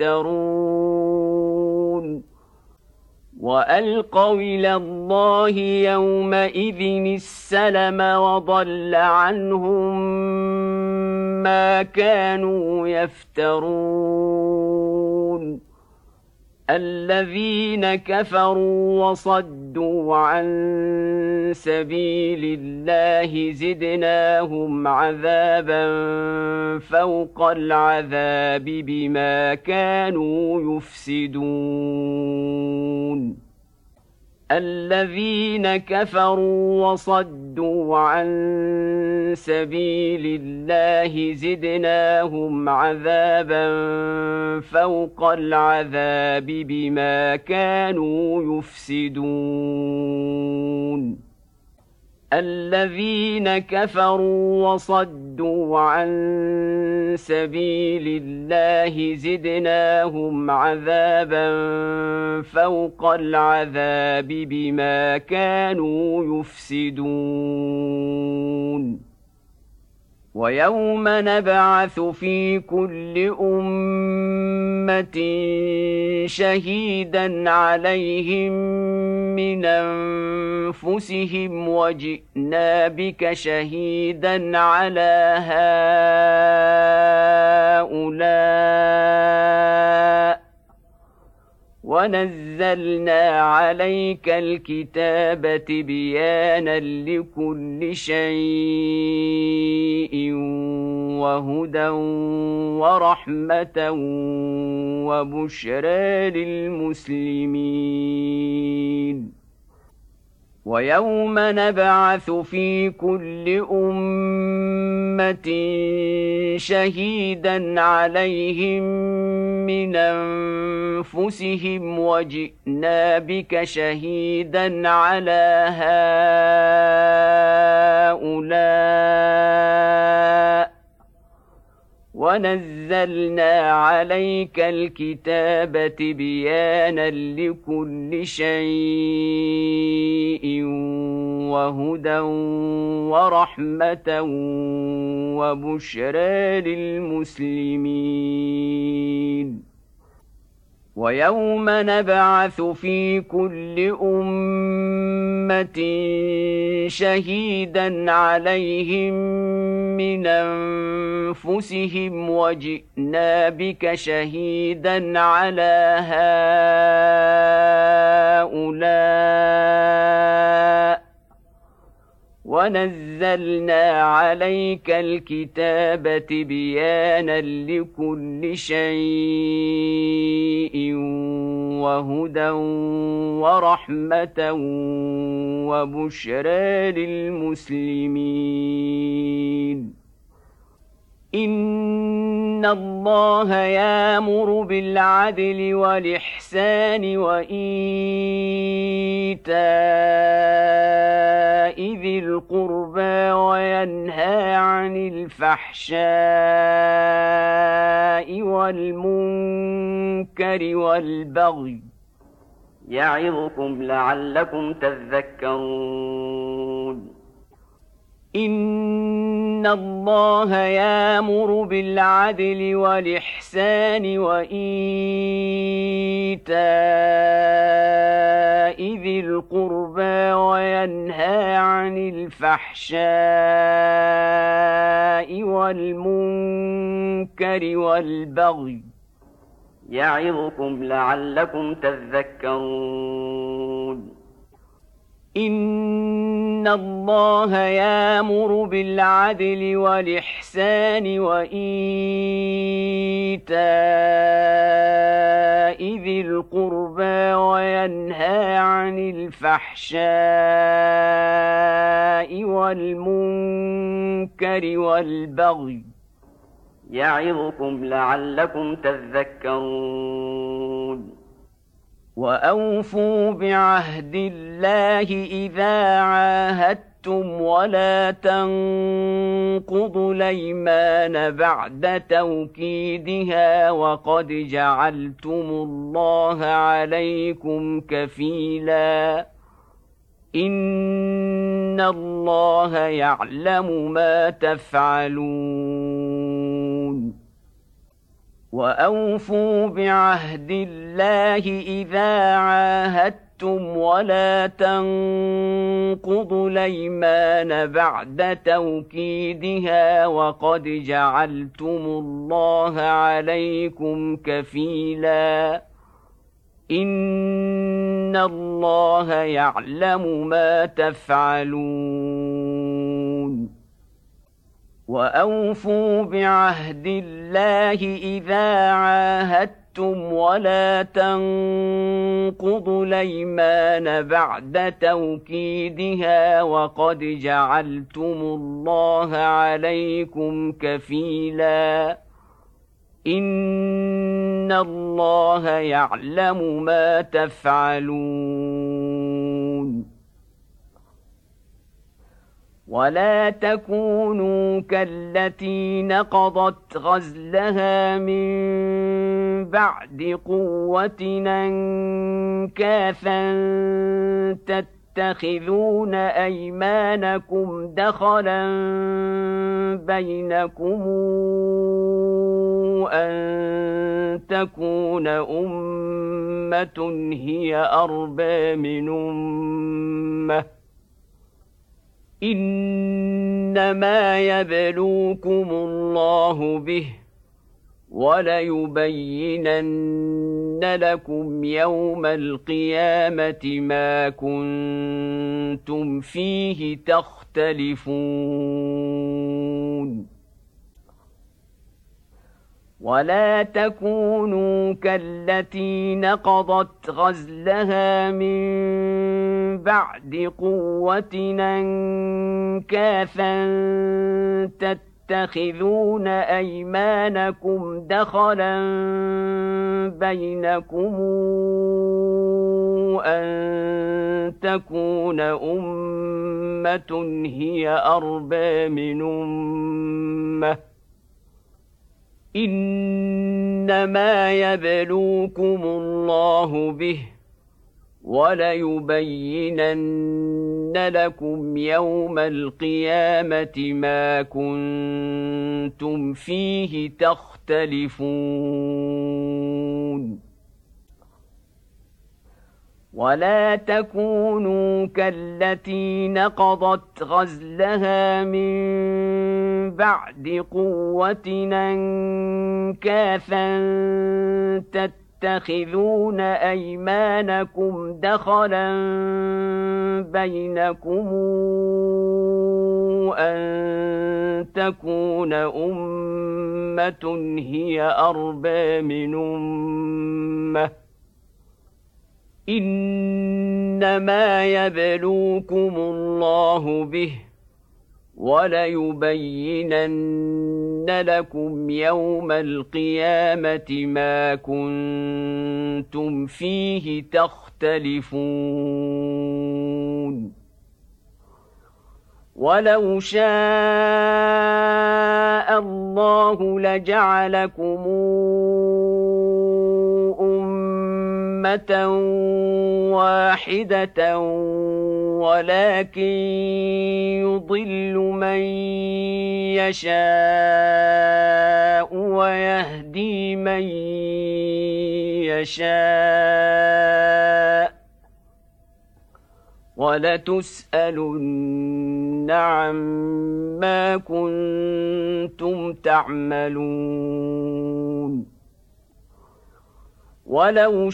Speaker 1: يفترون وألقوا إلى الله يومئذ السلم وضل عنهم ما كانوا يفترون الذين كفروا وصدوا عن سبيل الله زدناهم عذابا فوق العذاب بما كانوا يفسدون الذين كفروا وصدوا عن سبيل الله زدناهم عذابا فوق العذاب بما كانوا يفسدون الذين كفروا وصدوا عن سبيل الله زدناهم عذابا فوق العذاب بما كانوا يفسدون ويوم نبعث في كل أمة شهيدا عليهم من أنفسهم وجئنا بك شهيدا على هؤلاء ونزلنا عليك الكتاب تبيانا لكل شيء وهدى ورحمة وبشرى للمسلمين ويوم نبعث في كل أمة شهيدا عليهم من أنفسهم وجئنا بك شهيدا على هؤلاء ونزلنا عليك الكتاب تبيانا لكل شيء وهدى ورحمة وبشرى للمسلمين ويوم نبعث في كل أمة شهيدا عليهم من أنفسهم وجئنا بك شهيدا على هؤلاء ونزلنا عليك الكتاب تبيانا لكل شيء وهدى ورحمة وبشرى للمسلمين إن الله يأمر بالعدل والإحسان وإيتاء ذي القربى وينهى عن الفحشاء والمنكر والبغي
Speaker 2: يعظكم لعلكم تذكرون
Speaker 1: إن الله يأمر بالعدل والإحسان وإيتاء ذي القربى وينهى عن الفحشاء والمنكر والبغي
Speaker 2: يعظكم لعلكم تذكرون
Speaker 1: إن الله يأمر بالعدل والإحسان وإيتاء ذي القربى وينهى عن الفحشاء والمنكر والبغي
Speaker 2: يعظكم لعلكم تذكرون
Speaker 1: وأوفوا بعهد الله إذا عاهدتم ولا تنقضوا الأيمان بعد توكيدها وقد جعلتم الله عليكم كفيلا إن الله يعلم ما تفعلون وأوفوا بعهد الله إذا عاهدتم ولا تنقضوا الأيمان بعد توكيدها وقد جعلتم الله عليكم كفيلا إن الله يعلم ما تفعلون وأوفوا بعهد الله إذا عاهدتم ولا تنقضوا الأيمان بعد توكيدها وقد جعلتم الله عليكم كفيلا إن الله يعلم ما تفعلون ولا تكونوا كالتي نقضت غزلها من بعد قوة أنكاثا تتخذون أيمانكم دخلا بينكم أن تكون أمة هي أربى من أمة إنما يبلوكم الله به وليبينن لكم يوم القيامة ما كنتم فيه تختلفون ولا تكونوا كالتي نقضت غزلها من بعد قوة أنكاثا تتخذون أيمانكم دخلا بينكم أن تكون أمة هي أربى من أمة إنما يبلوكم الله به وليبينن لكم يوم القيامة ما كنتم فيه تختلفون ولا تكونوا كالتي نقضت غزلها من بعد قوة أنكاثا تتخذون أيمانكم دخلا بينكم أن تكون أمة هي أربى من أمة إنما يبلوكم الله به وليبينن لكم يوم القيامة ما كنتم فيه تختلفون ولو شاء الله لجعلكم أمة واحدة ولكن يضل من يشاء ويهدي من يشاء ولتسألن عما كنتم تعملون ولو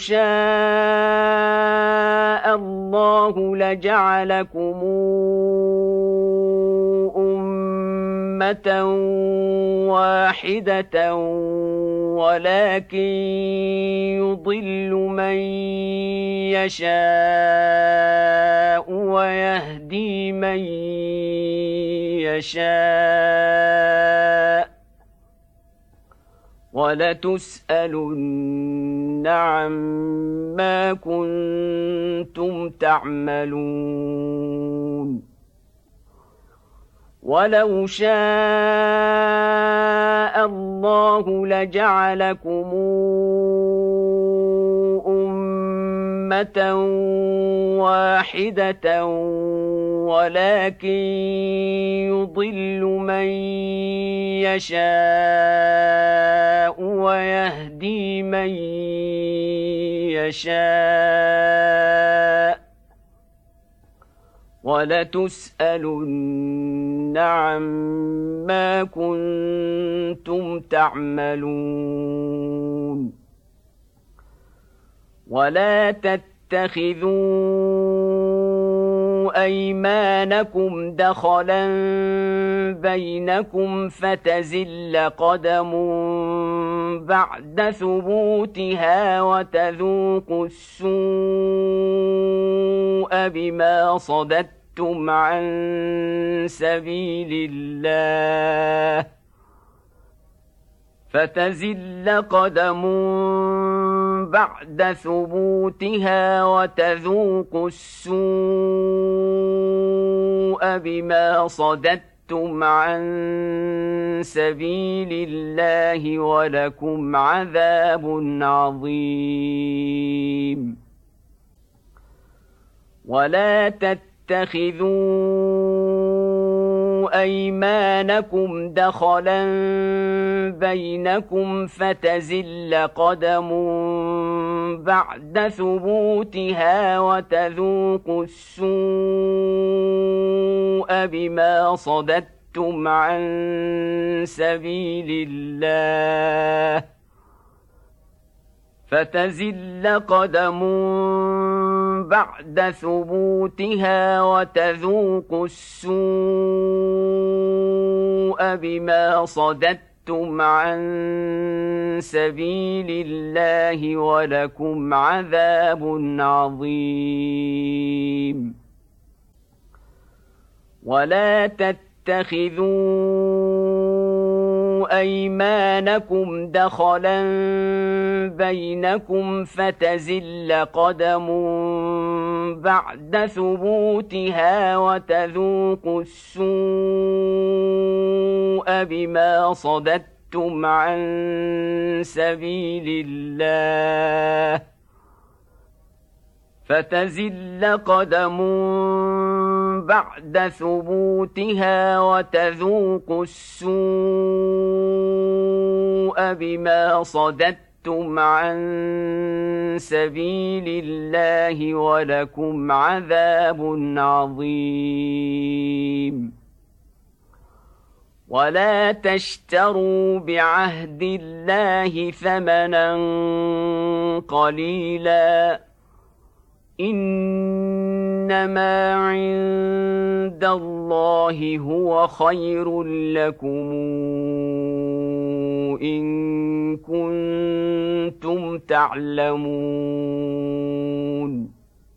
Speaker 1: شاء الله لجعلكم أمة واحدة ولكن يضل من يشاء ويهدي من يشاء ولتسألن عما كنتم تعملون ولو شاء الله لجعلكم أمة واحدة ولكن يضل من يشاء ويهدي من يشاء ولتسألن عما كنتم تعملون ولا تتخذوا أيمانكم دخلا بينكم فتزل قدم بعد ثبوتها وتذوقوا السوء بما صددتم عن سبيل الله فتزل قدم بعد ثبوتها وتذوقوا السوء بما صددتم عن سبيل الله ولكم عذاب عظيم ولا تتخذوا أيمانكم دخلا بينكم فتزل قدم بعد ثبوتها وتذوقوا السوء بما صددتم عن سبيل الله فتزل قدم بعد ثبوتها وتذوقوا السوء بما صددتم عن سبيل الله ولكم عذاب عظيم ولا تتخذوا أيمانكم دخلا بينكم فتزل قدم بعد ثبوتها وتذوقوا السوء بما صددتم عن سبيل الله فتزل قدم بعد ثبوتها وتذوقوا السوء بما صددتم عن سبيل الله ولكم عذاب عظيم ولا تشتروا بعهد الله ثمنا قليلا إنما عند الله هو خير لكم إن كنتم تعلمون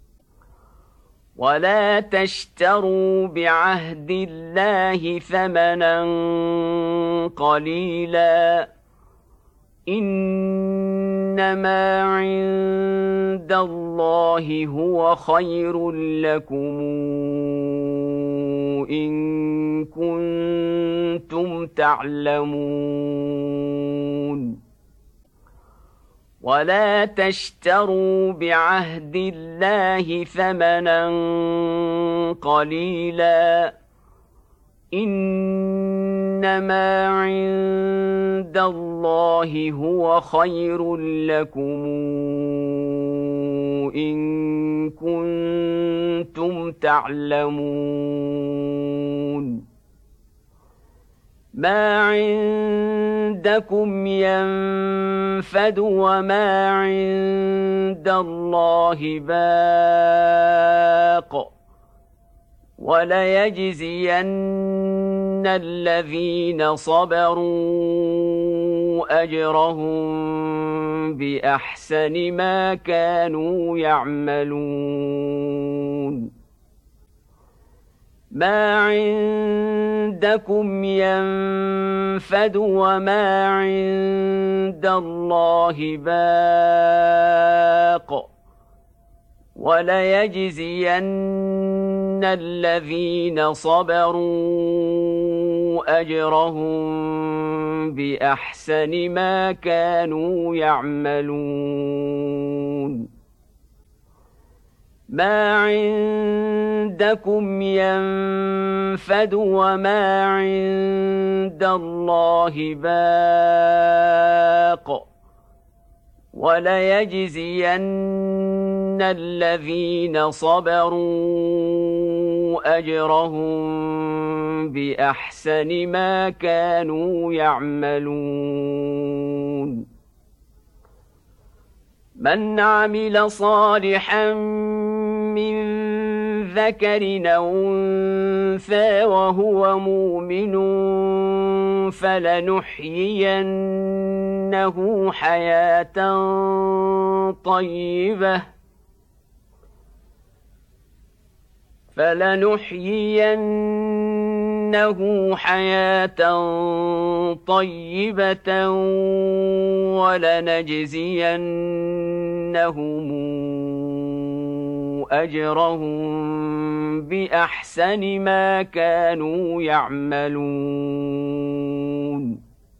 Speaker 1: ولا تشتروا بعهد الله ثمنا قليلا إنما عند الله هو خير لكم إن كنتم تعلمون ولا تشتروا بعهد الله ثمنا قليلا إنما عند الله هو خير لكم إن كنتم تعلمون ما عندكم ينفد وما عند الله باق وليجزين الذين صبروا أجرهم بأحسن ما كانوا يعملون ما عندكم ينفد وما عند الله باق وليجزين الذين صبروا أجرهم بأحسن ما كانوا يعملون ما عندكم ينفد وما عند الله باق وليجزين الذين صبروا أجرهم بأحسن ما كانوا يعملون من عمل صالحا من ذكر أو أنثى وهو مؤمن فلنحيينه حياة طيبة فلنحيينه حياة طيبة ولنجزينهم أجرهم بأحسن ما كانوا يعملون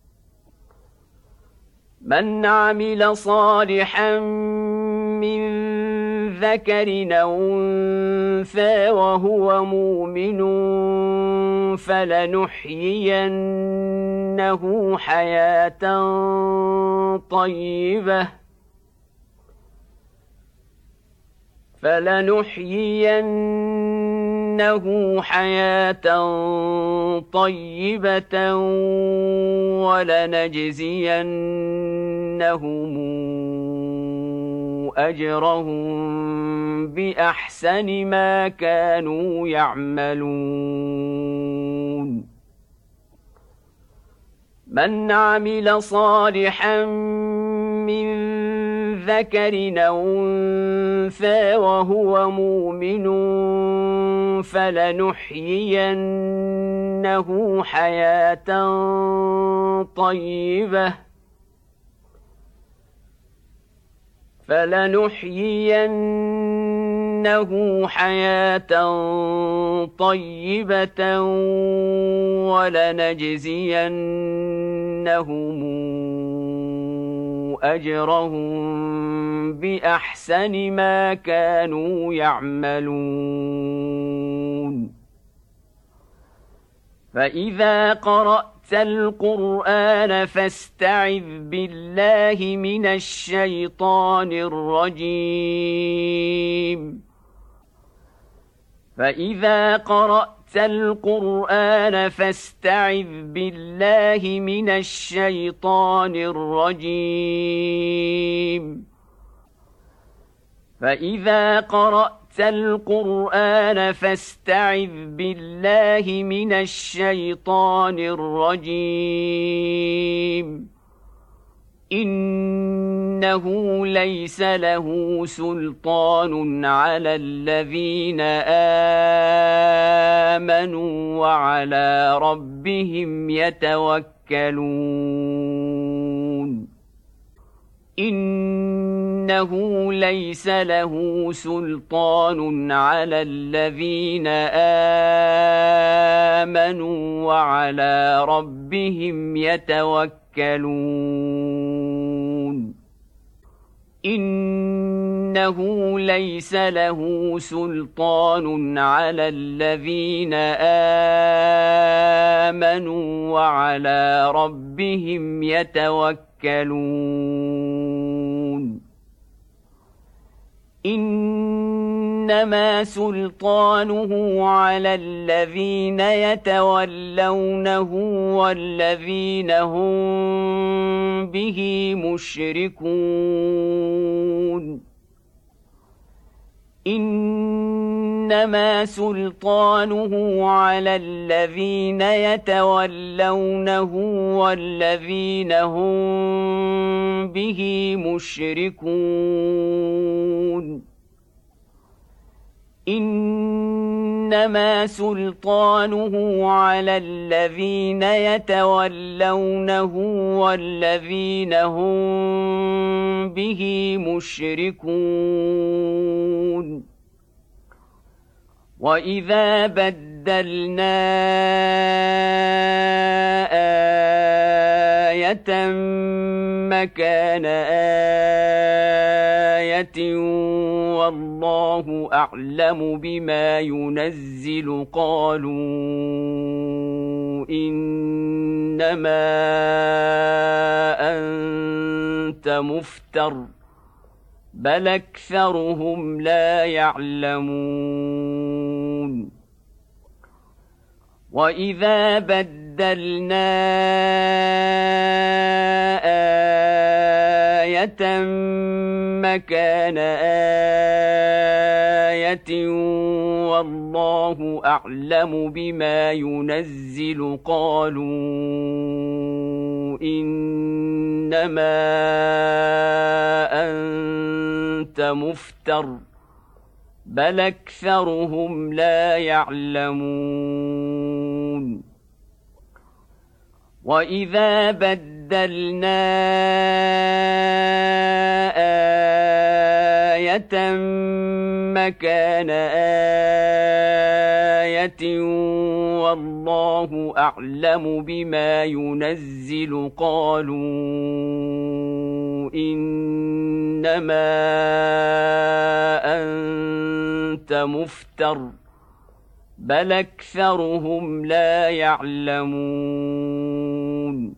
Speaker 1: من عمل صالحا من ذكر أو أنثى وهو مؤمن فلنحيينه حياة طيبة فلنحيينه حياة طيبة ولنجزينهم أجرهم بأحسن ما كانوا يعملون من عمل صالحا من ذكر أو أنثى وهو مؤمن فلنحيينه حياة طيبة فلنحيينه حياة طيبة ولنجزينهم أجرهم بأحسن ما كانوا يعملون فإذا قرأت القرآن فاستعذ بالله من الشيطان الرجيم فإذا قرأت القرآن فاستعذ بالله من الشيطان الرجيم فإذا قرأت القرآن فاستعذ بالله من الشيطان الرجيم إنه ليس له سلطان على الذين آمنوا وعلى ربهم يتوكلون يتوكلون إنه ليس له سلطان على الذين آمنوا وعلى ربهم يتوكلون إنه ليس له سلطان على الذين آمنوا وعلى ربهم يتوكلون إنما سلطانه على الذين يتولونه والذين هم به مشركون إنما سلطانه على الذين يتولونه والذين هم به مشركون إنما سلطانه على الذين يتولونه والذين هم به مشركون وإذا بدلنا آية مكان آية والله أعلم بما ينزل قالوا إنما أنت مفتر بل أكثرهم لا يعلمون وإذا بدلنا آية مكان آية والله أعلم بما ينزل قالوا إنما أنت مفتر بل أكثرهم لا يعلمون وإذا بدلنا آية مكان آية والله أعلم بما ينزل قالوا إنما أنت مفتر بل أكثرهم لا يعلمون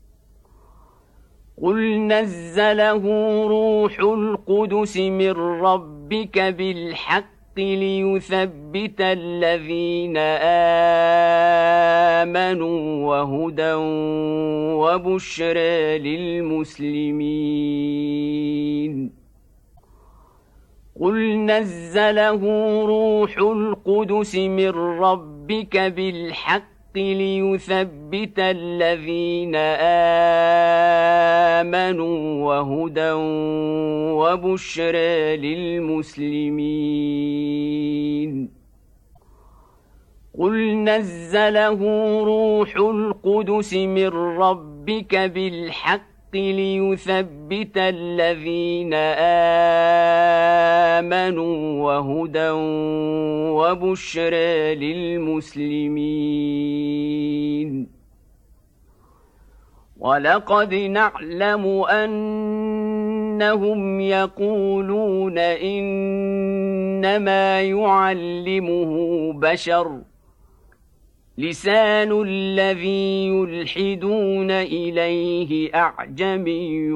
Speaker 1: قل نزله روح القدس من ربك بالحق ليثبت الذين آمنوا وهدى وبشرى للمسلمين قل نزله روح القدس من ربك بالحق ليثبت الذين آمنوا وهدى وبشرى للمسلمين قل نزله روح القدس من ربك بالحق ليثبت الذين آمنوا وهدى وبشرى للمسلمين ولقد نعلم أنهم يقولون إنما يعلمه بشر لسان الذي يلحدون إليه أعجمي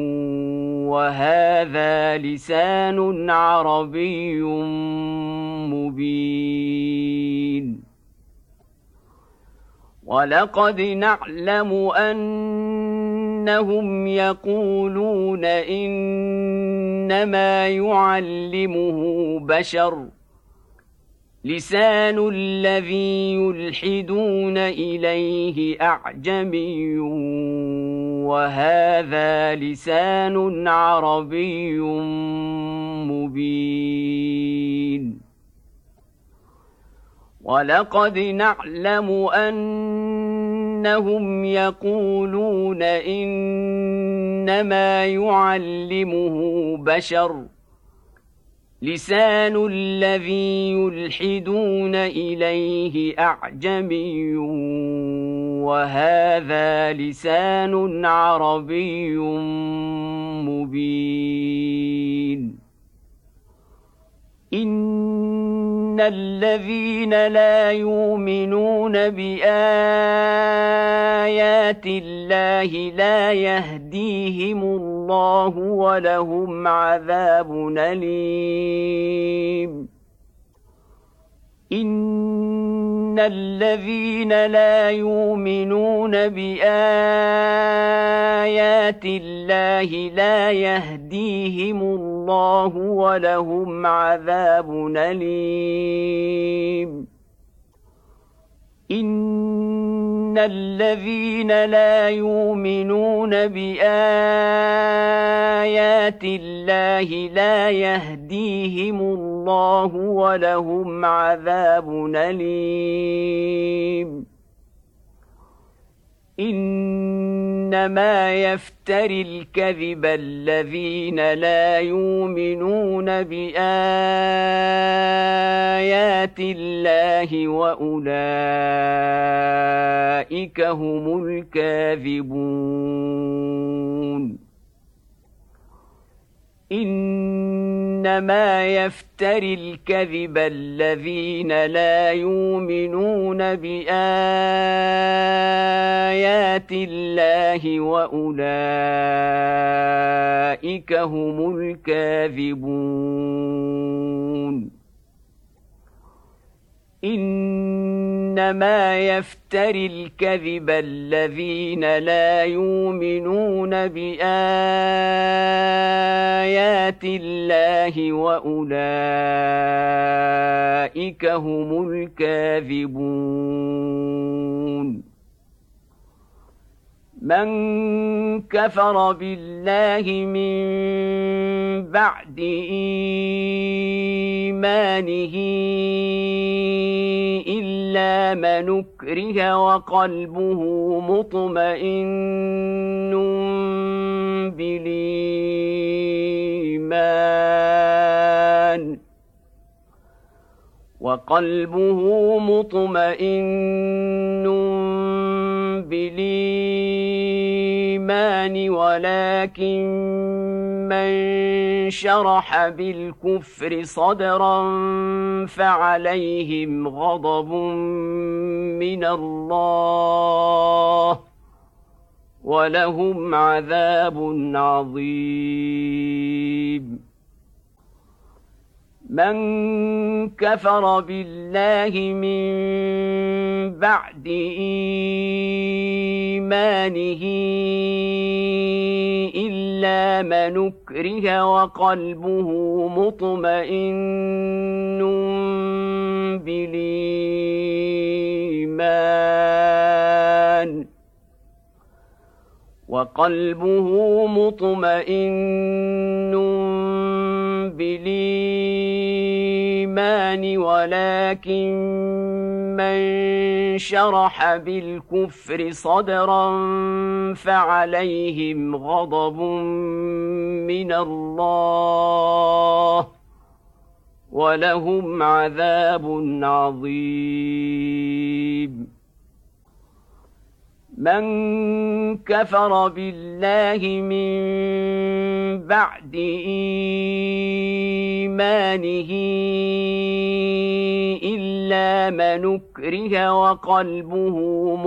Speaker 1: وهذا لسان عربي مبين ولقد نعلم أنهم يقولون إنما يعلمه بشر لسان الذي يلحدون إليه أعجمي وهذا لسان عربي مبين ولقد نعلم أن إنهم يقولون إنما يعلمه بشر لسان الذي يلحدون إليه أعجمي وهذا لسان عربي مبين إن الذين لا يؤمنون بآيات الله لا يهديهم الله ولهم عذاب أليم إن الذين لا يؤمنون بآيات الله لا يهديهم الله ولهم عذاب أليم إن الذين لا يؤمنون بآيات الله لا يهديهم الله ولهم عذاب أليم إنما يفتري الكذب الذين لا يؤمنون بآيات الله وأولئك هم الكاذبون إنما يفتري الكذب الذين لا يؤمنون بآيات الله وأولئك هم الكاذبون إنما يفتري الكذب الذين لا يؤمنون بآيات الله وأولئك هم الكاذبون من كفر بالله من بعد إيمانه إلا من أكره وقلبه مطمئن بالإيمان وقلبه مطمئن بالإيمان ولكن من شرح بالكفر صدرا فعليهم غضب من الله ولهم عذاب عظيم من كفر بالله من بعد إيمانه إلا من أكره وقلبه مطمئن بالإيمان وقلبه مطمئن بالإيمان ولكن من شرح بالكفر صدرا فعليهم غضب من الله ولهم عذاب عظيم من كفر بالله من بعد إيمانه إلا من أكره وقلبه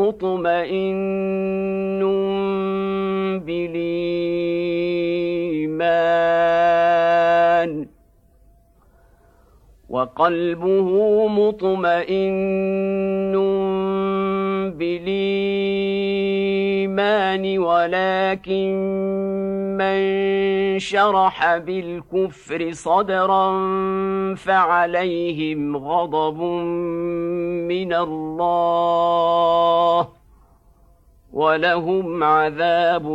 Speaker 1: مطمئن بالإيمان وقلبه مطمئن بالإيمان ولكن من شرح بالكفر صدرا فعليهم غضب من الله ولهم عذاب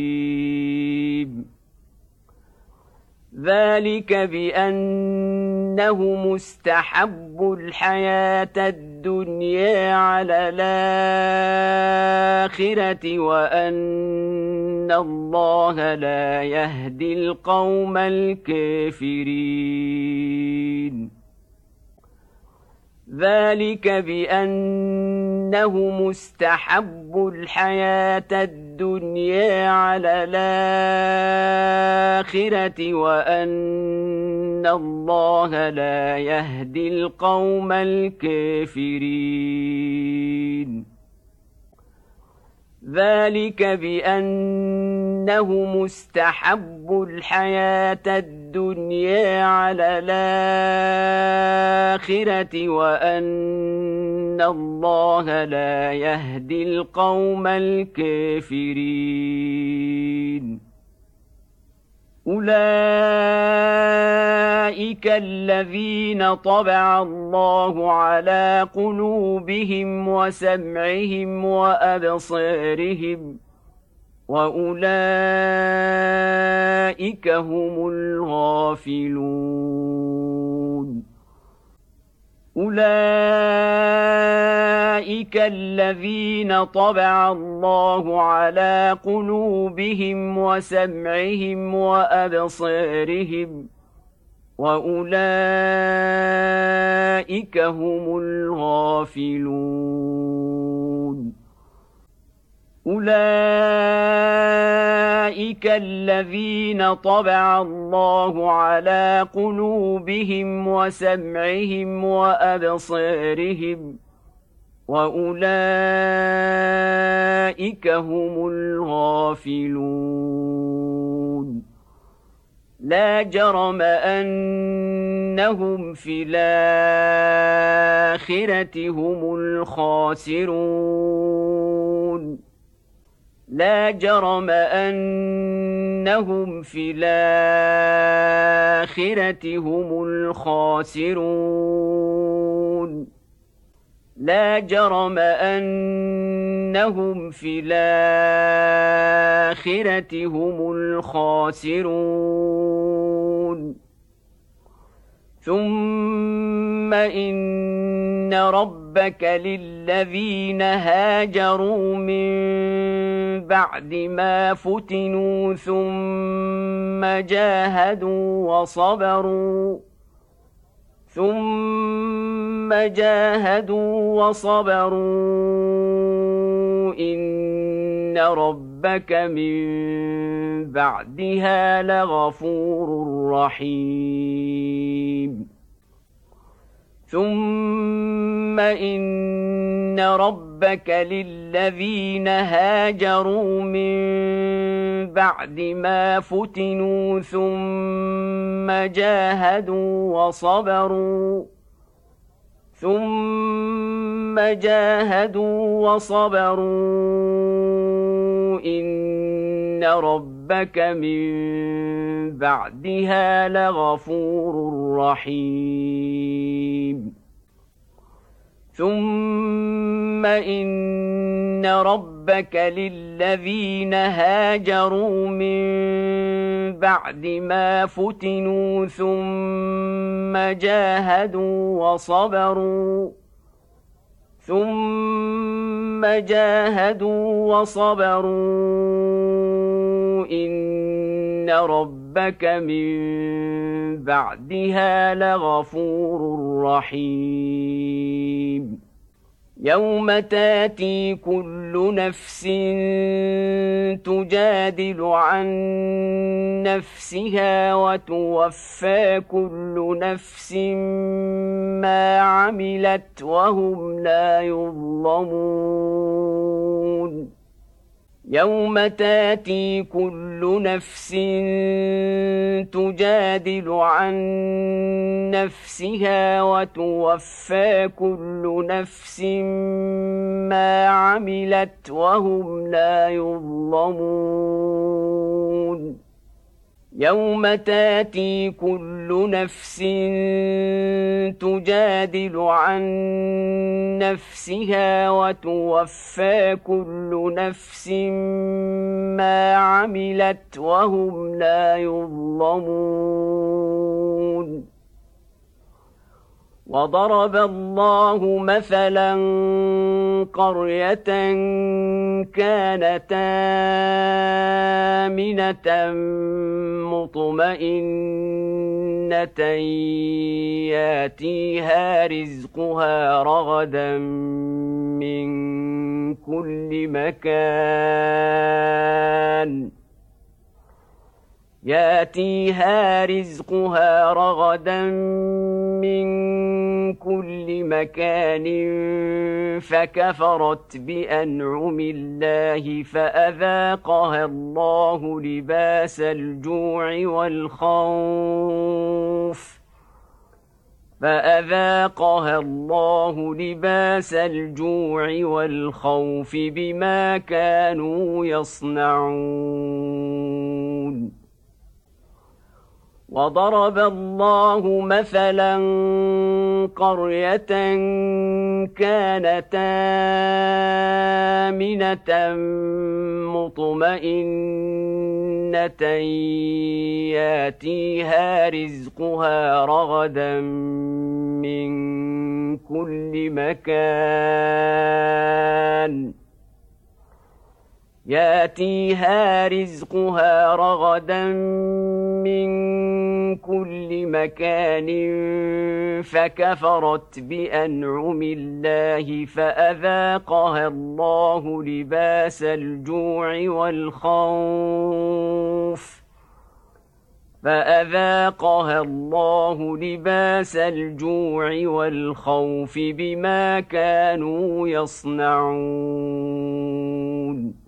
Speaker 1: عظيم ذلك بأن استحبوا الحياة الدنيا على الآخرة وأن الله لا يهدي القوم الكافرين. ذلك بأنهم استحبوا الحياة الدنيا على الآخرة وأن الله لا يهدي القوم الكافرين. ذلك بأنهم استحبوا الحياة الدنيا على الآخرة وأن الله لا يهدي القوم الكافرين. أولئك الذين طبع الله على قلوبهم وسمعهم وأبصارهم وأولئك هم الغافلون. أولئك الذين طبع الله على قلوبهم وسمعهم وأبصارهم وأولئك هم الغافلون. أولئك الذين طبع الله على قلوبهم وسمعهم وأبصارهم وأولئك هم الغافلون. لا جرم أنهم في الآخرة هم الخاسرون. لا جرم أنهم في الآخرة هم الخاسرون. لا جرم أنهم في الآخرة هم الخاسرون. ثم إن ربك للذين هاجروا من بعد ما فتنوا ثم جاهدوا وصبروا ثم جاهدوا وصبروا إن ربك من بعدها لغفور رحيم. ثم إن ربك للذين هاجروا من بعد ما فتنوا ثم جاهدوا وصبروا ثم جاهدوا وصبروا إن ربك من بعدها لغفور رحيم. ثم إن ربك للذين هاجروا من بعد ما فتنوا ثم جاهدوا وصبروا ثم جاهدوا وصبروا إن ربك من بعدها لغفور رحيم. يوم تاتي كل نفس تجادل عن نفسها وتوفى كل نفس ما عملت وهم لا يظلمون. يوم تاتي كل نفس تجادل عن نفسها وتوفى كل نفس ما عملت وهم لا يظلمون. يوم تاتي كل نفس تجادل عن نفسها وتوفى كل نفس ما عملت وهم لا يظلمون. وضرب الله مثلا قرية كانت آمنة مطمئنة ياتيها رزقها رغدا من كل مكان ياتيها رزقها رغدا من كل مكان فكفرت بأنعم الله فأذاقها الله لباس الجوع والخوف فأذاقها الله لباس الجوع والخوف بما كانوا يصنعون وضرب الله مثلا قرية كانت آمنة مطمئنة ياتيها رزقها رغدا من كل مكان ياتيها رزقها رغدا من كل مكان فكفرت بأنعم الله فأذاقها الله لباس الجوع والخوف فأذاقها الله لباس الجوع والخوف بما كانوا يصنعون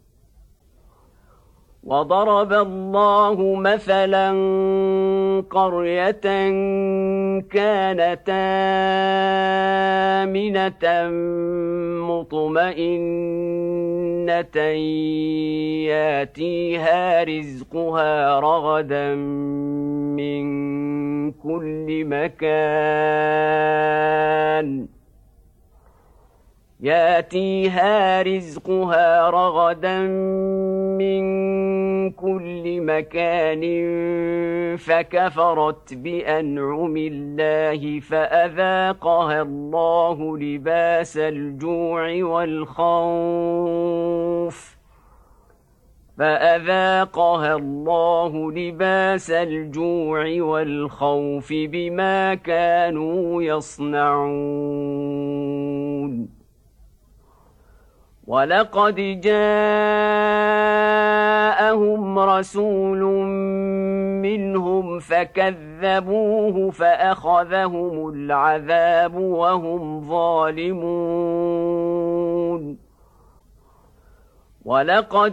Speaker 1: وضرب الله مثلا قرية كانت آمنة مطمئنة ياتيها رزقها رغدا من كل مكان ياتيها رزقها رغدا من كل مكان فكفرت بأنعم الله فأذاقها الله لباس الجوع والخوف فأذاقها الله لباس الجوع والخوف بما كانوا يصنعون ولقد جاءهم رسول منهم فكذبوه فأخذهم العذاب وهم ظالمون ولقد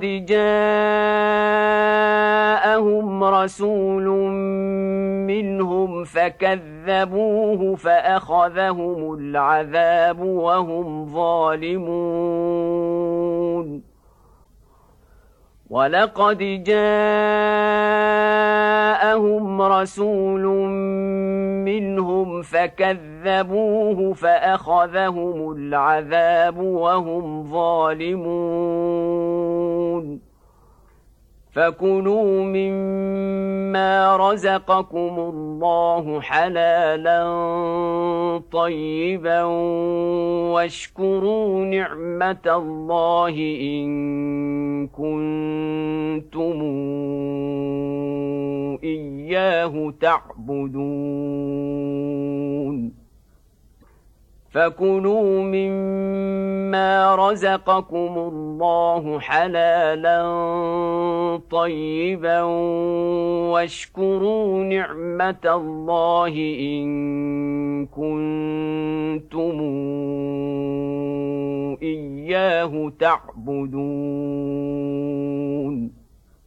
Speaker 1: جاءهم رسول منهم فكذبوه فأخذهم العذاب وهم ظالمون ولقد جاءهم رسول منهم فكذبوه فأخذهم العذاب وهم ظالمون فكلوا مما رزقكم الله حلالا طيبا واشكروا نعمة الله إن كنتم إياه تعبدون فكلوا مما رزقكم الله حلالا طيبا واشكروا نعمة الله إن كنتم إياه تعبدون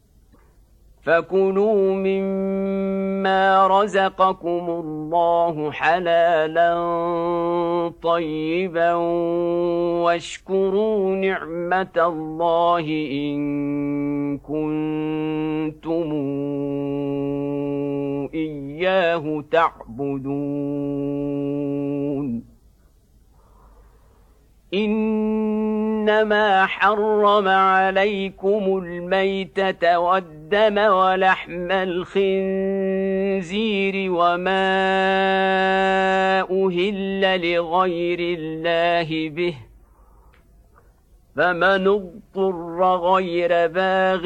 Speaker 1: فكلوا مما رزقكم الله حلالا طيبا واشكروا نعمة الله إن كنتم إياه تعبدون إن إنما حرم عليكم الميتة والدم ولحم الخنزير وما أهل لغير الله به فمن اضطر غير باغ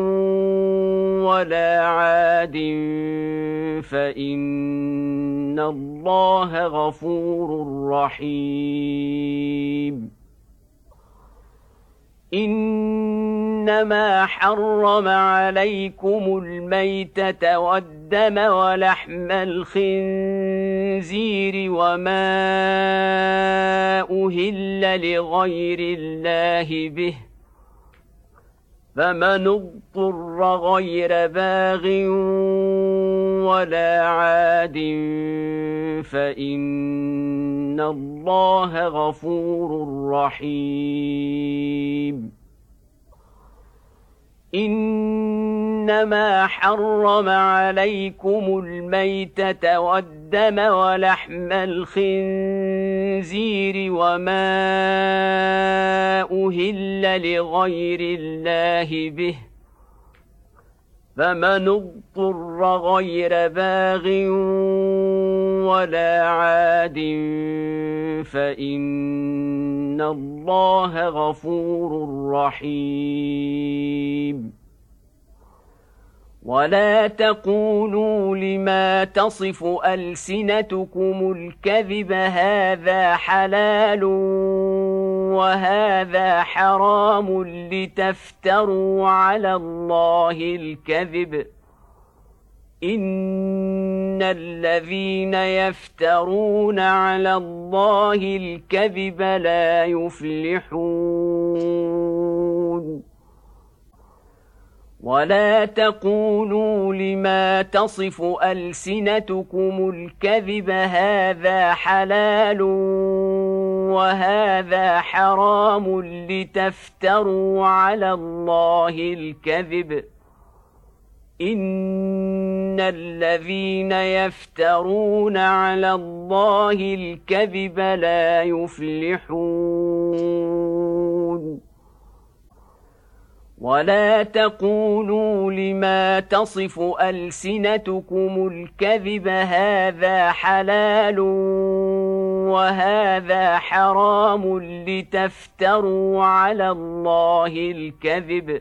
Speaker 1: ولا عاد فإن الله غفور رحيم إنما حرم عليكم الميتة والدم ولحم الخنزير وما أهل لغير الله به فمن اضطر غير باغ ولا عاد فإن الله غفور رحيم إنما حرم عليكم الميتة والدم ولحم الخنزير وما أهل لغير الله به فمن اضطر غير باغ ولا عاد فإن الله غفور رحيم ولا تقولوا لما تصف ألسنتكم الكذب هذا حلال وهذا حرام لتفتروا على الله الكذب إن الذين يفترون على الله الكذب لا يفلحون ولا تقولوا لما تصف ألسنتكم الكذب هذا حلال وهذا حرام لتفتروا على الله الكذب إن الذين يفترون على الله الكذب لا يفلحون ولا تقولوا لما تصف ألسنتكم الكذب هذا حلال وهذا حرام لتفتروا على الله الكذب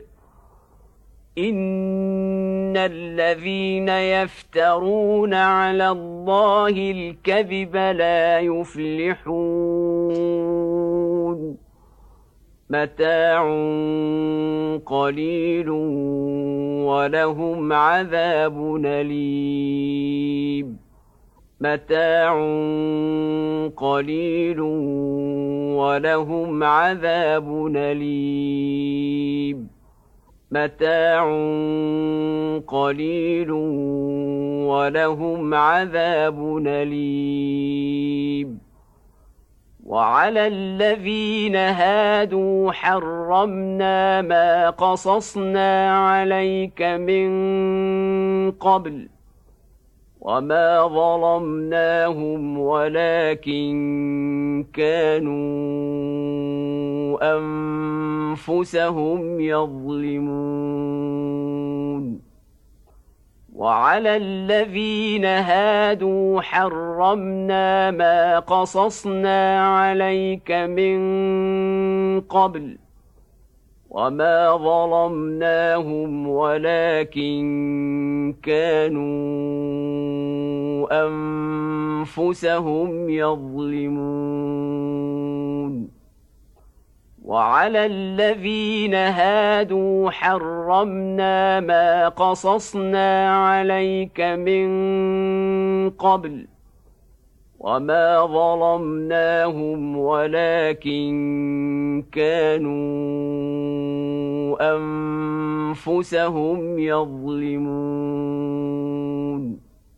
Speaker 1: إن الذين يفترون على الله الكذب لا يفلحون متاع قليل ولهم عذاب أليم متاع قليل ولهم عذاب أليم متاع قليل ولهم عذاب أليم وعلى الذين هادوا حرمنا ما قصصنا عليك من قبل وما ظلمناهم ولكن كانوا أنفسهم يظلمون وعلى الذين هادوا حرمنا ما قصصنا عليك من قبل وما ظلمناهم ولكن كانوا أنفسهم يظلمون وعلى الذين هادوا حرمنا ما قصصنا عليك من قبل وما ظلمناهم ولكن كانوا أنفسهم يظلمون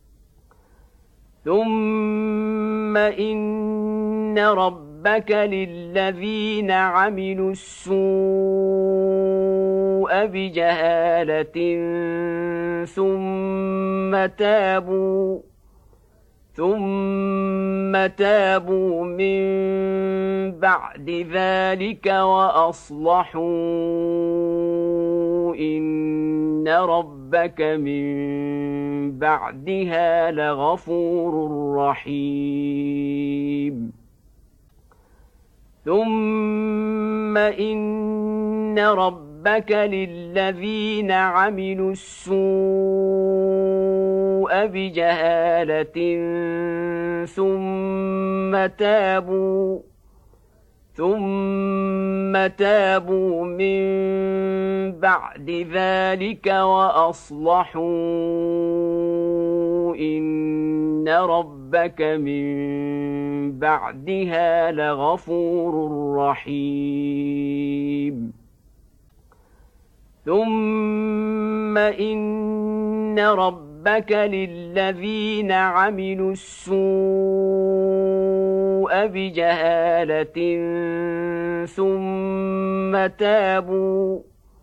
Speaker 1: ثم إن ربك للذين عملوا السوء بجهالة ثم تابوا ثم تابوا من بعد ذلك وأصلحوا إن ربك من بعدها لغفور رحيم ثم إن ربك للذين عملوا السوء بجهالة ثم تابوا ثم تابوا من بعد ذلك وأصلحوا إن ربك من بعدها لغفور رحيم ثم إن ربك للذين عملوا السوء بجهالة ثم تابوا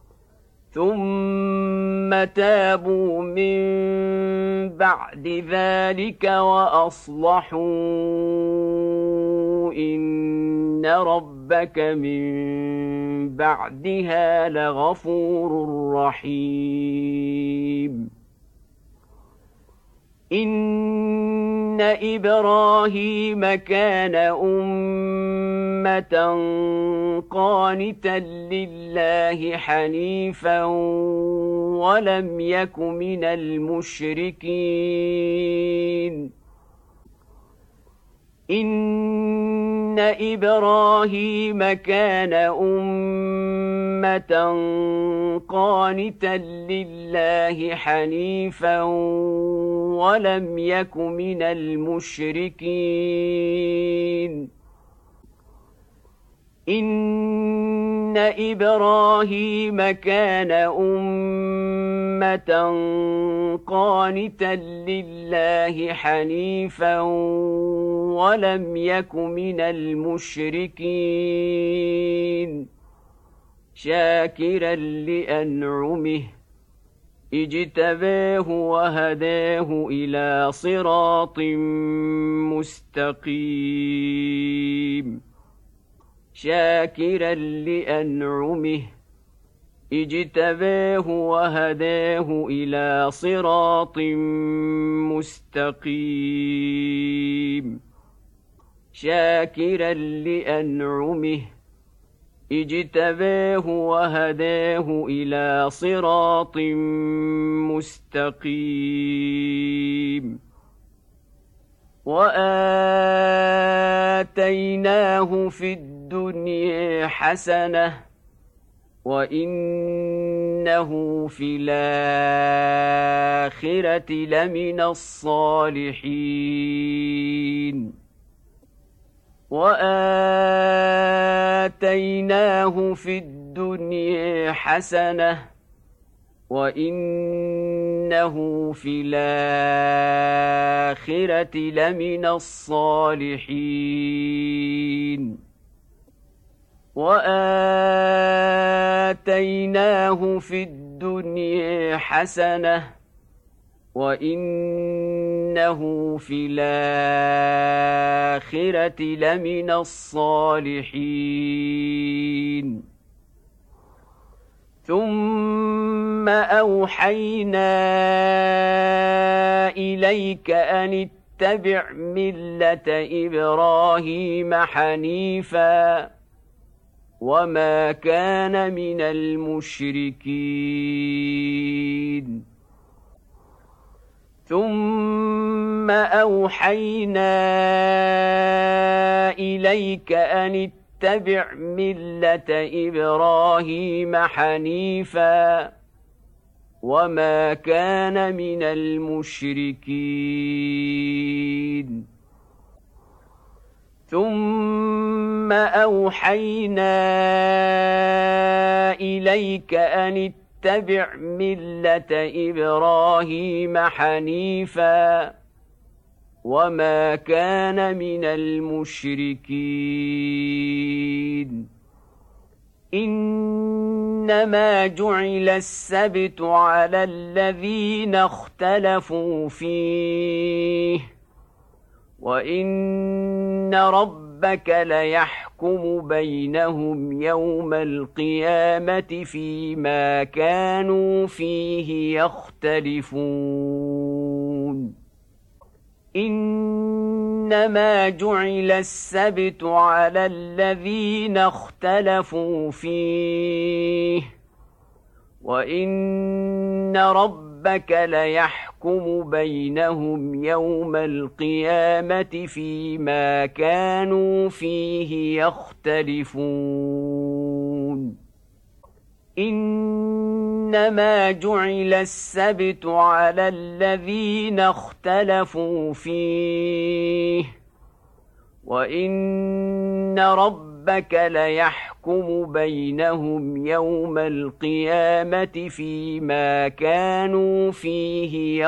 Speaker 1: ثم تابوا من بعد ذلك وأصلحوا إن ربك من بعدها لغفور رحيم إن إبراهيم كان أمة قانتا لله حنيفا ولم يك من المشركين إن إبراهيم كان أمة قانتا لله حنيفا ولم يك من المشركين إن إبراهيم كان أمة قانتا لله حنيفا ولم يك من المشركين شاكرا لأنعمه اجتباه وهداه إلى صراط مستقيم شاكرا لأنعمه اجتباه وهداه إلى صراط مستقيم شاكرا لأنعمه اجتباه وهداه إلى صراط مستقيم وآتيناه في الدنيا حسنة وإنه في الآخرة لمن الصالحين وآتيناه في الدنيا حسنة وإنه في الآخرة لمن الصالحين وآتيناه في الدنيا حسنة وإنه في الآخرة لمن الصالحين ثم أوحينا إليك أن اتبع ملة إبراهيم حنيفا وما كان من المشركين ثم أوحينا إليك أن اتبع ملة إبراهيم حنيفا وما كان من المشركين ثم أوحينا إليك أن اتبع ملة إبراهيم حنيفا وما كان من المشركين إنما جعل السبت على الذين اختلفوا فيه وإن ربك ليحكم بينهم يوم القيامة فيما كانوا فيه يختلفون إنما جعل السبت على الذين اختلفوا فيه وإن ربك ليحكم بينهم يوم القيامة فيما كانوا فيه يختلفون إنما جعل السبت على الذين اختلفوا فيه وإن ربك ليحكم بينهم يوم القيامة فيما كانوا فيه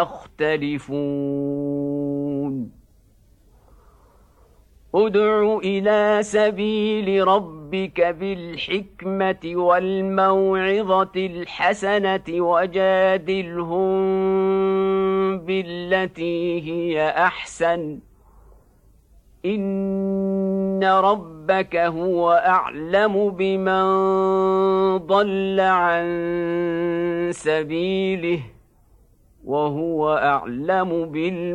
Speaker 1: يختلفون ادع إلى سبيل ربك بالحكمة والموعظة الحسنة وجادلهم بالتي هي أحسن إن ربك هو أعلم بمن ضل عن سبيله وهو أعلم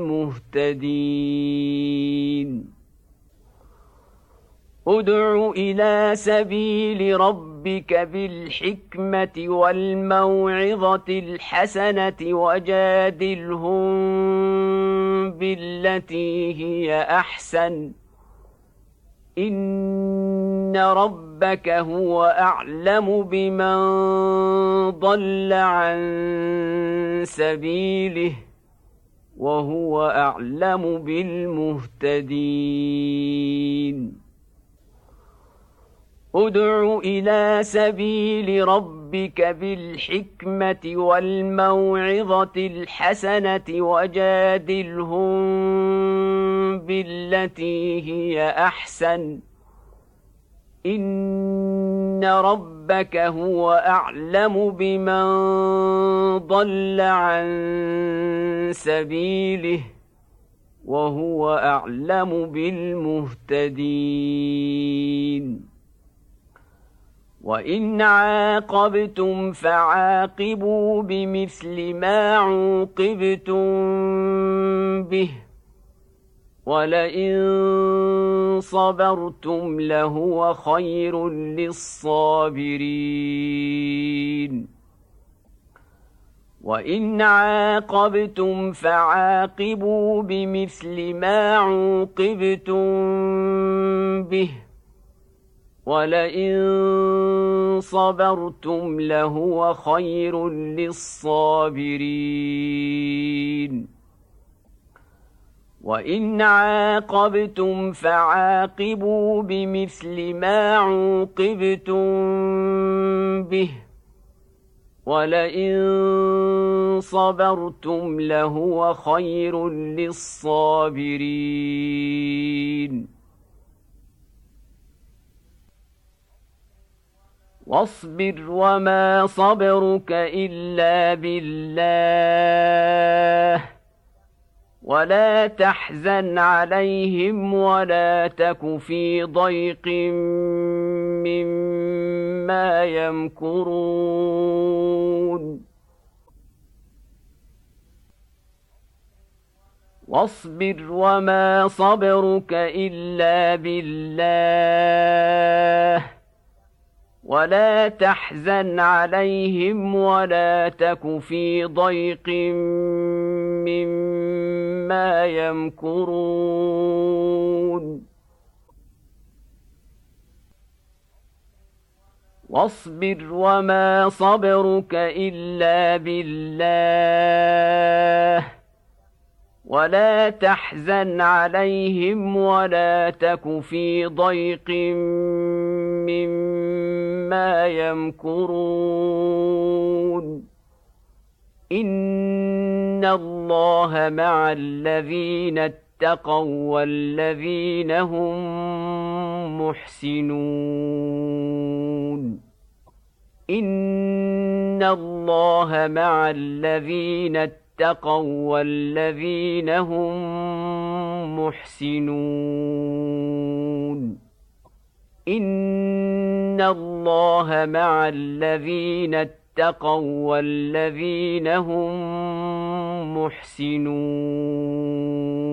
Speaker 1: بالمهتدين ادع إلى سبيل ربك بالحكمة والموعظة الحسنة وجادلهم بالتي هي أحسن إن ربك هو أعلم بمن ضل عن سبيله وهو أعلم بالمهتدين ادع إلى سبيل ربك بالحكمة والموعظة الحسنة وجادلهم بالتي هي أحسن إن ربك هو أعلم بمن ضل عن سبيله وهو أعلم بالمهتدين وإن عاقبتم فعاقبوا بمثل ما عوقبتم به ولئن صبرتم لهو خير للصابرين وإن عاقبتم فعاقبوا بمثل ما عوقبتم به ولئن صبرتم لهو خير للصابرين وإن عاقبتم فعاقبوا بمثل ما عوقبتم به ولئن صبرتم لهو خير للصابرين واصبر وما صبرك إلا بالله ولا تحزن عليهم ولا تك في ضيق مما يمكرون واصبر وما صبرك إلا بالله ولا تحزن عليهم ولا تك في ضيق مما يمكرون واصبر وما صبرك إلا بالله ولا تحزن عليهم ولا تك في ضيق مما يمكرون إن الله مع الذين اتقوا والذين هم محسنون إن الله مع الذين اتقوا اتقوا والذين هم محسنون إن الله مع الذين اتقوا والذين هم محسنون